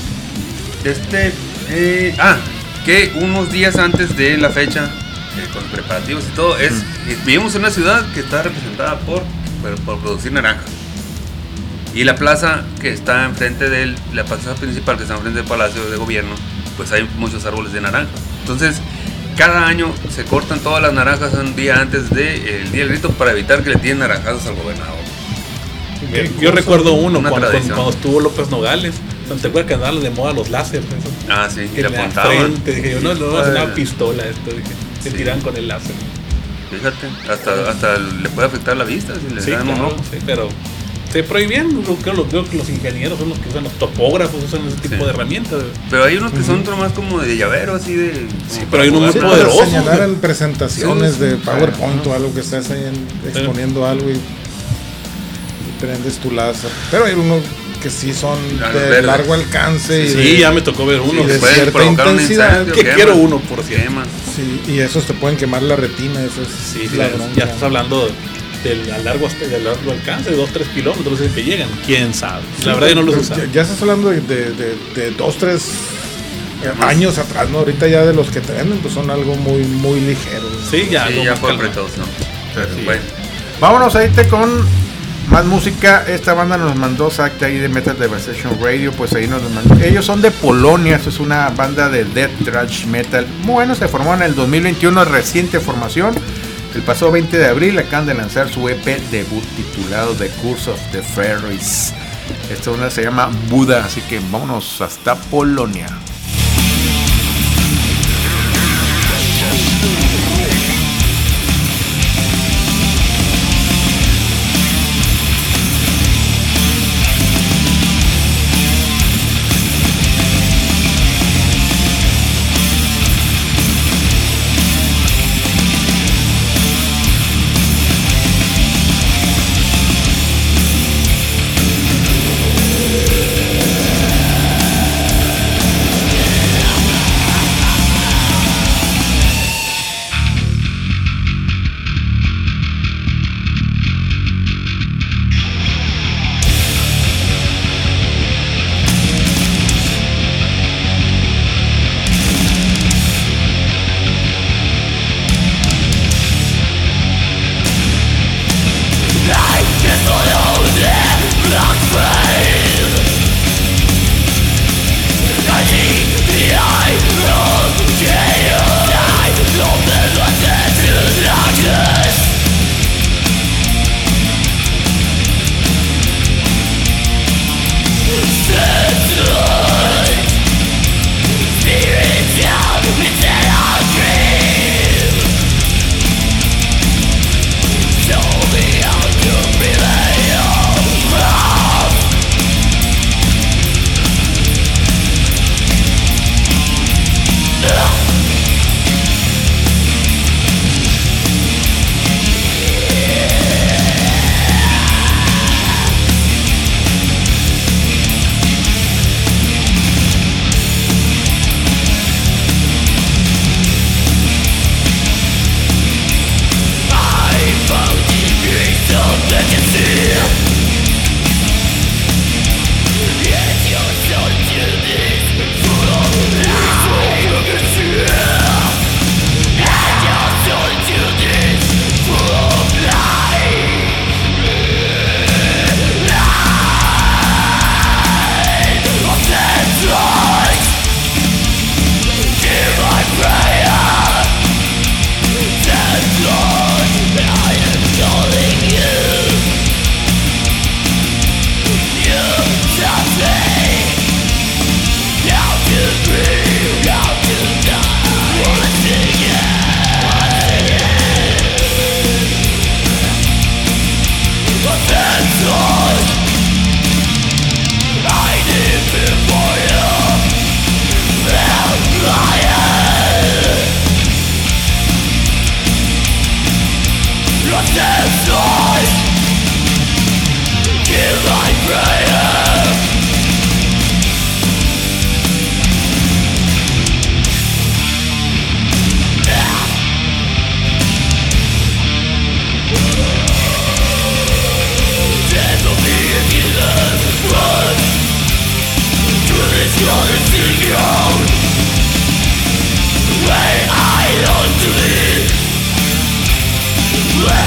Que unos días antes de la fecha, con preparativos y todo, vivimos en una ciudad que está representada por producir naranjas. Y la plaza que está enfrente la plaza principal que está enfrente del Palacio de Gobierno, pues hay muchos árboles de naranja. Entonces, cada año se cortan todas las naranjas un día antes del día del grito para evitar que le tiren naranjazos al gobernador. Yo recuerdo cuando estuvo López Nogales. ¿Te acuerdas que andaban de moda los láser? Sí, que le apuntaban. Dije yo, no, es una pistola esto. Dije, se tiran con el láser. Fíjate, hasta le puede afectar la vista si le dan un ojo. Sí, pero se prohibían. Creo que los ingenieros son los que usan, los topógrafos usan ese tipo de herramientas. Pero hay unos que son más como de llavero, así de. Sí, pero hay unos muy poderosos. poderosos. Señalar en presentaciones de PowerPoint o algo que estés ahí exponiendo algo y prendes tu láser. Pero hay unos que sí son de largo alcance. Sí, ya me tocó ver uno. De cierta intensidad. Que quiero uno, por cierto. Sí, y esos te pueden quemar la retina. Eso es ya estás hablando del largo alcance, de 2-3 kilómetros que llegan. ¿Quién sabe? La verdad yo no los usaba. Ya estás hablando de 2-3 años atrás, ¿no? Ahorita ya de los que te venden, pues son algo muy, muy ligero. Sí, ya fue apretados, ¿no? Pero, bueno. Vámonos ahí con más música. Esta banda nos mandó Zack ahí de Metal Devastation Radio, pues ahí nos mandó. Ellos son de Polonia, esto es una banda de death thrash metal. Bueno, se formó en el 2021, reciente formación. El pasado 20 de abril acaban de lanzar su EP debut titulado The Curse of the Fairies. Esta una se llama Buda, así que vámonos hasta Polonia.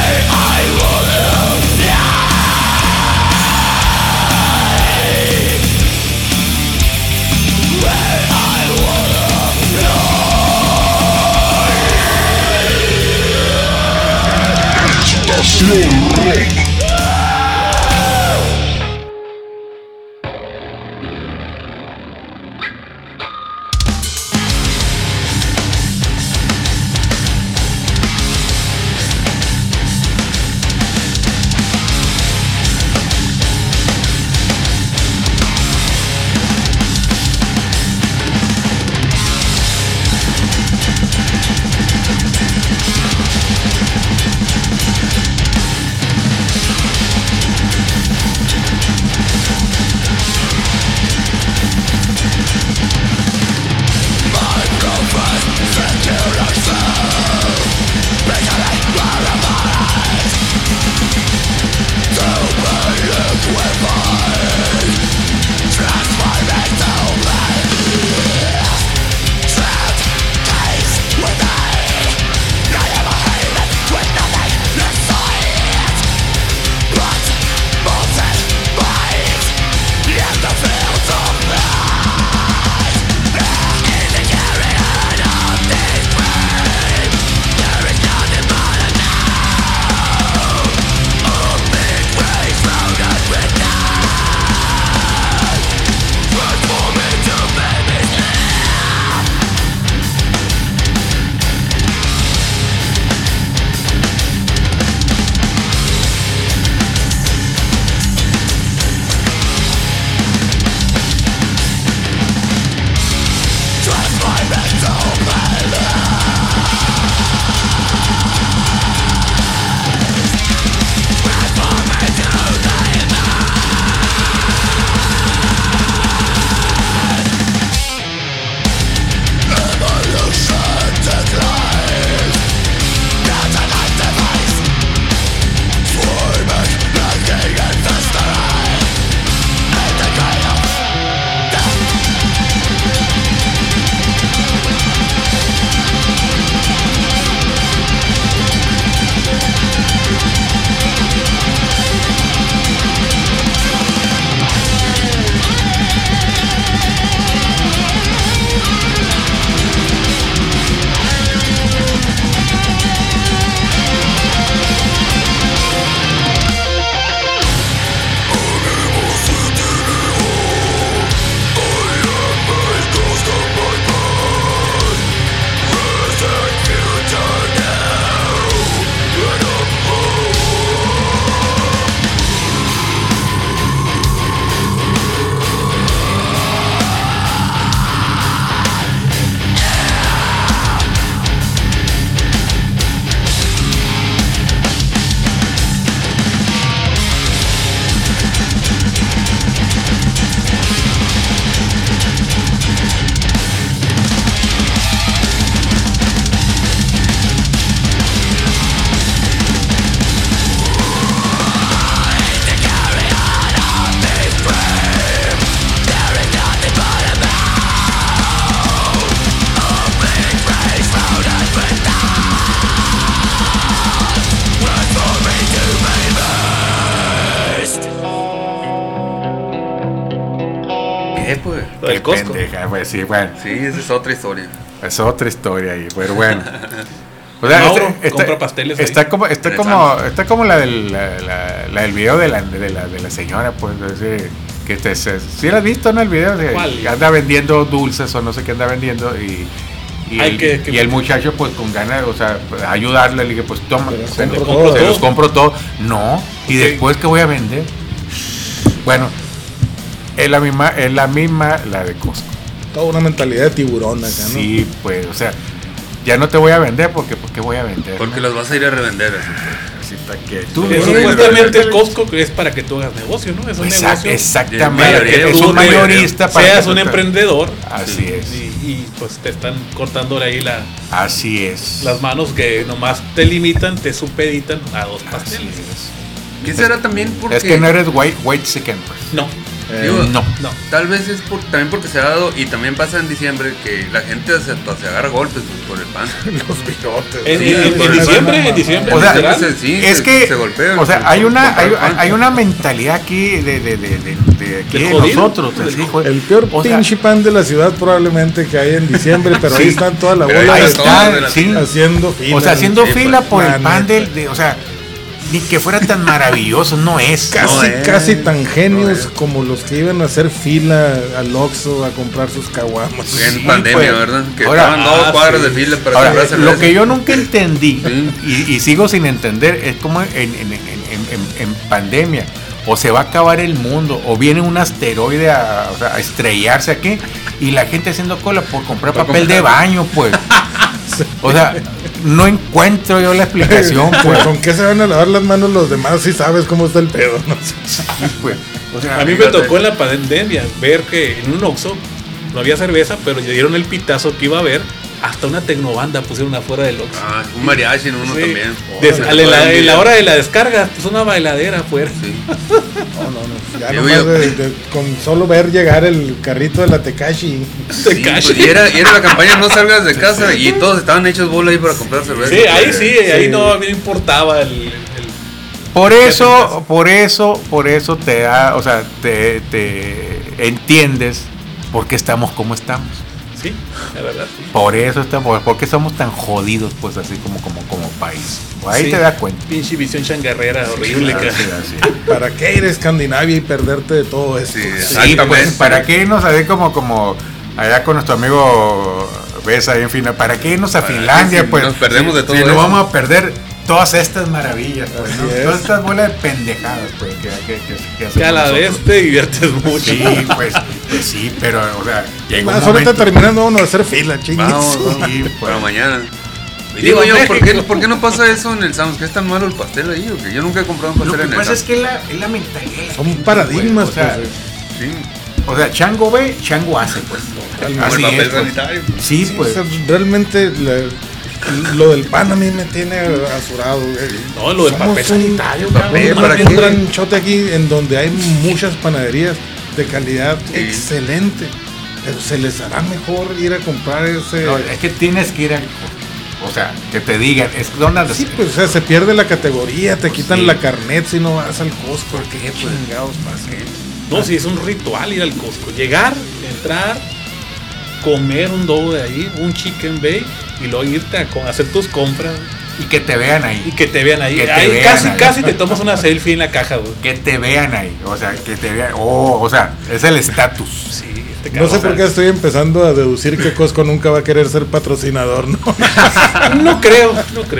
pues. El Costco. Pendeja, pues sí, bueno. Sí, esa es otra historia. Es otra historia ahí, pero bueno. O sea, Mauro compra pasteles. Está como la del video de la señora, pues. Que ¿sí la has visto, no? El video de que anda vendiendo dulces o no sé qué anda vendiendo y el muchacho pues con ganas, o sea, ayudarle, le dije, pues toma, se los compro todo. No, y después que voy a vender. Bueno, es la misma la de Costco. Toda una mentalidad de tiburón acá, ¿no? Sí, pues, o sea, ya no te voy a vender porque ¿por qué voy a vender? Porque los vas a ir a revender. Así para que tú supuestamente el Costco es para que tú hagas negocio, ¿no? Es un negocio. Exactamente. Es un mayorista para seas un emprendedor. Así es. Y pues te están cortando ahí así es. Las manos que nomás te limitan, te supeditan a dos pasteles. ¿Qué será también? Porque es que no eres white chicken, pues. No. No. Tal vez es también porque se ha dado, y también pasa en diciembre, que la gente se agarra golpes por el pan. Los bigotes. En diciembre. O sea, es que se golpean. O sea, hay una mentalidad aquí de nosotros. El peor pinche pan de la ciudad probablemente que hay en diciembre, pero ahí están toda la bola haciendo fila. O sea, haciendo fila por el pan o sea, ni que fuera tan maravilloso, no es. Casi tan genios como los que iban a hacer fila al Oxxo a comprar sus caguamas. En pandemia, ¿verdad? Que estaban 2 cuadras de fila para comprar cerveza. Lo que yo nunca entendí, y sigo sin entender, es como en pandemia, o se va a acabar el mundo, o viene un asteroide a estrellarse aquí, y la gente haciendo cola por comprar papel de baño, pues. O sea, no encuentro yo la explicación, pues. ¿Con qué se van a lavar las manos los demás si sabes cómo está el pedo? No sé. Pues, o sea, a mí me tocó en la pandemia ver que en un Oxxo no había cerveza, pero le dieron el pitazo que iba a haber. Hasta una tecnobanda pusieron afuera del Oxxo. Un mariachi en uno también. En la hora de la descarga, pues una bailadera afuera. Sí. No. Ya nomás con solo ver llegar el carrito de la Tekashi. Pues, y era la campaña No salgas de casa, y todos estaban hechos bola ahí para comprar cerveza. Sí, ahí no importaba el Por eso te da, o sea, te entiendes por qué estamos como estamos. Sí, la verdad. Sí. Por eso estamos, porque somos tan jodidos, pues así como país. Ahí te das cuenta. Pinche visión changarrera horrible. Sí. ¿Para qué ir a Escandinavia y perderte de todo eso? Sí, pues, ¿para qué irnos a ver como allá con nuestro amigo Besa ahí en Finlandia? ¿Para qué irnos a Finlandia? Pues nos perdemos de todo si eso. No vamos a perder todas estas maravillas, pues, ¿no? Todas estas bolas de pendejadas, pues, que a la vez te diviertes mucho. Sí, pues sí, pero, o sea, llega más ahorita terminando vamos a hacer fila, chingues. Vamos, sí, para mañana. Y digo yo, ¿por qué no pasa eso en el Sam's? ¿Que es tan malo el pastel ahí? ¿O que yo nunca he comprado un pastel en el Sam's? Lo que pasa es que es la mentalidad. Son paradigmas, o sea, pues. Sí. O sea, chango ve, chango hace, pues. Como el papel sanitario. Sí, pues. O sea, realmente lo del pan a mí me tiene asurado. No, lo del papel sanitario. ¿Para qué un gran chote aquí en donde hay muchas panaderías de calidad excelente? Pero se les hará mejor ir a comprar ese. No, es que tienes que ir a. O sea, que te digan, es donde. Sí, pues, o sea, se pierde la categoría, te quitan la carnet si no vas al Costco. ¿Por qué chingados pasa? No, sí, es un ritual ir al Costco. Llegar, entrar, comer un dogo de ahí, un chicken bake, y luego irte a hacer tus compras. Y que te vean ahí. Casi te tomas una selfie en la caja, güey. Que te vean ahí. O sea, que te vean. O sea, es el estatus. Sí. No sé por qué estoy empezando a deducir que Costco nunca va a querer ser patrocinador, ¿no? No creo.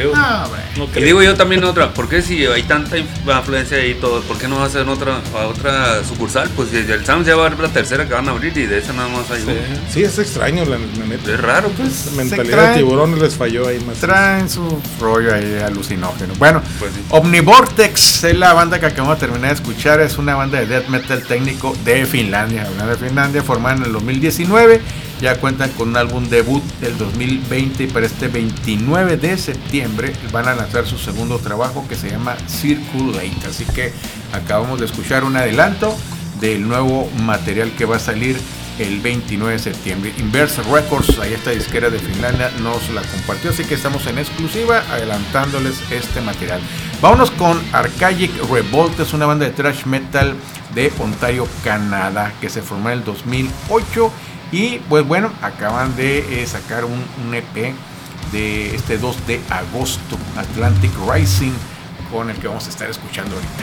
Y digo yo también otra, ¿por qué si hay tanta influencia ahí todo, por qué no hacen otra sucursal? Pues el Sam's ya va a ser la tercera que van a abrir y de esa nada más hay uno. Sí, es extraño la neta. Es raro, pues. La mentalidad de tiburón les falló ahí más. Traen su rollo ahí alucinógeno. Bueno, pues sí. Omnivortex es la banda que acabamos de terminar de escuchar. Es una banda de death metal técnico de Finlandia. Una de Finlandia, formada en el 2019. Ya cuentan con un álbum debut del 2020 y para este 29 de septiembre van a lanzar su segundo trabajo que se llama Circulate. Así que acabamos de escuchar un adelanto del nuevo material que va a salir el 29 de septiembre. Inverse Records, ahí esta disquera de Finlandia, nos la compartió, así que estamos en exclusiva adelantándoles este material. Vámonos con Archaic Revolt, es una banda de thrash metal de Ontario, Canadá, que se formó en el 2008 y pues bueno, acaban de sacar un EP de este 2 de agosto, Atlantic Rising, con el que vamos a estar escuchando ahorita.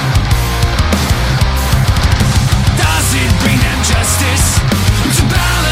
Justice to balance.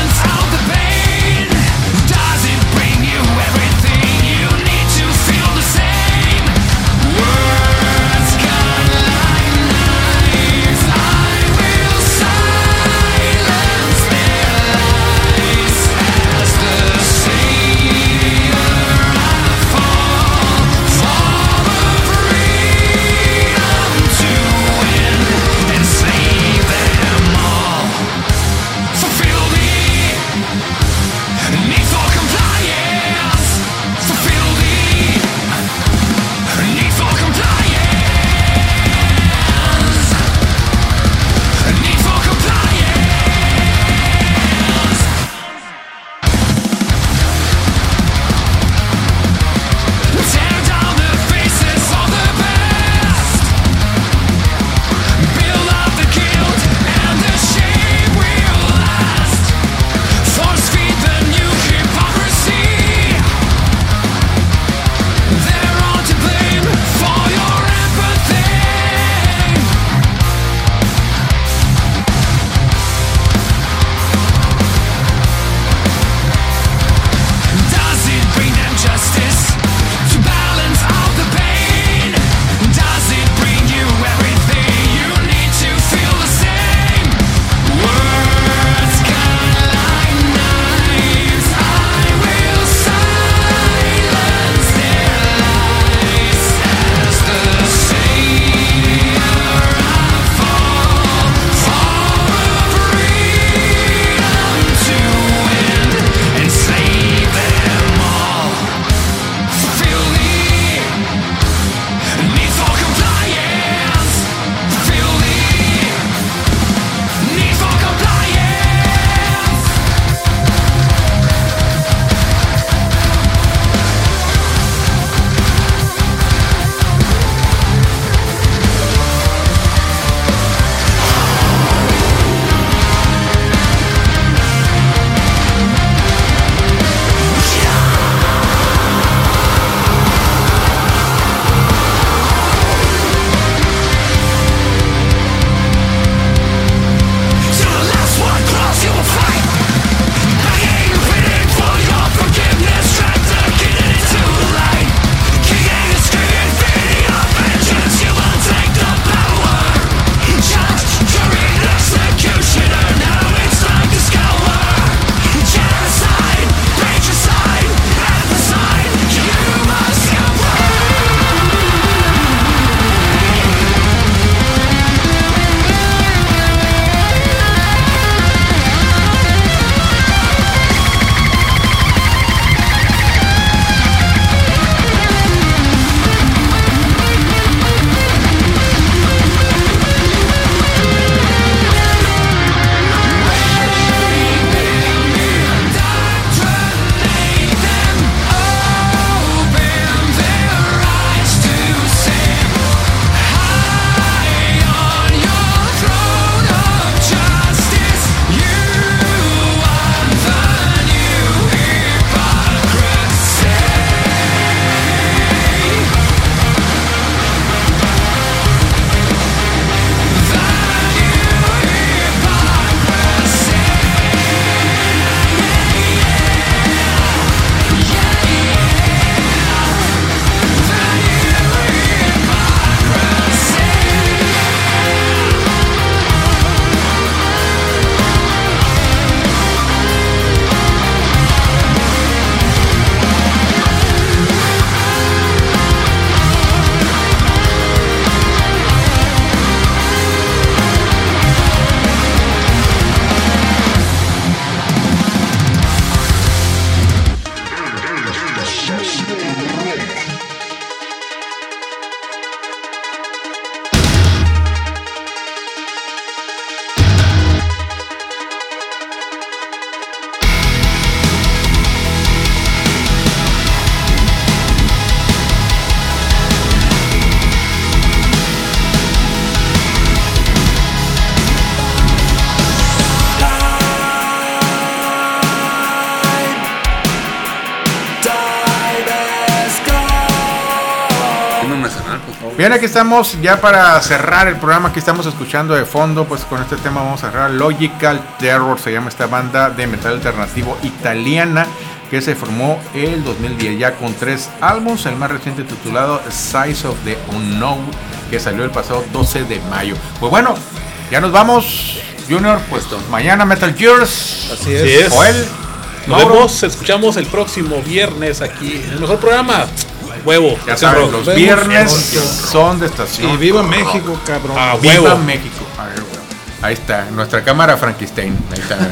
Bien, aquí estamos ya para cerrar el programa. Aquí estamos escuchando de fondo, pues con este tema vamos a cerrar. Logical Terror se llama esta banda de metal alternativo italiana que se formó el 2010 ya con 3 álbumes, el más reciente titulado Size of the Unknown, que salió el pasado 12 de mayo. Pues bueno, ya nos vamos, Junior, pues mañana Metal Gears. Así es. Joel, nos vemos, escuchamos el próximo viernes aquí en el mejor programa. Huevo, ya saben, los viernes son de estación. Y viva México, cabrón. Viva huevo. México. Ahí está, nuestra cámara Frankenstein. Ahí está.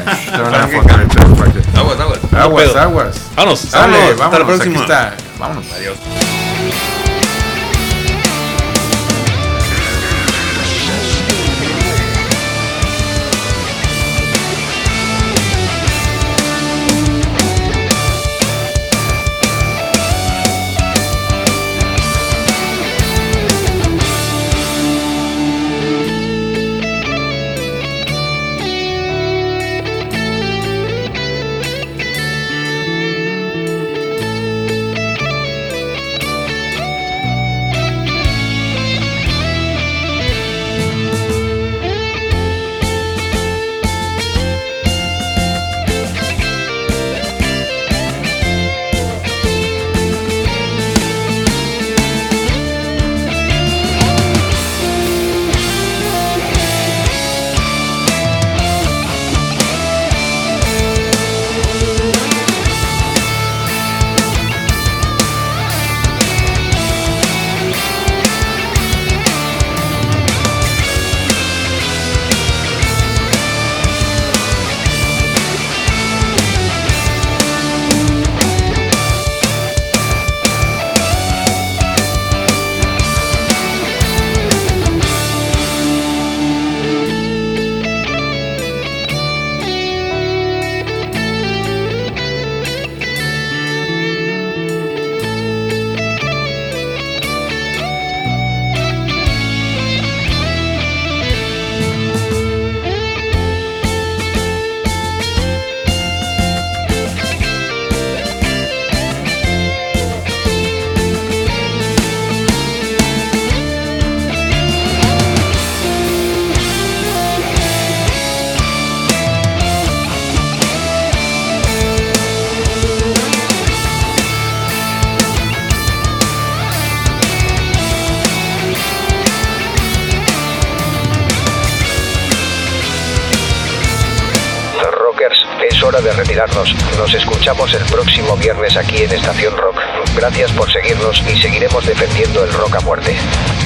Aguas. Vámonos. Sale, hasta la próxima. Aquí está. Vámonos. Adiós. Es hora de retirarnos. Nos escuchamos el próximo viernes aquí en Estación Rock. Gracias por seguirnos y seguiremos defendiendo el rock a muerte.